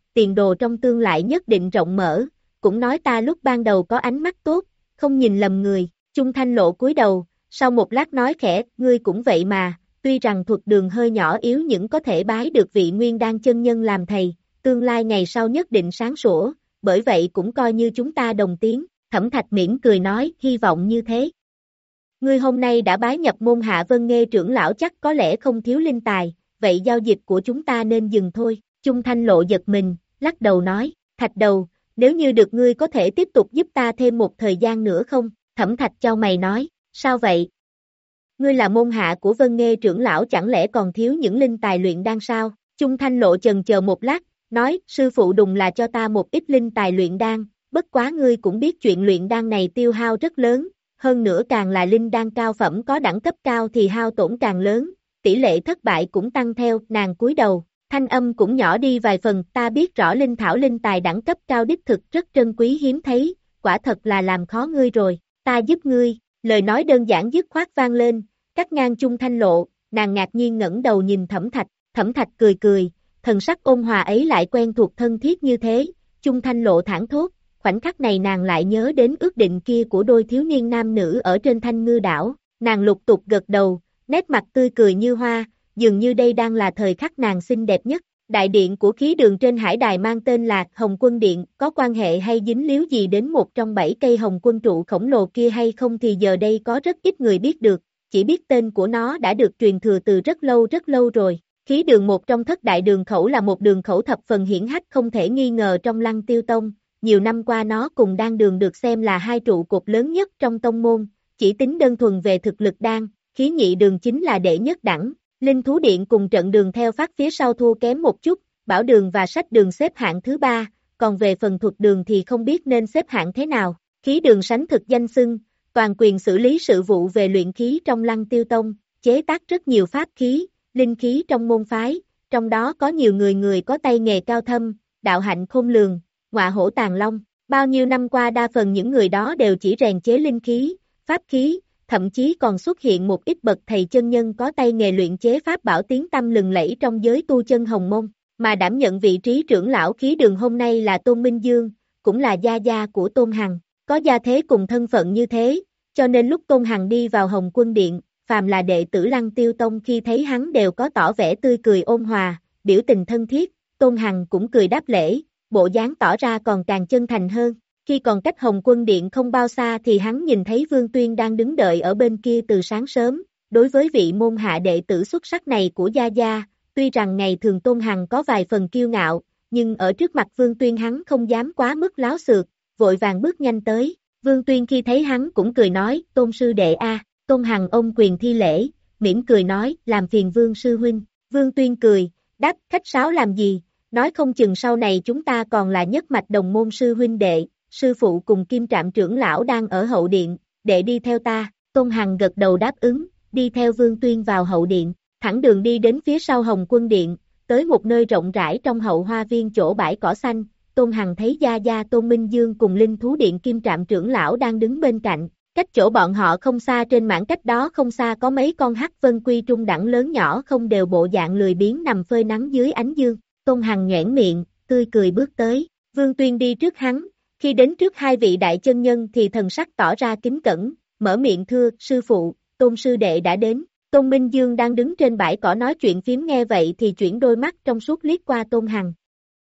Speaker 2: tiền đồ trong tương lai nhất định rộng mở, cũng nói ta lúc ban đầu có ánh mắt tốt, không nhìn lầm người, Chung Thanh Lộ cúi đầu, sau một lát nói khẽ, ngươi cũng vậy mà, tuy rằng thuật đường hơi nhỏ yếu nhưng có thể bái được vị nguyên đan chân nhân làm thầy, tương lai ngày sau nhất định sáng sủa, bởi vậy cũng coi như chúng ta đồng tiếng, Thẩm Thạch mỉm cười nói, hy vọng như thế. Ngươi hôm nay đã bái nhập môn Hạ Vân Nghê trưởng lão chắc có lẽ không thiếu linh tài, vậy giao dịch của chúng ta nên dừng thôi, Chung Thanh Lộ giật mình, lắc đầu nói, Thạch đầu, nếu như được ngươi có thể tiếp tục giúp ta thêm một thời gian nữa không, Thẩm Thạch chau mày nói, sao vậy? Ngươi là môn hạ của Vân Nghê trưởng lão chẳng lẽ còn thiếu những linh tài luyện đan sao? Chung Thanh Lộ chần chờ một lát, nói, sư phụ đùng là cho ta một ít linh tài luyện đan, bất quá ngươi cũng biết chuyện luyện đan này tiêu hao rất lớn, hơn nữa càng là linh đan cao phẩm có đẳng cấp cao thì hao tổn càng lớn, tỷ lệ thất bại cũng tăng theo, nàng cúi đầu, thanh âm cũng nhỏ đi vài phần, ta biết rõ linh thảo linh tài đẳng cấp cao đích thực rất trân quý hiếm thấy, quả thật là làm khó ngươi rồi, ta giúp ngươi, lời nói đơn giản dứt khoát vang lên, cắt ngang Chung Thanh Lộ, nàng ngạc nhiên ngẩng đầu nhìn Thẩm Thạch, Thẩm Thạch cười cười, thần sắc ôn hòa ấy lại quen thuộc thân thiết như thế, Chung Thanh Lộ thảng thốt, khoảnh khắc này nàng lại nhớ đến ước định kia của đôi thiếu niên nam nữ ở trên Thanh Ngư đảo, nàng lục tục gật đầu, nét mặt tươi cười như hoa, dường như đây đang là thời khắc nàng xinh đẹp nhất. Đại điện của khí đường trên hải đài mang tên là Hồng Quân Điện, có quan hệ hay dính líu gì đến một trong bảy cây Hồng Quân trụ khổng lồ kia hay không thì giờ đây có rất ít người biết được, chỉ biết tên của nó đã được truyền thừa từ rất lâu rất lâu rồi. Khí đường một trong thất đại đường khẩu là một đường khẩu thập phần hiển hách không thể nghi ngờ trong Lăng Tiêu Tông, nhiều năm qua nó cùng đan đường được xem là hai trụ cột lớn nhất trong tông môn, chỉ tính đơn thuần về thực lực đan, khí nhị đường chính là đệ nhất đẳng. Linh thú điện cùng trận đường theo phát phía sau thua kém một chút, bảo đường và sách đường xếp hạng thứ ba, còn về phần thuật đường thì không biết nên xếp hạng thế nào. Khí đường sánh thực danh xưng, toàn quyền xử lý sự vụ về luyện khí trong Lăng Tiêu Tông, chế tác rất nhiều pháp khí, linh khí trong môn phái, trong đó có nhiều người người có tay nghề cao thâm, đạo hạnh khôn lường, ngọa hổ tàng long. Bao nhiêu năm qua đa phần những người đó đều chỉ rèn chế linh khí, pháp khí, thậm chí còn xuất hiện một ít bậc thầy chân nhân có tay nghề luyện chế pháp bảo tiếng tăm lừng lẫy trong giới tu chân hồng môn, mà đảm nhận vị trí trưởng lão khí đường hôm nay là Tôn Minh Dương, cũng là gia gia của Tôn Hằng, có gia thế cùng thân phận như thế, cho nên lúc Tôn Hằng đi vào Hồng Quân Điện, phàm là đệ tử Lăng Tiêu Tông khi thấy hắn đều có tỏ vẻ tươi cười ôn hòa, biểu tình thân thiết, Tôn Hằng cũng cười đáp lễ, bộ dáng tỏ ra còn càng chân thành hơn. Khi còn cách Hồng Quân Điện không bao xa thì hắn nhìn thấy Vương Tuyên đang đứng đợi ở bên kia từ sáng sớm, đối với vị môn hạ đệ tử xuất sắc này của Gia Gia, tuy rằng ngày thường Tôn Hằng có vài phần kiêu ngạo, nhưng ở trước mặt Vương Tuyên hắn không dám quá mức láo xược, vội vàng bước nhanh tới, Vương Tuyên khi thấy hắn cũng cười nói, Tôn sư đệ a, Tôn Hằng ôm quyền thi lễ, mỉm cười nói, làm phiền Vương sư huynh, Vương Tuyên cười, đáp, khách sáo làm gì, nói không chừng sau này chúng ta còn là nhất mạch đồng môn sư huynh đệ. Sư phụ cùng Kim Trạm trưởng lão đang ở hậu điện, đệ đi theo ta, Tôn Hằng gật đầu đáp ứng, đi theo Vương Tuyên vào hậu điện, thẳng đường đi đến phía sau Hồng Quân Điện, tới một nơi rộng rãi trong hậu hoa viên chỗ bãi cỏ xanh, Tôn Hằng thấy Gia Gia Tôn Minh Dương cùng Linh Thú Điện Kim Trạm trưởng lão đang đứng bên cạnh, cách chỗ bọn họ không xa trên mảng cách đó không xa có mấy con hắc vân quy trung đẳng lớn nhỏ không đều bộ dạng lười biếng nằm phơi nắng dưới ánh dương, Tôn Hằng nhoẻn miệng, tươi cười bước tới, Vương Tuyên đi trước hắn. Khi đến trước hai vị đại chân nhân thì thần sắc tỏ ra kính cẩn, mở miệng thưa, sư phụ, Tôn sư đệ đã đến. Tôn Minh Dương đang đứng trên bãi cỏ nói chuyện phím nghe vậy thì chuyển đôi mắt trong suốt liếc qua Tôn Hằng.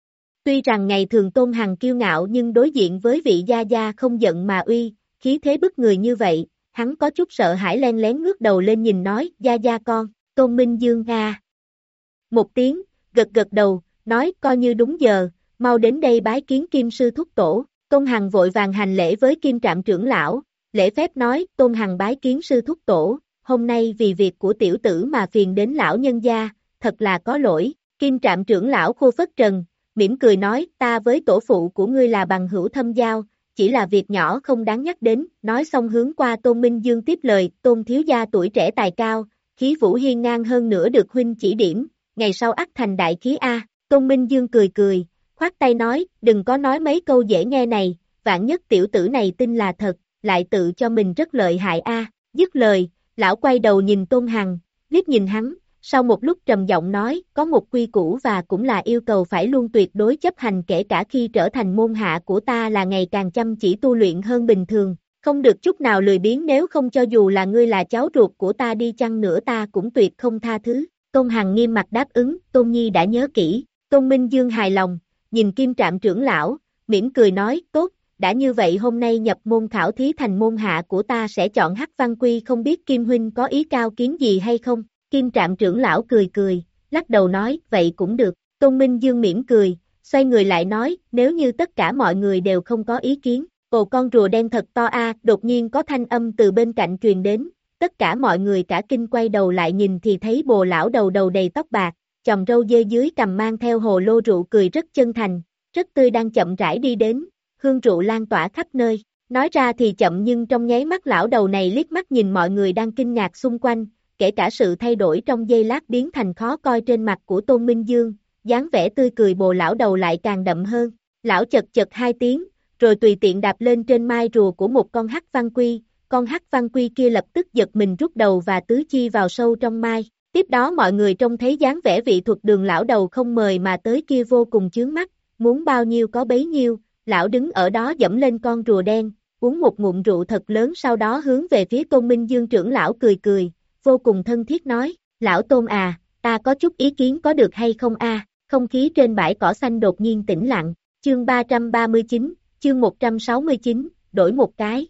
Speaker 2: Tuy rằng ngày thường Tôn Hằng kiêu ngạo nhưng đối diện với vị Gia Gia không giận mà uy, khí thế bức người như vậy, hắn có chút sợ hãi len lén ngước đầu lên nhìn nói, Gia Gia con, Tôn Minh Dương a. Một tiếng, gật gật đầu, nói coi như đúng giờ, mau đến đây bái kiến Kim sư thúc tổ. Tôn Hằng vội vàng hành lễ với Kim Trạm trưởng lão, lễ phép nói, Tôn Hằng bái kiến sư thúc tổ, hôm nay vì việc của tiểu tử mà phiền đến lão nhân gia, thật là có lỗi, Kim Trạm trưởng lão khô phất trần, mỉm cười nói, ta với tổ phụ của ngươi là bằng hữu thâm giao, chỉ là việc nhỏ không đáng nhắc đến, nói xong hướng qua Tôn Minh Dương tiếp lời, Tôn thiếu gia tuổi trẻ tài cao, khí vũ hiên ngang hơn nữa được huynh chỉ điểm, ngày sau ắt thành đại khí A, Tôn Minh Dương cười cười. Khoát tay nói, đừng có nói mấy câu dễ nghe này, vạn nhất tiểu tử này tin là thật, lại tự cho mình rất lợi hại a. Dứt lời, lão quay đầu nhìn Tôn Hằng, liếc nhìn hắn, sau một lúc trầm giọng nói, có một quy củ và cũng là yêu cầu phải luôn tuyệt đối chấp hành kể cả khi trở thành môn hạ của ta là ngày càng chăm chỉ tu luyện hơn bình thường, không được chút nào lười biếng nếu không cho dù là ngươi là cháu ruột của ta đi chăng nữa ta cũng tuyệt không tha thứ. Tôn Hằng nghiêm mặt đáp ứng, Tôn Nhi đã nhớ kỹ, Tôn Minh Dương hài lòng, nhìn Kim Trạm trưởng lão, mỉm cười nói, tốt, đã như vậy hôm nay nhập môn khảo thí thành môn hạ của ta sẽ chọn Hắc Văn Quy không biết Kim Huynh có ý cao kiến gì hay không, Kim Trạm trưởng lão cười cười, lắc đầu nói, vậy cũng được, Tôn Minh Dương mỉm cười, xoay người lại nói, nếu như tất cả mọi người đều không có ý kiến, ồ con rùa đen thật to a, đột nhiên có thanh âm từ bên cạnh truyền đến, tất cả mọi người cả kinh quay đầu lại nhìn thì thấy Bồ lão đầu đầu đầy tóc bạc, chòm râu dê dưới cằm mang theo hồ lô rượu cười rất chân thành, rất tươi đang chậm rãi đi đến, hương rượu lan tỏa khắp nơi, nói ra thì chậm nhưng trong nháy mắt lão đầu này liếc mắt nhìn mọi người đang kinh ngạc xung quanh, kể cả sự thay đổi trong giây lát biến thành khó coi trên mặt của Tôn Minh Dương, dáng vẻ tươi cười Bồ lão đầu lại càng đậm hơn, lão chật chật hai tiếng, rồi tùy tiện đạp lên trên mai rùa của một con Hắc Văn Quy, con Hắc Văn Quy kia lập tức giật mình rút đầu và tứ chi vào sâu trong mai, tiếp đó mọi người trông thấy dáng vẻ vị thuật đường lão đầu không mời mà tới kia vô cùng chướng mắt, muốn bao nhiêu có bấy nhiêu, lão đứng ở đó dẫm lên con rùa đen, uống một ngụm rượu thật lớn sau đó hướng về phía Tôn Minh Dương trưởng lão cười cười, vô cùng thân thiết nói, lão Tôn à, ta có chút ý kiến có được hay không a? Không khí trên bãi cỏ xanh đột nhiên tĩnh lặng, chương ba trăm ba mươi chín, chương một trăm sáu mươi chín, đổi một cái.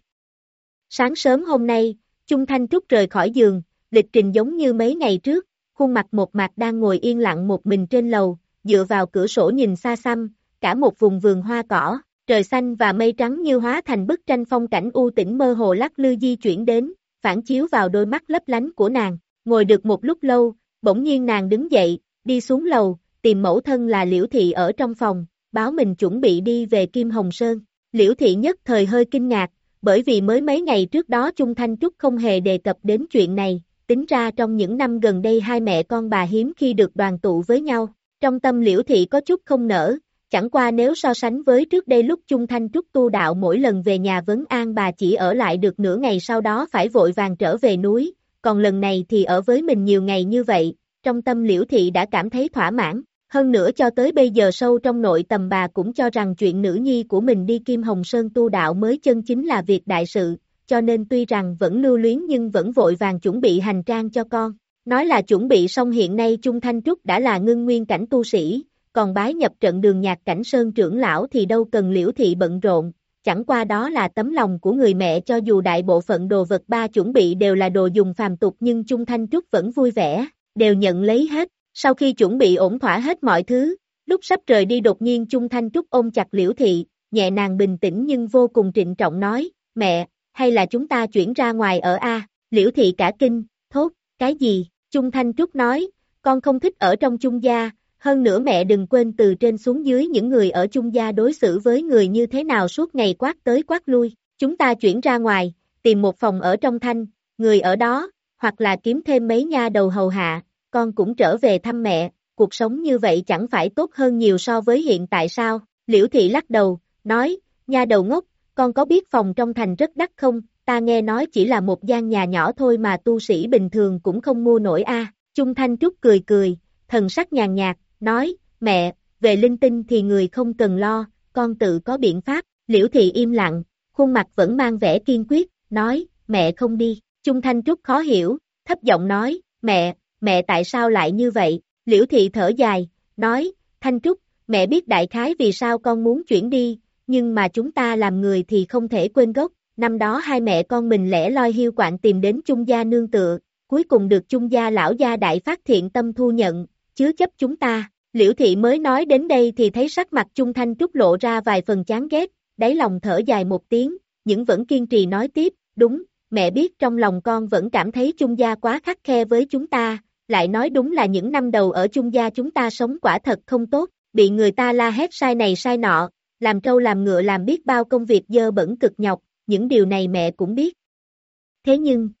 Speaker 2: Sáng sớm hôm nay, Chung Thanh Trúc rời khỏi giường, lịch trình giống như mấy ngày trước, khuôn mặt một mặt đang ngồi yên lặng một mình trên lầu, dựa vào cửa sổ nhìn xa xăm, cả một vùng vườn hoa cỏ, trời xanh và mây trắng như hóa thành bức tranh phong cảnh u tĩnh mơ hồ lắc lư di chuyển đến, phản chiếu vào đôi mắt lấp lánh của nàng, ngồi được một lúc lâu, bỗng nhiên nàng đứng dậy, đi xuống lầu, tìm mẫu thân là Liễu Thị ở trong phòng, báo mình chuẩn bị đi về Kim Hồng Sơn, Liễu Thị nhất thời hơi kinh ngạc, bởi vì mới mấy ngày trước đó Chung Thanh Trúc không hề đề cập đến chuyện này, tính ra trong những năm gần đây hai mẹ con bà hiếm khi được đoàn tụ với nhau, trong tâm Liễu Thị có chút không nỡ, chẳng qua nếu so sánh với trước đây lúc Chung Thanh Trúc tu đạo mỗi lần về nhà vấn an bà chỉ ở lại được nửa ngày sau đó phải vội vàng trở về núi, còn lần này thì ở với mình nhiều ngày như vậy, trong tâm Liễu Thị đã cảm thấy thỏa mãn, hơn nữa cho tới bây giờ sâu trong nội tâm bà cũng cho rằng chuyện nữ nhi của mình đi Kim Hồng Sơn tu đạo mới chân chính là việc đại sự, cho nên tuy rằng vẫn lưu luyến nhưng vẫn vội vàng chuẩn bị hành trang cho con, nói là chuẩn bị xong hiện nay Chung Thanh Trúc đã là ngưng nguyên cảnh tu sĩ, còn bái nhập trận đường nhạc cảnh sơn trưởng lão thì đâu cần Liễu Thị bận rộn, chẳng qua đó là tấm lòng của người mẹ cho dù đại bộ phận đồ vật ba chuẩn bị đều là đồ dùng phàm tục nhưng Chung Thanh Trúc vẫn vui vẻ, đều nhận lấy hết, sau khi chuẩn bị ổn thỏa hết mọi thứ, lúc sắp rời đi đột nhiên Chung Thanh Trúc ôm chặt Liễu Thị, nhẹ nàng bình tĩnh nhưng vô cùng trịnh trọng nói, mẹ, hay là chúng ta chuyển ra ngoài ở a? Liễu Thị cả kinh, thốt, cái gì? Chung Thanh Trúc nói, con không thích ở trong Chung gia, hơn nữa mẹ đừng quên từ trên xuống dưới những người ở Chung gia đối xử với người như thế nào suốt ngày quát tới quát lui, chúng ta chuyển ra ngoài, tìm một phòng ở trong Thanh, người ở đó, hoặc là kiếm thêm mấy nha đầu hầu hạ, con cũng trở về thăm mẹ, cuộc sống như vậy chẳng phải tốt hơn nhiều so với hiện tại sao? Liễu Thị lắc đầu, nói, nha đầu ngốc, con có biết phòng trong thành rất đắt không? Ta nghe nói chỉ là một gian nhà nhỏ thôi mà tu sĩ bình thường cũng không mua nổi a. Chung Thanh Trúc cười cười, thần sắc nhàn nhạt, nói, mẹ, về linh tinh thì người không cần lo, con tự có biện pháp. Liễu Thị im lặng, khuôn mặt vẫn mang vẻ kiên quyết, nói, mẹ không đi. Chung Thanh Trúc khó hiểu, thấp giọng nói, mẹ, mẹ tại sao lại như vậy? Liễu Thị thở dài, nói, Thanh Trúc, mẹ biết đại khái vì sao con muốn chuyển đi, nhưng mà chúng ta làm người thì không thể quên gốc, năm đó hai mẹ con mình lẻ loi hiu quạnh tìm đến Chung gia nương tựa, cuối cùng được Chung gia lão gia đại phát thiện tâm thu nhận, chứa chấp chúng ta. Liễu Thị mới nói đến đây thì thấy sắc mặt Chung Thanh Trúc lộ ra vài phần chán ghét, đáy lòng thở dài một tiếng, nhưng vẫn kiên trì nói tiếp, đúng, mẹ biết trong lòng con vẫn cảm thấy Chung gia quá khắt khe với chúng ta, lại nói đúng là những năm đầu ở Chung gia chúng ta sống quả thật không tốt, bị người ta la hét sai này sai nọ, làm trâu làm ngựa làm biết bao công việc dơ bẩn cực nhọc, những điều này mẹ cũng biết. Thế nhưng,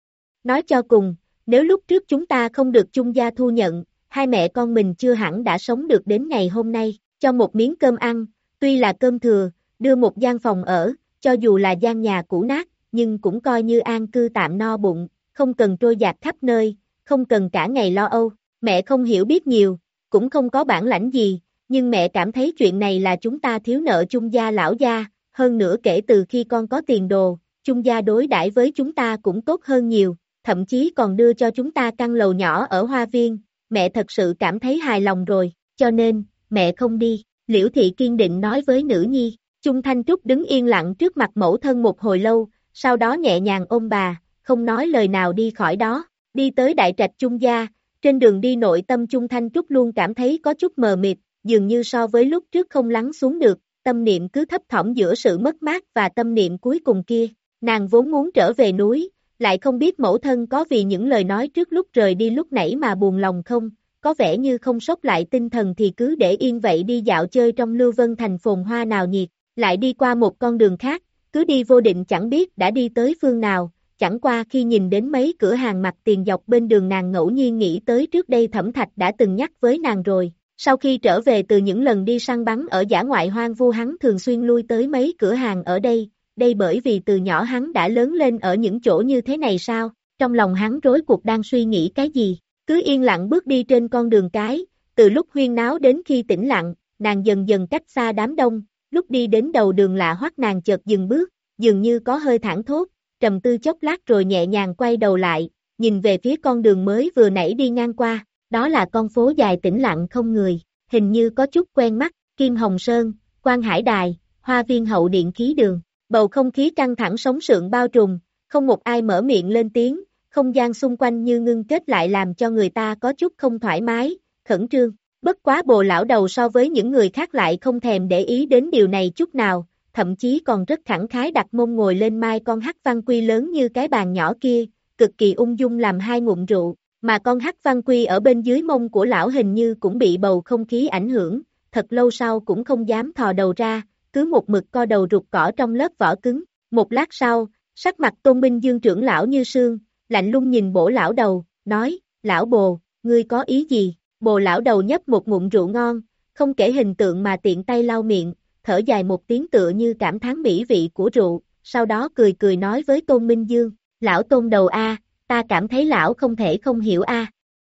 Speaker 2: nói cho cùng, nếu lúc trước chúng ta không được Chung gia thu nhận, hai mẹ con mình chưa hẳn đã sống được đến ngày hôm nay, cho một miếng cơm ăn, tuy là cơm thừa, đưa một gian phòng ở, cho dù là gian nhà cũ nát, nhưng cũng coi như an cư tạm no bụng, không cần trôi dạt khắp nơi, không cần cả ngày lo âu. Mẹ không hiểu biết nhiều, cũng không có bản lãnh gì, nhưng mẹ cảm thấy chuyện này là chúng ta thiếu nợ chung gia lão gia, hơn nữa kể từ khi con có tiền đồ, chung gia đối đãi với chúng ta cũng tốt hơn nhiều, thậm chí còn đưa cho chúng ta căn lầu nhỏ ở Hoa Viên, mẹ thật sự cảm thấy hài lòng rồi, cho nên, mẹ không đi, Liễu Thị kiên định nói với nữ nhi. Chung Thanh Trúc đứng yên lặng trước mặt mẫu thân một hồi lâu, sau đó nhẹ nhàng ôm bà, không nói lời nào đi khỏi đó, đi tới đại trạch Chung gia, trên đường đi nội tâm Chung Thanh Trúc luôn cảm thấy có chút mờ mịt, dường như so với lúc trước không lắng xuống được, tâm niệm cứ thấp thỏm giữa sự mất mát và tâm niệm cuối cùng kia, nàng vốn muốn trở về núi, lại không biết mẫu thân có vì những lời nói trước lúc rời đi lúc nãy mà buồn lòng không, có vẻ như không sốc lại tinh thần thì cứ để yên vậy đi dạo chơi trong Lưu Vân thành phồn hoa nào nhiệt, lại đi qua một con đường khác, cứ đi vô định chẳng biết đã đi tới phương nào, chẳng qua khi nhìn đến mấy cửa hàng mặt tiền dọc bên đường nàng ngẫu nhiên nghĩ tới trước đây Thẩm Thạch đã từng nhắc với nàng rồi, sau khi trở về từ những lần đi săn bắn ở dã ngoại hoang vu hắn thường xuyên lui tới mấy cửa hàng ở đây, đây bởi vì từ nhỏ hắn đã lớn lên ở những chỗ như thế này sao, trong lòng hắn rối cuộc đang suy nghĩ cái gì, cứ yên lặng bước đi trên con đường cái, từ lúc huyên náo đến khi tĩnh lặng, nàng dần dần cách xa đám đông, lúc đi đến đầu đường lạ hoắc nàng chợt dừng bước, dường như có hơi thảng thốt, trầm tư chốc lát rồi nhẹ nhàng quay đầu lại, nhìn về phía con đường mới vừa nãy đi ngang qua, đó là con phố dài tĩnh lặng không người, hình như có chút quen mắt, Kim Hồng Sơn, Quan Hải Đài, Hoa Viên hậu điện khí đường, bầu không khí căng thẳng sóng sượng bao trùm, không một ai mở miệng lên tiếng, không gian xung quanh như ngưng kết lại làm cho người ta có chút không thoải mái, khẩn trương. Bất quá Bồ lão đầu so với những người khác lại không thèm để ý đến điều này chút nào, thậm chí còn rất khẳng khái đặt mông ngồi lên mai con hắc văn quy lớn như cái bàn nhỏ kia, cực kỳ ung dung làm hai ngụm rượu, mà con hắc văn quy ở bên dưới mông của lão hình như cũng bị bầu không khí ảnh hưởng, thật lâu sau cũng không dám thò đầu ra, cứ một mực co đầu rụt cỏ trong lớp vỏ cứng. Một lát sau, sắc mặt Tôn Minh Dương trưởng lão như sương, lạnh lùng nhìn Bổ lão đầu, nói, lão Bồ, ngươi có ý gì? Bồ lão đầu nhấp một ngụm rượu ngon, không kể hình tượng mà tiện tay lau miệng, thở dài một tiếng tựa như cảm thán mỹ vị của rượu, sau đó cười cười nói với Tôn Minh Dương, lão Tôn đầu a, ta cảm thấy lão không thể không hiểu a.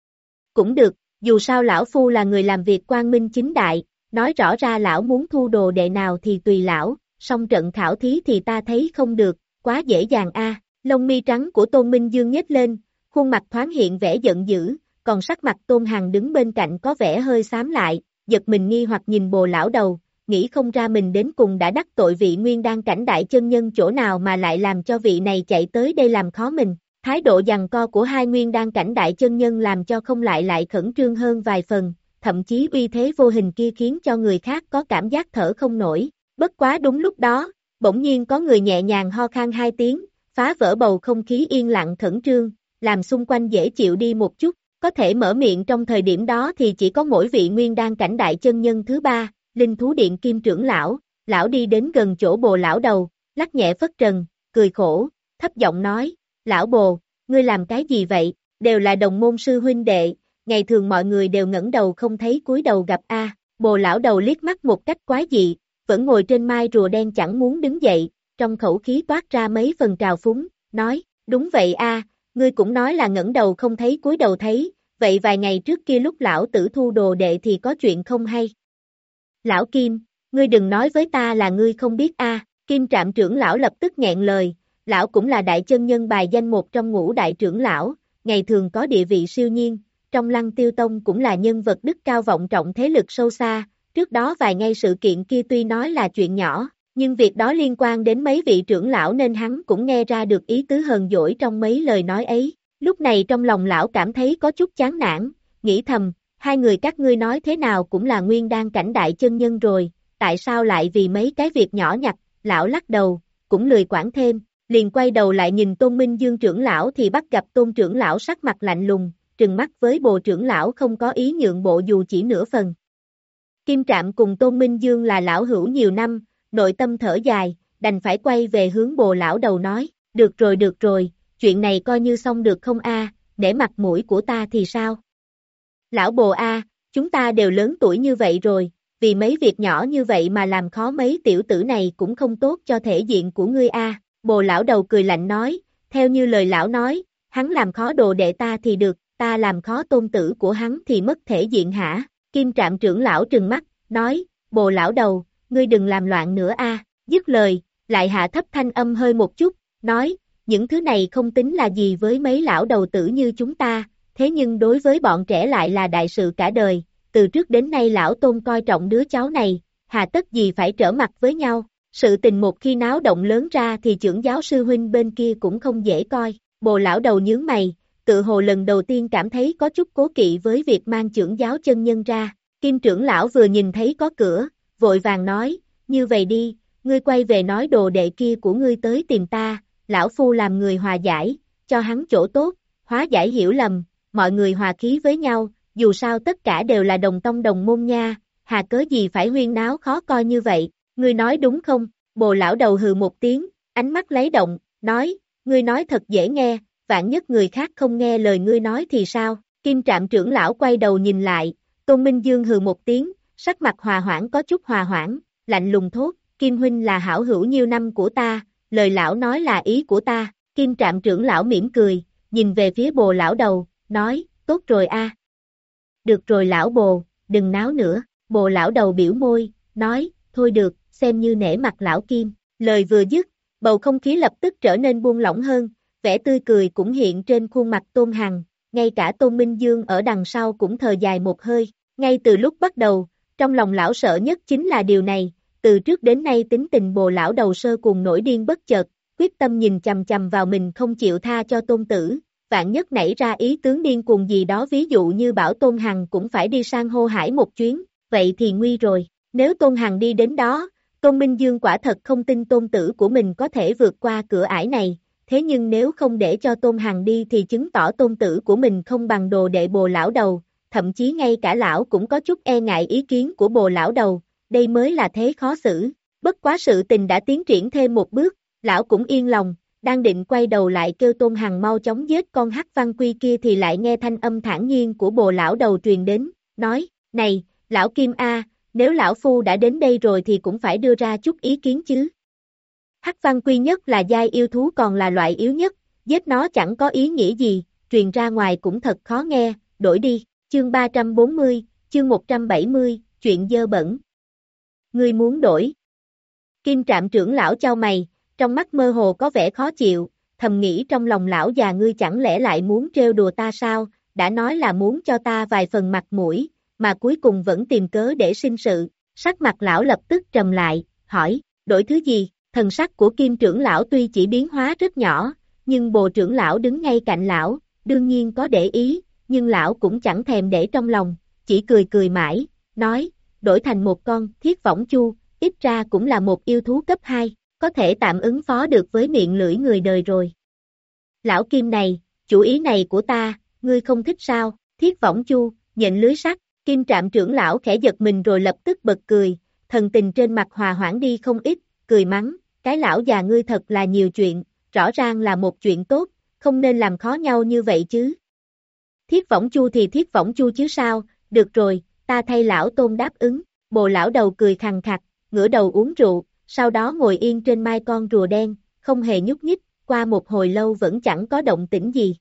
Speaker 2: Cũng được, dù sao lão phu là người làm việc quang minh chính đại, nói rõ ra lão muốn thu đồ đệ nào thì tùy lão, song trận khảo thí thì ta thấy không được, quá dễ dàng a. Lông mi trắng của Tôn Minh Dương nhếch lên, khuôn mặt thoáng hiện vẻ giận dữ, còn sắc mặt Tôn Hằng đứng bên cạnh có vẻ hơi xám lại, giật mình nghi hoặc nhìn Bồ lão đầu, nghĩ không ra mình đến cùng đã đắc tội vị nguyên đan cảnh đại chân nhân chỗ nào mà lại làm cho vị này chạy tới đây làm khó mình. Thái độ giằng co của hai nguyên đan cảnh đại chân nhân làm cho không lại lại khẩn trương hơn vài phần, thậm chí uy thế vô hình kia khiến cho người khác có cảm giác thở không nổi. Bất quá đúng lúc đó, bỗng nhiên có người nhẹ nhàng ho khan hai tiếng, phá vỡ bầu không khí yên lặng khẩn trương, làm xung quanh dễ chịu đi một chút. Có thể mở miệng trong thời điểm đó thì chỉ có mỗi vị nguyên đan cảnh đại chân nhân thứ ba, Linh Thú Điện Kim trưởng lão, lão đi đến gần chỗ Bồ lão đầu, lắc nhẹ phất trần, cười khổ, thấp giọng nói, lão Bồ, ngươi làm cái gì vậy, đều là đồng môn sư huynh đệ, ngày thường mọi người đều ngẩng đầu không thấy cúi đầu gặp a. Bồ lão đầu liếc mắt một cách quái dị, vẫn ngồi trên mai rùa đen chẳng muốn đứng dậy, trong khẩu khí toát ra mấy phần trào phúng, nói, đúng vậy a. Ngươi cũng nói là ngẩng đầu không thấy cúi đầu thấy, vậy vài ngày trước kia lúc lão tử thu đồ đệ thì có chuyện không hay. Lão Kim, ngươi đừng nói với ta là ngươi không biết a. Kim Trạm trưởng lão lập tức nghẹn lời, lão cũng là đại chân nhân bài danh một trong ngũ đại trưởng lão, ngày thường có địa vị siêu nhiên, trong Lăng Tiêu Tông cũng là nhân vật đức cao vọng trọng thế lực sâu xa, trước đó vài ngày sự kiện kia tuy nói là chuyện nhỏ, nhưng việc đó liên quan đến mấy vị trưởng lão nên hắn cũng nghe ra được ý tứ hờn dỗi trong mấy lời nói ấy. Lúc này trong lòng lão cảm thấy có chút chán nản, nghĩ thầm, hai người các ngươi nói thế nào cũng là nguyên đan cảnh đại chân nhân rồi, tại sao lại vì mấy cái việc nhỏ nhặt, lão lắc đầu, cũng lười quản thêm, liền quay đầu lại nhìn Tôn Minh Dương trưởng lão thì bắt gặp Tôn trưởng lão sắc mặt lạnh lùng, trừng mắt với Bồ trưởng lão không có ý nhượng bộ dù chỉ nửa phần. Kim Trạm cùng Tôn Minh Dương là lão hữu nhiều năm, nội tâm thở dài, đành phải quay về hướng Bồ lão đầu nói, được rồi được rồi, chuyện này coi như xong được không a, để mặt mũi của ta thì sao? Lão Bồ a, chúng ta đều lớn tuổi như vậy rồi, vì mấy việc nhỏ như vậy mà làm khó mấy tiểu tử này cũng không tốt cho thể diện của ngươi a. Bồ lão đầu cười lạnh nói, theo như lời lão nói, hắn làm khó đồ đệ ta thì được, ta làm khó tôn tử của hắn thì mất thể diện hả? Kim Trạm trưởng lão trừng mắt, nói, Bồ lão đầu, ngươi đừng làm loạn nữa a. Dứt lời, lại hạ thấp thanh âm hơi một chút, nói, những thứ này không tính là gì với mấy lão đầu tử như chúng ta, thế nhưng đối với bọn trẻ lại là đại sự cả đời, từ trước đến nay lão Tôn coi trọng đứa cháu này, hà tất gì phải trở mặt với nhau, sự tình một khi náo động lớn ra thì trưởng giáo sư huynh bên kia cũng không dễ coi. Bồ lão đầu nhướng mày, tự hồ lần đầu tiên cảm thấy có chút cố kỵ với việc mang trưởng giáo chân nhân ra. Kim trưởng lão vừa nhìn thấy có cửa, vội vàng nói, như vậy đi, ngươi quay về nói đồ đệ kia của ngươi tới tìm ta, lão phu làm người hòa giải, cho hắn chỗ tốt, hóa giải hiểu lầm, mọi người hòa khí với nhau, dù sao tất cả đều là đồng tông đồng môn nha, hà cớ gì phải huyên náo khó coi như vậy, ngươi nói đúng không? Bồ lão đầu hừ một tiếng, ánh mắt lấy động, nói, ngươi nói thật dễ nghe, vạn nhất người khác không nghe lời ngươi nói thì sao? Kim Trạm trưởng lão quay đầu nhìn lại, Tôn Minh Dương hừ một tiếng, sắc mặt hòa hoãn có chút hòa hoãn, lạnh lùng thốt, Kim huynh là hảo hữu nhiều năm của ta, lời lão nói là ý của ta. Kim Trạm trưởng lão mỉm cười, nhìn về phía Bồ lão đầu, nói, tốt rồi a. Được rồi lão Bồ, đừng náo nữa. Bồ lão đầu biểu môi, nói, thôi được, xem như nể mặt lão Kim. Lời vừa dứt, bầu không khí lập tức trở nên buông lỏng hơn, vẻ tươi cười cũng hiện trên khuôn mặt Tôn Hằng, ngay cả Tôn Minh Dương ở đằng sau cũng thở dài một hơi. Ngay từ lúc bắt đầu, trong lòng lão sợ nhất chính là điều này, từ trước đến nay tính tình Bồ lão đầu sơ cùng nổi điên bất chợt, quyết tâm nhìn chằm chằm vào mình không chịu tha cho Tôn tử, vạn nhất nảy ra ý tướng điên cuồng gì đó, ví dụ như bảo Tôn Hằng cũng phải đi sang Hô Hải một chuyến, vậy thì nguy rồi. Nếu Tôn Hằng đi đến đó, Tôn Minh Dương quả thật không tin tôn tử của mình có thể vượt qua cửa ải này, thế nhưng nếu không để cho Tôn Hằng đi thì chứng tỏ tôn tử của mình không bằng đồ đệ Bồ lão đầu, thậm chí ngay cả lão cũng có chút e ngại ý kiến của Bồ lão đầu, đây mới là thế khó xử. Bất quá sự tình đã tiến triển thêm một bước, lão cũng yên lòng, đang định quay đầu lại kêu Tôn Hằng mau chóng giết con Hắc Văn Quy kia thì lại nghe thanh âm thản nhiên của Bồ lão đầu truyền đến, nói, này, lão Kim A, nếu lão phu đã đến đây rồi thì cũng phải đưa ra chút ý kiến chứ. Hắc Văn Quy nhất là giai yêu thú còn là loại yếu nhất, giết nó chẳng có ý nghĩa gì, truyền ra ngoài cũng thật khó nghe, đổi đi. Chương ba trăm bốn mươi, chương một trăm bảy mươi, chuyện dơ bẩn. Ngươi muốn đổi. Kim Trạm trưởng lão chau mày, trong mắt mơ hồ có vẻ khó chịu, thầm nghĩ trong lòng lão già ngươi chẳng lẽ lại muốn trêu đùa ta sao, đã nói là muốn cho ta vài phần mặt mũi, mà cuối cùng vẫn tìm cớ để sinh sự. Sắc mặt lão lập tức trầm lại, hỏi, đổi thứ gì? Thần sắc của Kim trưởng lão tuy chỉ biến hóa rất nhỏ, nhưng Bồ trưởng lão đứng ngay cạnh lão, đương nhiên có để ý, nhưng lão cũng chẳng thèm để trong lòng, chỉ cười cười mãi, nói, đổi thành một con Thiết Võng Chu, ít ra cũng là một yêu thú cấp hai, có thể tạm ứng phó được với miệng lưỡi người đời rồi. Lão Kim này, chủ ý này của ta, ngươi không thích sao? Thiết Võng Chu, nhện lưới sắt. Kim Trạm trưởng lão khẽ giật mình rồi lập tức bật cười, thần tình trên mặt hòa hoãn đi không ít, cười mắng, cái lão già ngươi thật là nhiều chuyện, rõ ràng là một chuyện tốt, không nên làm khó nhau như vậy chứ. Thiết Võng Chu thì Thiết Võng Chu chứ sao, được rồi, ta thay lão Tôn đáp ứng. Bồ lão đầu cười khằng khặc, ngửa đầu uống rượu, sau đó ngồi yên trên mai con rùa đen, không hề nhúc nhích, qua một hồi lâu vẫn chẳng có động tĩnh gì.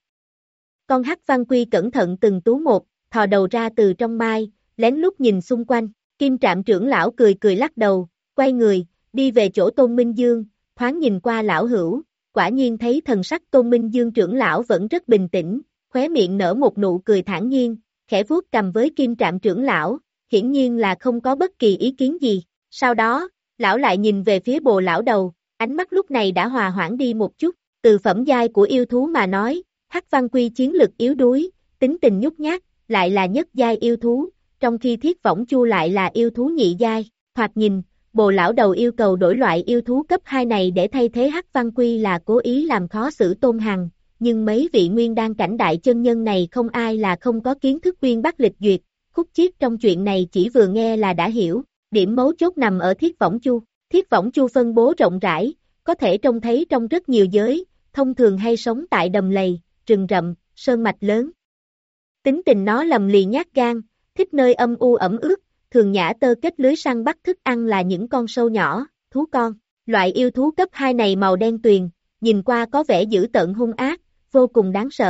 Speaker 2: Con Hắc Văn Quy cẩn thận từng tú một, thò đầu ra từ trong mai, lén lút nhìn xung quanh. Kim Trạm trưởng lão cười cười lắc đầu, quay người, đi về chỗ Tôn Minh Dương, thoáng nhìn qua lão hữu, quả nhiên thấy thần sắc Tôn Minh Dương trưởng lão vẫn rất bình tĩnh, khóe miệng nở một nụ cười thản nhiên, khẽ vuốt cầm với Kim Trạm trưởng lão, hiển nhiên là không có bất kỳ ý kiến gì. Sau đó, lão lại nhìn về phía Bồ lão đầu, ánh mắt lúc này đã hòa hoãn đi một chút, từ phẩm giai của yêu thú mà nói, Hắc Văn Quy chiến lực yếu đuối, tính tình nhút nhát, lại là nhất giai yêu thú, trong khi Thiết Võng Chu lại là yêu thú nhị giai, thoạt nhìn, Bồ lão đầu yêu cầu đổi loại yêu thú cấp hai này để thay thế Hắc Văn Quy là cố ý làm khó xử Tôn Hằng, nhưng mấy vị nguyên đan cảnh đại chân nhân này không ai là không có kiến thức uyên bác lịch duyệt, khúc chiết trong chuyện này chỉ vừa nghe là đã hiểu, điểm mấu chốt nằm ở Thiết Võng Chu. Thiết Võng Chu phân bố rộng rãi, có thể trông thấy trong rất nhiều giới, thông thường hay sống tại đầm lầy, rừng rậm, sơn mạch lớn. Tính tình nó lầm lì nhát gan, thích nơi âm u ẩm ướt, thường nhả tơ kết lưới săn bắt thức ăn là những con sâu nhỏ, thú con. Loại yêu thú cấp hai này màu đen tuyền, nhìn qua có vẻ dữ tợn hung ác, vô cùng đáng sợ,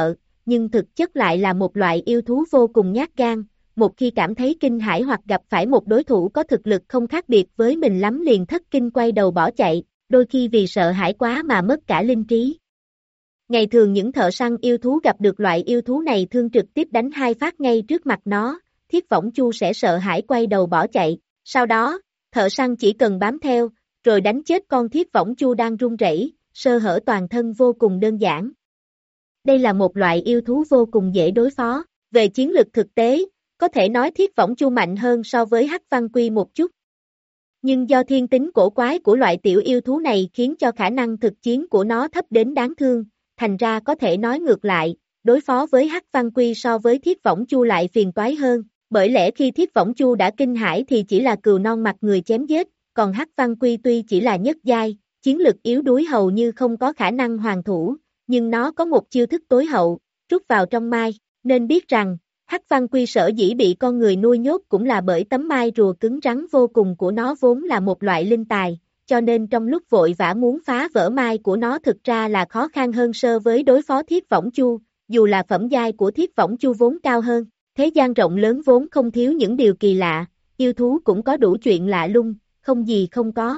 Speaker 2: nhưng thực chất lại là một loại yêu thú vô cùng nhát gan, một khi cảm thấy kinh hãi hoặc gặp phải một đối thủ có thực lực không khác biệt với mình lắm liền thất kinh quay đầu bỏ chạy, đôi khi vì sợ hãi quá mà mất cả linh trí. Ngày thường những thợ săn yêu thú gặp được loại yêu thú này thường trực tiếp đánh hai phát ngay trước mặt nó, Thiết Võng Chu sẽ sợ hãi quay đầu bỏ chạy, sau đó, thợ săn chỉ cần bám theo, rồi đánh chết con Thiết Võng Chu đang run rẩy, sơ hở toàn thân vô cùng đơn giản. Đây là một loại yêu thú vô cùng dễ đối phó, về chiến lực thực tế, có thể nói Thiết Võng Chu mạnh hơn so với Hắc Văn Quy một chút. Nhưng do thiên tính cổ quái của loại tiểu yêu thú này khiến cho khả năng thực chiến của nó thấp đến đáng thương, thành ra có thể nói ngược lại, đối phó với Hắc Văn Quy so với Thiết Võng Chu lại phiền toái hơn, bởi lẽ khi Thiết Võng Chu đã kinh hãi thì chỉ là cừu non mặt người chém giết, còn Hắc Văn Quy tuy chỉ là nhất giai, chiến lực yếu đuối hầu như không có khả năng hoàn thủ, nhưng nó có một chiêu thức tối hậu, rút vào trong mai, nên biết rằng, Hắc Văn Quy sở dĩ bị con người nuôi nhốt cũng là bởi tấm mai rùa cứng rắn vô cùng của nó vốn là một loại linh tài, cho nên trong lúc vội vã muốn phá vỡ mai của nó thực ra là khó khăn hơn so với đối phó Thiết Võng Chu, dù là phẩm giai của Thiết Võng Chu vốn cao hơn, thế gian rộng lớn vốn không thiếu những điều kỳ lạ, yêu thú cũng có đủ chuyện lạ lung, không gì không có.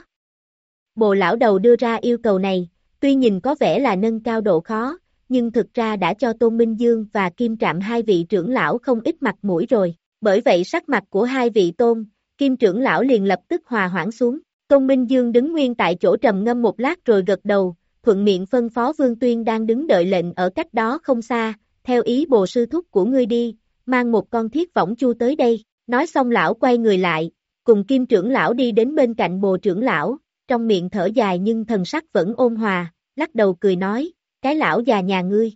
Speaker 2: Bồ lão đầu đưa ra yêu cầu này, tuy nhìn có vẻ là nâng cao độ khó, nhưng thực ra đã cho Tôn Minh Dương và Kim Trạm hai vị trưởng lão không ít mặt mũi rồi, bởi vậy sắc mặt của hai vị Tôn, Kim trưởng lão liền lập tức hòa hoãn xuống. Tôn Minh Dương đứng nguyên tại chỗ trầm ngâm một lát rồi gật đầu, thuận miệng phân phó Vương Tuyên đang đứng đợi lệnh ở cách đó không xa, theo ý bồ sư thúc của ngươi đi, mang một con Thiết Võng Chu tới đây, nói xong lão quay người lại, cùng Kim trưởng lão đi đến bên cạnh bồ trưởng lão, trong miệng thở dài nhưng thần sắc vẫn ôn hòa, lắc đầu cười nói, cái lão già nhà ngươi.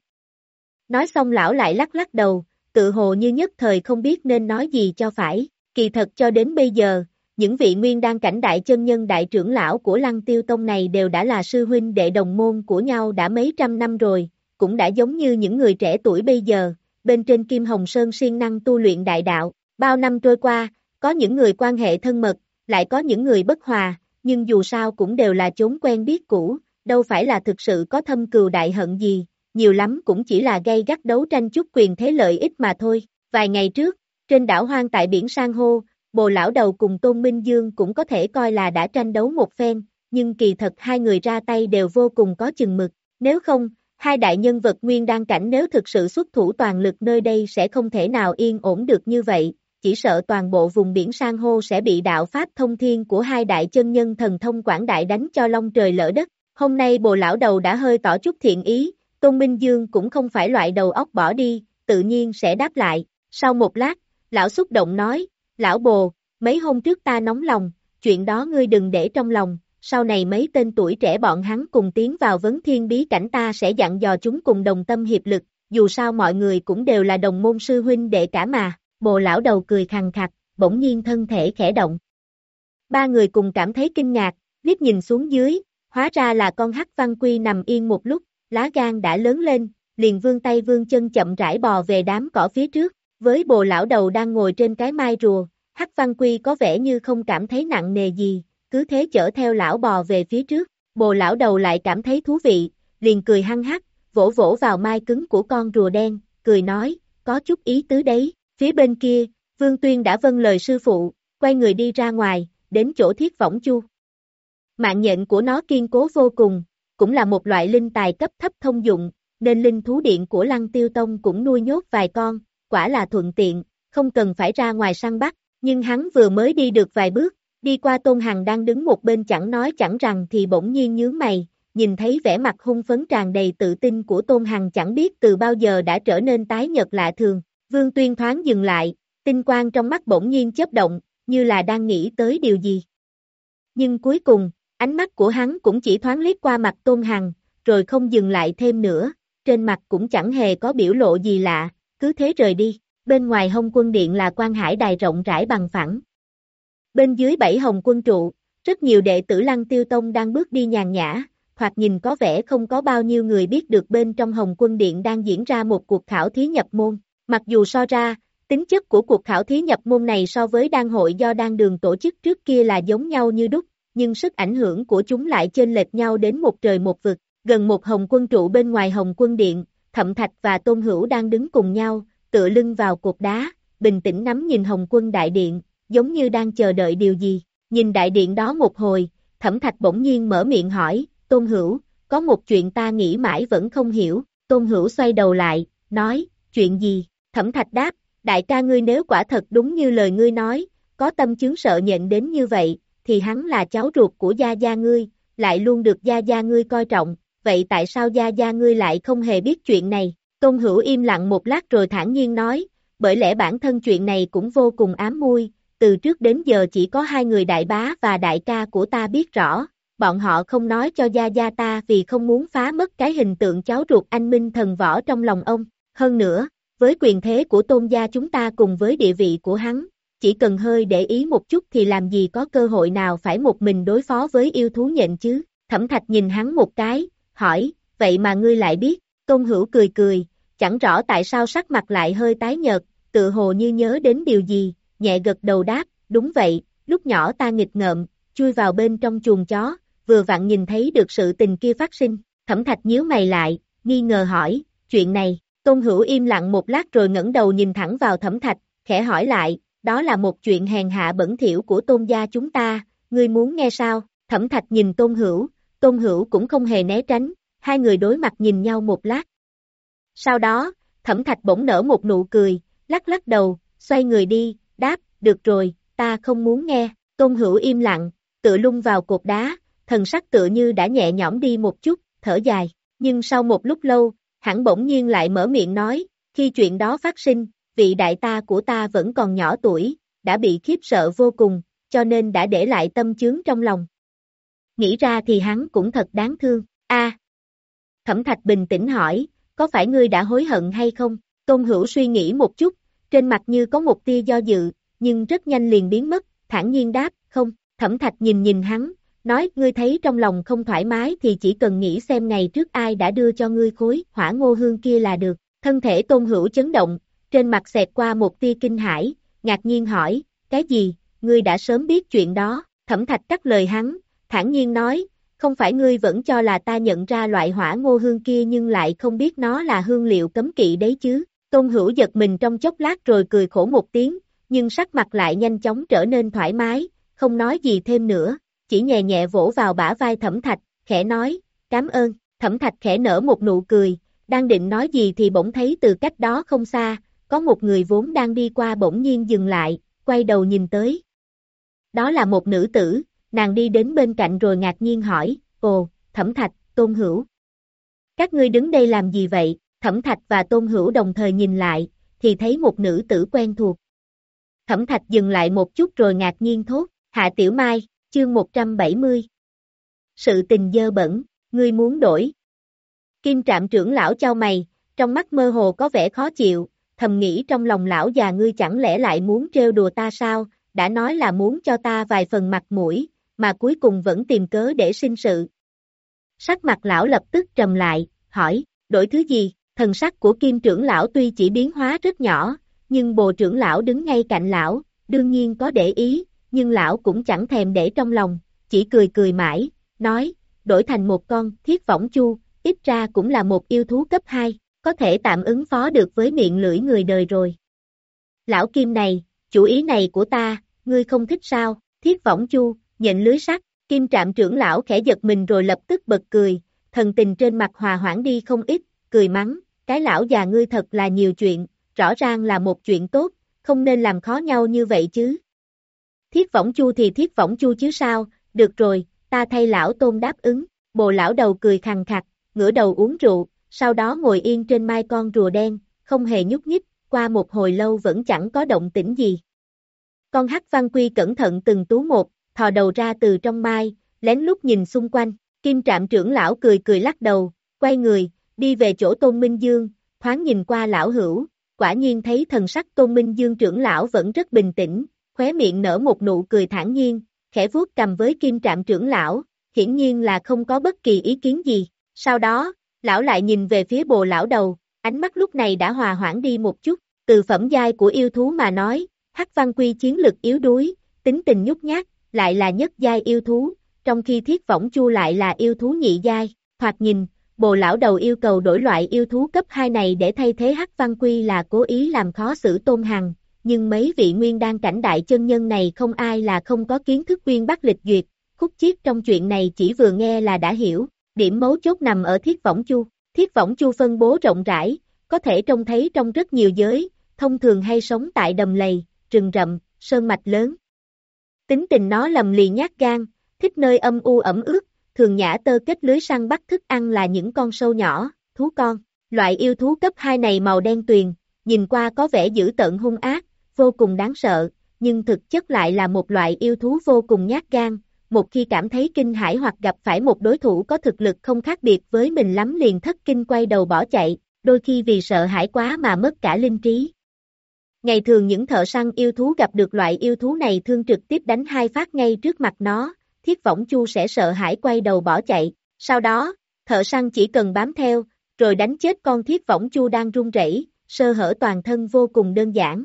Speaker 2: Nói xong lão lại lắc lắc đầu, tự hồ như nhất thời không biết nên nói gì cho phải, kỳ thật cho đến bây giờ, những vị nguyên đan cảnh đại chân nhân đại trưởng lão của Lăng Tiêu Tông này đều đã là sư huynh đệ đồng môn của nhau đã mấy trăm năm rồi, cũng đã giống như những người trẻ tuổi bây giờ, bên trên Kim Hồng Sơn siêng năng tu luyện đại đạo, bao năm trôi qua, có những người quan hệ thân mật, lại có những người bất hòa, nhưng dù sao cũng đều là chốn quen biết cũ, đâu phải là thực sự có thâm cừu đại hận gì, nhiều lắm cũng chỉ là gây gắt đấu tranh chút quyền thế lợi ích mà thôi. Vài ngày trước, trên đảo hoang tại biển San hô, Bồ lão đầu cùng Tôn Minh Dương cũng có thể coi là đã tranh đấu một phen, nhưng kỳ thật hai người ra tay đều vô cùng có chừng mực, nếu không, hai đại nhân vật nguyên đan cảnh nếu thực sự xuất thủ toàn lực nơi đây sẽ không thể nào yên ổn được như vậy, chỉ sợ toàn bộ vùng biển San hô sẽ bị đạo pháp thông thiên của hai đại chân nhân thần thông quảng đại đánh cho long trời lỡ đất. Hôm nay Bồ lão đầu đã hơi tỏ chút thiện ý, Tôn Minh Dương cũng không phải loại đầu óc bỏ đi, tự nhiên sẽ đáp lại. Sau một lát, lão xúc động nói, lão Bồ, mấy hôm trước ta nóng lòng, chuyện đó ngươi đừng để trong lòng, sau này mấy tên tuổi trẻ bọn hắn cùng tiến vào vấn thiên bí cảnh ta sẽ dặn dò chúng cùng đồng tâm hiệp lực, dù sao mọi người cũng đều là đồng môn sư huynh đệ cả mà. Bồ lão đầu cười khằng khặc, bỗng nhiên thân thể khẽ động. Ba người cùng cảm thấy kinh ngạc, liếc nhìn xuống dưới, hóa ra là con Hắc Văn Quy nằm yên một lúc, lá gan đã lớn lên, liền vươn tay vươn chân chậm rãi bò về đám cỏ phía trước, với bồ lão đầu đang ngồi trên cái mai rùa, Hắc Văn Quy có vẻ như không cảm thấy nặng nề gì, cứ thế chở theo lão bò về phía trước, bồ lão đầu lại cảm thấy thú vị, liền cười hăng hắc, vỗ vỗ vào mai cứng của con rùa đen, cười nói, có chút ý tứ đấy. Phía bên kia, Vương Tuyên đã vâng lời sư phụ, quay người đi ra ngoài, đến chỗ Thiết Võng Chu. Mạng nhện của nó kiên cố vô cùng, cũng là một loại linh tài cấp thấp thông dụng, nên linh thú điện của Lăng Tiêu Tông cũng nuôi nhốt vài con, quả là thuận tiện, không cần phải ra ngoài săn bắt, nhưng hắn vừa mới đi được vài bước, đi qua Tôn Hằng đang đứng một bên chẳng nói chẳng rằng thì bỗng nhiên nhướng mày, nhìn thấy vẻ mặt hung phấn tràn đầy tự tin của Tôn Hằng chẳng biết từ bao giờ đã trở nên tái nhợt lạ thường. Vương Tuyên thoáng dừng lại, tinh quang trong mắt bỗng nhiên chớp động, như là đang nghĩ tới điều gì. Nhưng cuối cùng, ánh mắt của hắn cũng chỉ thoáng liếc qua mặt Tôn Hằng, rồi không dừng lại thêm nữa, trên mặt cũng chẳng hề có biểu lộ gì lạ, cứ thế rời đi. Bên ngoài Hồng Quân Điện là quan hải đài rộng rãi bằng phẳng. Bên dưới bảy Hồng Quân trụ, rất nhiều đệ tử Lăng Tiêu Tông đang bước đi nhàn nhã, thoạt nhìn có vẻ không có bao nhiêu người biết được bên trong Hồng Quân Điện đang diễn ra một cuộc khảo thí nhập môn. Mặc dù so ra, tính chất của cuộc khảo thí nhập môn này so với đan hội do đan đường tổ chức trước kia là giống nhau như đúc, nhưng sức ảnh hưởng của chúng lại chênh lệch nhau đến một trời một vực. Gần một Hồng Quân trụ bên ngoài Hồng Quân Điện, Thẩm Thạch và Tôn Hữu đang đứng cùng nhau, tựa lưng vào cột đá, bình tĩnh ngắm nhìn Hồng Quân đại điện, giống như đang chờ đợi điều gì. Nhìn đại điện đó một hồi, Thẩm Thạch bỗng nhiên mở miệng hỏi, Tôn Hữu, có một chuyện ta nghĩ mãi vẫn không hiểu. Tôn Hữu xoay đầu lại, nói, chuyện gì? Thẩm Thạch đáp, đại ca ngươi nếu quả thật đúng như lời ngươi nói, có tâm chướng sợ nhện đến như vậy, thì hắn là cháu ruột của gia gia ngươi, lại luôn được gia gia ngươi coi trọng, vậy tại sao gia gia ngươi lại không hề biết chuyện này? Tôn Hữu im lặng một lát rồi thản nhiên nói, bởi lẽ bản thân chuyện này cũng vô cùng ám mui, từ trước đến giờ chỉ có hai người đại bá và đại ca của ta biết rõ, bọn họ không nói cho gia gia ta vì không muốn phá mất cái hình tượng cháu ruột anh minh thần võ trong lòng ông, hơn nữa, với quyền thế của Tôn gia chúng ta cùng với địa vị của hắn, chỉ cần hơi để ý một chút thì làm gì có cơ hội nào phải một mình đối phó với yêu thú nhện chứ. Thẩm Thạch nhìn hắn một cái, hỏi, vậy mà ngươi lại biết? Tôn Hữu cười cười, chẳng rõ tại sao sắc mặt lại hơi tái nhợt, tự hồ như nhớ đến điều gì, nhẹ gật đầu đáp, đúng vậy, lúc nhỏ ta nghịch ngợm, chui vào bên trong chuồng chó, vừa vặn nhìn thấy được sự tình kia phát sinh. Thẩm Thạch nhíu mày lại, nghi ngờ hỏi, chuyện này. Tôn Hữu im lặng một lát rồi ngẩng đầu nhìn thẳng vào Thẩm Thạch, khẽ hỏi lại, đó là một chuyện hèn hạ bẩn thỉu của Tôn gia chúng ta, ngươi muốn nghe sao? Thẩm Thạch nhìn Tôn Hữu, Tôn Hữu cũng không hề né tránh, hai người đối mặt nhìn nhau một lát. Sau đó, Thẩm Thạch bỗng nở một nụ cười, lắc lắc đầu, xoay người đi, đáp, được rồi, ta không muốn nghe. Tôn Hữu im lặng, tựa lưng vào cột đá, thần sắc tựa như đã nhẹ nhõm đi một chút, thở dài, nhưng sau một lúc lâu, hắn bỗng nhiên lại mở miệng nói, khi chuyện đó phát sinh, vị đại ta của ta vẫn còn nhỏ tuổi, đã bị khiếp sợ vô cùng, cho nên đã để lại tâm chướng trong lòng. Nghĩ ra thì hắn cũng thật đáng thương, a. Thẩm Thạch bình tĩnh hỏi, có phải ngươi đã hối hận hay không? Tôn Hữu suy nghĩ một chút, trên mặt như có một tia do dự, nhưng rất nhanh liền biến mất, thản nhiên đáp, không. Thẩm Thạch nhìn nhìn hắn, nói, ngươi thấy trong lòng không thoải mái thì chỉ cần nghĩ xem ngày trước ai đã đưa cho ngươi khối hỏa ngô hương kia là được. Thân thể Tôn Hữu chấn động, trên mặt xẹt qua một tia kinh hãi, ngạc nhiên hỏi, cái gì, ngươi đã sớm biết chuyện đó? Thẩm Thạch cắt lời hắn, thản nhiên nói, không phải ngươi vẫn cho là ta nhận ra loại hỏa ngô hương kia nhưng lại không biết nó là hương liệu cấm kỵ đấy chứ? Tôn Hữu giật mình trong chốc lát rồi cười khổ một tiếng, nhưng sắc mặt lại nhanh chóng trở nên thoải mái, không nói gì thêm nữa, chỉ nhẹ nhẹ vỗ vào bả vai Thẩm Thạch, khẽ nói, cảm ơn. Thẩm Thạch khẽ nở một nụ cười, đang định nói gì thì bỗng thấy từ cách đó không xa, có một người vốn đang đi qua bỗng nhiên dừng lại, quay đầu nhìn tới. Đó là một nữ tử, nàng đi đến bên cạnh rồi ngạc nhiên hỏi, ồ, Thẩm Thạch, Tôn Hữu. Các ngươi đứng đây làm gì vậy? Thẩm Thạch và Tôn Hữu đồng thời nhìn lại, thì thấy một nữ tử quen thuộc. Thẩm Thạch dừng lại một chút rồi ngạc nhiên thốt, Hạ Tiểu Mai, chương một trăm bảy mươi. Sự tình dơ bẩn, ngươi muốn đổi. Kim Trạm trưởng lão chau mày, trong mắt mơ hồ có vẻ khó chịu, thầm nghĩ trong lòng lão già ngươi chẳng lẽ lại muốn trêu đùa ta sao, đã nói là muốn cho ta vài phần mặt mũi, mà cuối cùng vẫn tìm cớ để sinh sự. Sắc mặt lão lập tức trầm lại, hỏi, đổi thứ gì? Thần sắc của Kim trưởng lão tuy chỉ biến hóa rất nhỏ, nhưng Bồ trưởng lão đứng ngay cạnh lão, đương nhiên có để ý, nhưng lão cũng chẳng thèm để trong lòng, chỉ cười cười mãi, nói, đổi thành một con thiết võng chu, ít ra cũng là một yêu thú cấp hai, có thể tạm ứng phó được với miệng lưỡi người đời rồi. Lão Kim này, chủ ý này của ta, ngươi không thích sao? Thiết võng chu, nhện lưới sắt. Kim Trạm trưởng lão khẽ giật mình rồi lập tức bật cười, thần tình trên mặt hòa hoãn đi không ít, cười mắng, cái lão già ngươi thật là nhiều chuyện, rõ ràng là một chuyện tốt, không nên làm khó nhau như vậy chứ. Thiết võng chu thì thiết võng chu chứ sao, được rồi, ta thay lão Tôn đáp ứng. Bồ lão đầu cười khằng khặc, ngửa đầu uống rượu, sau đó ngồi yên trên mai con rùa đen, không hề nhúc nhích, qua một hồi lâu vẫn chẳng có động tĩnh gì. Con hắc văn quy cẩn thận từng tú một, thò đầu ra từ trong mai, lén lút nhìn xung quanh. Kim Trạm trưởng lão cười cười lắc đầu, quay người, đi về chỗ Tôn Minh Dương, thoáng nhìn qua lão hữu, quả nhiên thấy thần sắc Tôn Minh Dương trưởng lão vẫn rất bình tĩnh, khóe miệng nở một nụ cười thản nhiên, khẽ vuốt cầm với Kim Trạm trưởng lão, hiển nhiên là không có bất kỳ ý kiến gì. Sau đó, lão lại nhìn về phía Bồ lão đầu, ánh mắt lúc này đã hòa hoãn đi một chút, từ phẩm giai của yêu thú mà nói, hắc văn quy chiến lực yếu đuối, tính tình nhút nhát, lại là nhất giai yêu thú, trong khi thiết võng chu lại là yêu thú nhị giai, thoạt nhìn, Bồ lão đầu yêu cầu đổi loại yêu thú cấp hai này để thay thế Hắc Văn Quy là cố ý làm khó xử Tôn Hằng, nhưng mấy vị nguyên đan cảnh đại chân nhân này không ai là không có kiến thức uyên bác lịch duyệt, khúc chiết trong chuyện này chỉ vừa nghe là đã hiểu, điểm mấu chốt nằm ở Thiết Võng Chu. Thiết Võng Chu phân bố rộng rãi, có thể trông thấy trong rất nhiều giới, thông thường hay sống tại đầm lầy, rừng rậm, sơn mạch lớn. Tính tình nó lầm lì nhát gan, thích nơi âm u ẩm ướt, thường nhả tơ kết lưới săn bắt thức ăn là những con sâu nhỏ, thú con. Loại yêu thú cấp hai này màu đen tuyền, nhìn qua có vẻ dữ tợn hung ác, vô cùng đáng sợ, nhưng thực chất lại là một loại yêu thú vô cùng nhát gan. Một khi cảm thấy kinh hãi hoặc gặp phải một đối thủ có thực lực không khác biệt với mình lắm liền thất kinh quay đầu bỏ chạy, đôi khi vì sợ hãi quá mà mất cả linh trí. Ngày thường những thợ săn yêu thú gặp được loại yêu thú này thường trực tiếp đánh hai phát ngay trước mặt nó, Thiết Võng Chu sẽ sợ hãi quay đầu bỏ chạy. Sau đó, thợ săn chỉ cần bám theo, rồi đánh chết con Thiết Võng Chu đang run rẩy, sơ hở toàn thân vô cùng đơn giản.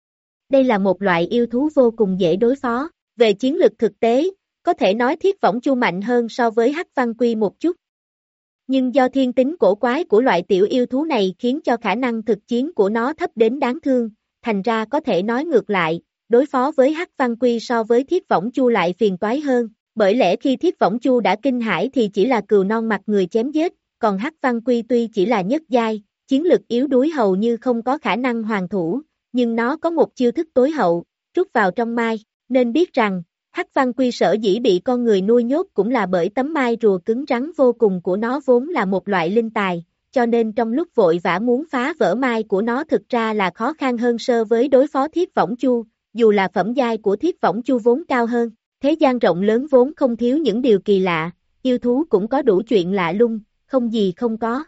Speaker 2: Đây là một loại yêu thú vô cùng dễ đối phó. Về chiến lực thực tế, có thể nói Thiết Võng Chu mạnh hơn so với Hắc Văn Quy một chút. Nhưng do thiên tính cổ quái của loại tiểu yêu thú này khiến cho khả năng thực chiến của nó thấp đến đáng thương, thành ra có thể nói ngược lại, đối phó với Hắc Văn Quy so với Thiết Võng Chu lại phiền toái hơn, bởi lẽ khi Thiết Võng Chu đã kinh hãi thì chỉ là cừu non mặt người chém giết, còn Hắc Văn Quy tuy chỉ là nhất giai, chiến lực yếu đuối hầu như không có khả năng hoàn thủ, nhưng nó có một chiêu thức tối hậu, rút vào trong mai, nên biết rằng, Hắc Văn Quy sở dĩ bị con người nuôi nhốt cũng là bởi tấm mai rùa cứng rắn vô cùng của nó vốn là một loại linh tài, cho nên trong lúc vội vã muốn phá vỡ mai của nó thực ra là khó khăn hơn so với đối phó Thiết Võng Chu, dù là phẩm giai của Thiết Võng Chu vốn cao hơn. Thế gian rộng lớn vốn không thiếu những điều kỳ lạ, yêu thú cũng có đủ chuyện lạ lung, không gì không có.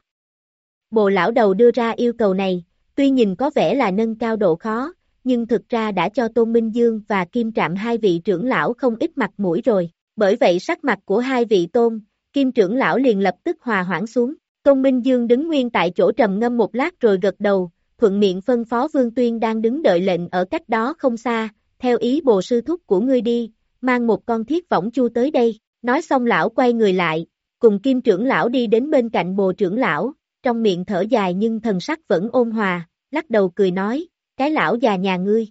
Speaker 2: Bồ lão đầu đưa ra yêu cầu này, tuy nhìn có vẻ là nâng cao độ khó, nhưng thực ra đã cho Tôn Minh Dương và Kim Trạm hai vị trưởng lão không ít mặt mũi rồi, bởi vậy sắc mặt của hai vị Tôn, Kim trưởng lão liền lập tức hòa hoãn xuống. Tôn Minh Dương đứng nguyên tại chỗ trầm ngâm một lát rồi gật đầu, thuận miệng phân phó Vương Tuyên đang đứng đợi lệnh ở cách đó không xa, theo ý bồ sư thúc của ngươi đi, mang một con Thiết Võng Chu tới đây. Nói xong lão quay người lại, cùng Kim trưởng lão đi đến bên cạnh bồ trưởng lão, trong miệng thở dài nhưng thần sắc vẫn ôn hòa, lắc đầu cười nói, cái lão già nhà ngươi.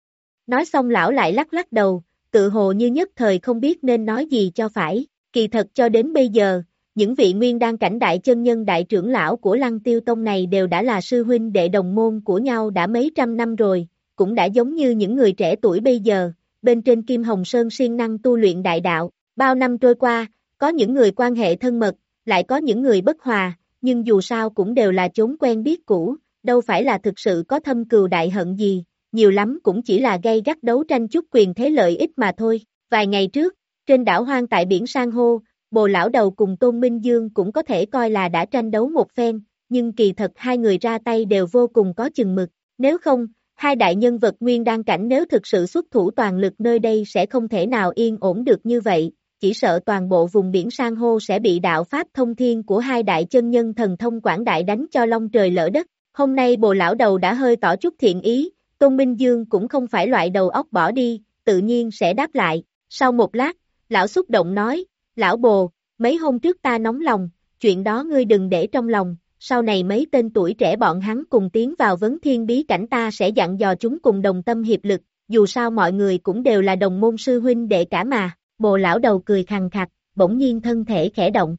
Speaker 2: Nói xong lão lại lắc lắc đầu, tự hồ như nhất thời không biết nên nói gì cho phải, kỳ thật cho đến bây giờ, những vị nguyên đan cảnh đại chân nhân đại trưởng lão của Lăng Tiêu Tông này đều đã là sư huynh đệ đồng môn của nhau đã mấy trăm năm rồi, cũng đã giống như những người trẻ tuổi bây giờ, bên trên Kim Hồng Sơn siêng năng tu luyện đại đạo, bao năm trôi qua, có những người quan hệ thân mật, lại có những người bất hòa, nhưng dù sao cũng đều là chốn quen biết cũ, đâu phải là thực sự có thâm cừu đại hận gì, nhiều lắm cũng chỉ là gây gắt đấu tranh chút quyền thế lợi ích mà thôi. Vài ngày trước, trên đảo hoang tại biển San hô, Bồ lão đầu cùng Tôn Minh Dương cũng có thể coi là đã tranh đấu một phen, nhưng kỳ thật hai người ra tay đều vô cùng có chừng mực, nếu không, hai đại nhân vật nguyên đan cảnh nếu thực sự xuất thủ toàn lực nơi đây sẽ không thể nào yên ổn được như vậy, chỉ sợ toàn bộ vùng biển San hô sẽ bị đạo pháp thông thiên của hai đại chân nhân thần thông quảng đại đánh cho long trời lỡ đất. Hôm nay Bồ lão đầu đã hơi tỏ chút thiện ý, Tôn Minh Dương cũng không phải loại đầu óc bỏ đi, tự nhiên sẽ đáp lại. Sau một lát, lão xúc động nói, lão Bồ, mấy hôm trước ta nóng lòng, chuyện đó ngươi đừng để trong lòng, sau này mấy tên tuổi trẻ bọn hắn cùng tiến vào vấn thiên bí cảnh ta sẽ dặn dò chúng cùng đồng tâm hiệp lực, dù sao mọi người cũng đều là đồng môn sư huynh đệ cả mà. Bồ lão đầu cười khằng khặc, bỗng nhiên thân thể khẽ động.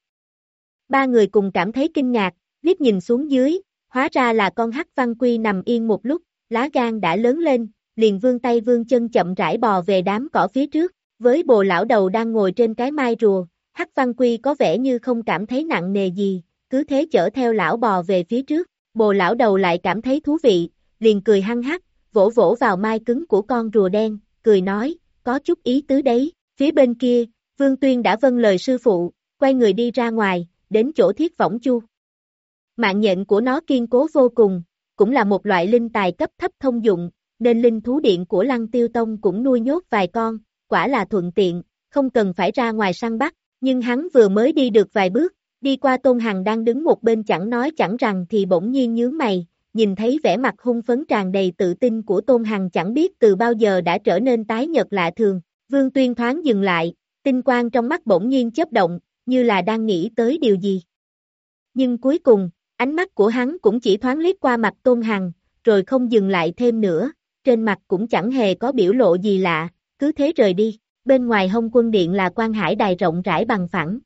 Speaker 2: Ba người cùng cảm thấy kinh ngạc, liếc nhìn xuống dưới, hóa ra là con Hắc Văn Quy nằm yên một lúc, lá gan đã lớn lên, liền vươn tay vươn chân chậm rãi bò về đám cỏ phía trước, với bồ lão đầu đang ngồi trên cái mai rùa, Hắc Văn Quy có vẻ như không cảm thấy nặng nề gì, cứ thế chở theo lão bò về phía trước, bồ lão đầu lại cảm thấy thú vị, liền cười hăng hắc, vỗ vỗ vào mai cứng của con rùa đen, cười nói, có chút ý tứ đấy. Phía bên kia, Vương Tuyên đã vâng lời sư phụ, quay người đi ra ngoài, đến chỗ Thiết Võng Chu. Mạng nhện của nó kiên cố vô cùng, cũng là một loại linh tài cấp thấp thông dụng, nên linh thú điện của Lăng Tiêu Tông cũng nuôi nhốt vài con, quả là thuận tiện, không cần phải ra ngoài săn bắt, nhưng hắn vừa mới đi được vài bước, đi qua Tôn Hằng đang đứng một bên chẳng nói chẳng rằng thì bỗng nhiên nhướng mày, nhìn thấy vẻ mặt hung phấn tràn đầy tự tin của Tôn Hằng chẳng biết từ bao giờ đã trở nên tái nhợt lạ thường. Vương Tuyên thoáng dừng lại, tinh quang trong mắt bỗng nhiên chớp động, như là đang nghĩ tới điều gì. Nhưng cuối cùng, ánh mắt của hắn cũng chỉ thoáng liếc qua mặt Tôn Hằng, rồi không dừng lại thêm nữa, trên mặt cũng chẳng hề có biểu lộ gì lạ, cứ thế rời đi. Bên ngoài Hồng Quân Điện là quan hải đài rộng rãi bằng phẳng.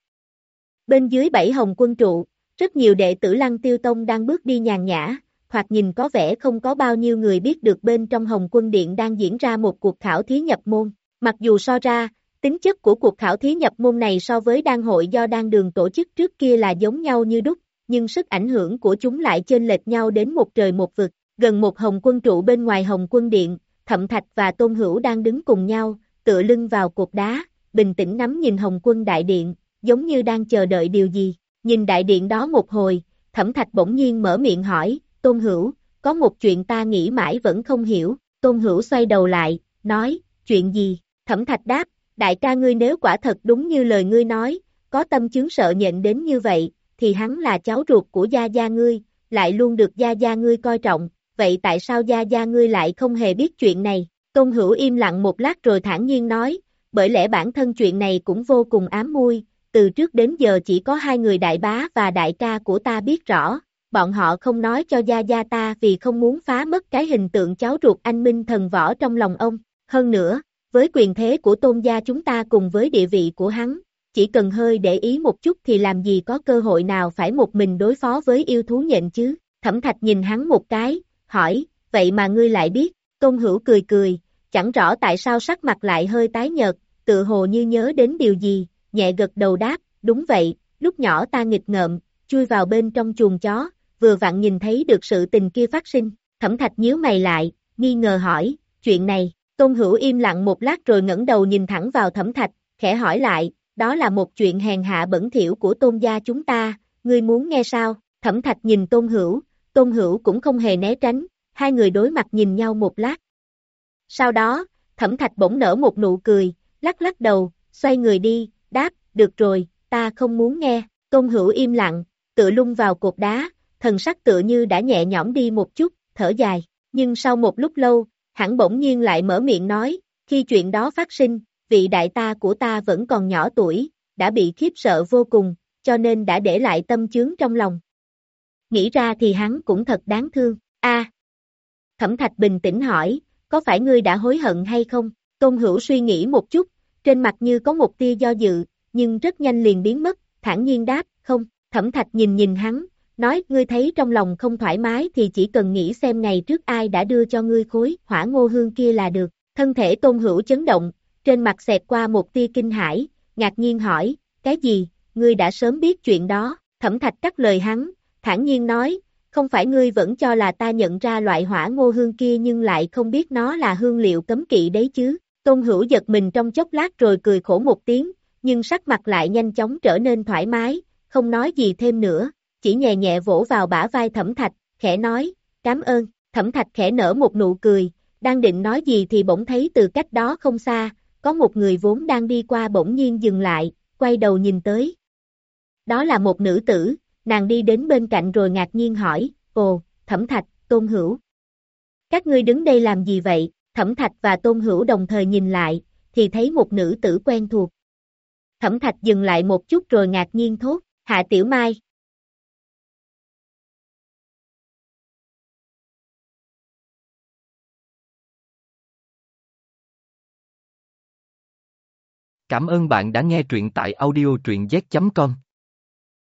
Speaker 2: Bên dưới bảy Hồng Quân trụ, rất nhiều đệ tử Lăng Tiêu Tông đang bước đi nhàn nhã, hoặc nhìn có vẻ không có bao nhiêu người biết được bên trong Hồng Quân Điện đang diễn ra một cuộc khảo thí nhập môn. Mặc dù so ra, tính chất của cuộc khảo thí nhập môn này so với đan hội do đan đường tổ chức trước kia là giống nhau như đúc, nhưng sức ảnh hưởng của chúng lại chênh lệch nhau đến một trời một vực. Gần một Hồng Quân trụ bên ngoài Hồng Quân Điện, Thẩm Thạch và Tôn Hữu đang đứng cùng nhau, tựa lưng vào cột đá, bình tĩnh ngắm nhìn Hồng Quân Đại Điện, giống như đang chờ đợi điều gì. Nhìn đại điện đó một hồi, Thẩm Thạch bỗng nhiên mở miệng hỏi, Tôn Hữu, có một chuyện ta nghĩ mãi vẫn không hiểu. Tôn Hữu xoay đầu lại, nói, chuyện gì? Thẩm Thạch đáp, đại ca ngươi nếu quả thật đúng như lời ngươi nói, có tâm chướng sợ nhện đến như vậy, thì hắn là cháu ruột của gia gia ngươi, lại luôn được gia gia ngươi coi trọng, vậy tại sao gia gia ngươi lại không hề biết chuyện này? Tôn Hữu im lặng một lát rồi thản nhiên nói, bởi lẽ bản thân chuyện này cũng vô cùng ám mui, từ trước đến giờ chỉ có hai người đại bá và đại ca của ta biết rõ, bọn họ không nói cho gia gia ta vì không muốn phá mất cái hình tượng cháu ruột anh minh thần võ trong lòng ông. Hơn nữa, với quyền thế của Tôn gia chúng ta cùng với địa vị của hắn, chỉ cần hơi để ý một chút thì làm gì có cơ hội nào phải một mình đối phó với yêu thú nhện chứ. Thẩm Thạch nhìn hắn một cái, hỏi, vậy mà ngươi lại biết? Tôn Hữu cười cười, chẳng rõ tại sao sắc mặt lại hơi tái nhợt, tự hồ như nhớ đến điều gì, nhẹ gật đầu đáp, đúng vậy, lúc nhỏ ta nghịch ngợm, chui vào bên trong chuồng chó, vừa vặn nhìn thấy được sự tình kia phát sinh. Thẩm Thạch nhíu mày lại, nghi ngờ hỏi, chuyện này. Tôn Hữu im lặng một lát rồi ngẩng đầu nhìn thẳng vào Thẩm Thạch, khẽ hỏi lại, đó là một chuyện hèn hạ bẩn thỉu của Tôn gia chúng ta, ngươi muốn nghe sao? Thẩm Thạch nhìn Tôn Hữu, Tôn Hữu cũng không hề né tránh, hai người đối mặt nhìn nhau một lát. Sau đó, Thẩm Thạch bỗng nở một nụ cười, lắc lắc đầu, xoay người đi, đáp, được rồi, ta không muốn nghe. Tôn Hữu im lặng, tựa lưng vào cột đá, thần sắc tựa như đã nhẹ nhõm đi một chút, thở dài, nhưng sau một lúc lâu, hắn bỗng nhiên lại mở miệng nói, khi chuyện đó phát sinh, vị đại ta của ta vẫn còn nhỏ tuổi, đã bị khiếp sợ vô cùng, cho nên đã để lại tâm chướng trong lòng. Nghĩ ra thì hắn cũng thật đáng thương. A. Thẩm Thạch bình tĩnh hỏi, có phải ngươi đã hối hận hay không? Tôn Hữu suy nghĩ một chút, trên mặt như có một tia do dự, nhưng rất nhanh liền biến mất, thản nhiên đáp, không. Thẩm Thạch nhìn nhìn hắn, nói, ngươi thấy trong lòng không thoải mái thì chỉ cần nghĩ xem ngày trước ai đã đưa cho ngươi khối hỏa ngô hương kia là được. Thân thể Tôn Hữu chấn động, trên mặt xẹt qua một tia kinh hãi, ngạc nhiên hỏi, cái gì, ngươi đã sớm biết chuyện đó? Thẩm Thạch cắt lời hắn, thản nhiên nói, không phải ngươi vẫn cho là ta nhận ra loại hỏa ngô hương kia nhưng lại không biết nó là hương liệu cấm kỵ đấy chứ? Tôn Hữu giật mình trong chốc lát rồi cười khổ một tiếng, nhưng sắc mặt lại nhanh chóng trở nên thoải mái, không nói gì thêm nữa, chỉ nhẹ nhẹ vỗ vào bả vai Thẩm Thạch, khẽ nói, cảm ơn. Thẩm Thạch khẽ nở một nụ cười, đang định nói gì thì bỗng thấy từ cách đó không xa, có một người vốn đang đi qua bỗng nhiên dừng lại, quay đầu nhìn tới. Đó là một nữ tử, nàng đi đến bên cạnh rồi ngạc nhiên hỏi, ồ, Thẩm Thạch, Tôn Hữu. Các ngươi đứng đây làm gì vậy? Thẩm Thạch và Tôn Hữu đồng thời nhìn lại, thì thấy một nữ tử quen thuộc. Thẩm Thạch dừng lại một chút rồi ngạc nhiên thốt, Hạ Tiểu Mai.
Speaker 1: Cảm ơn bạn đã nghe truyện tại audio truyện z chấm com.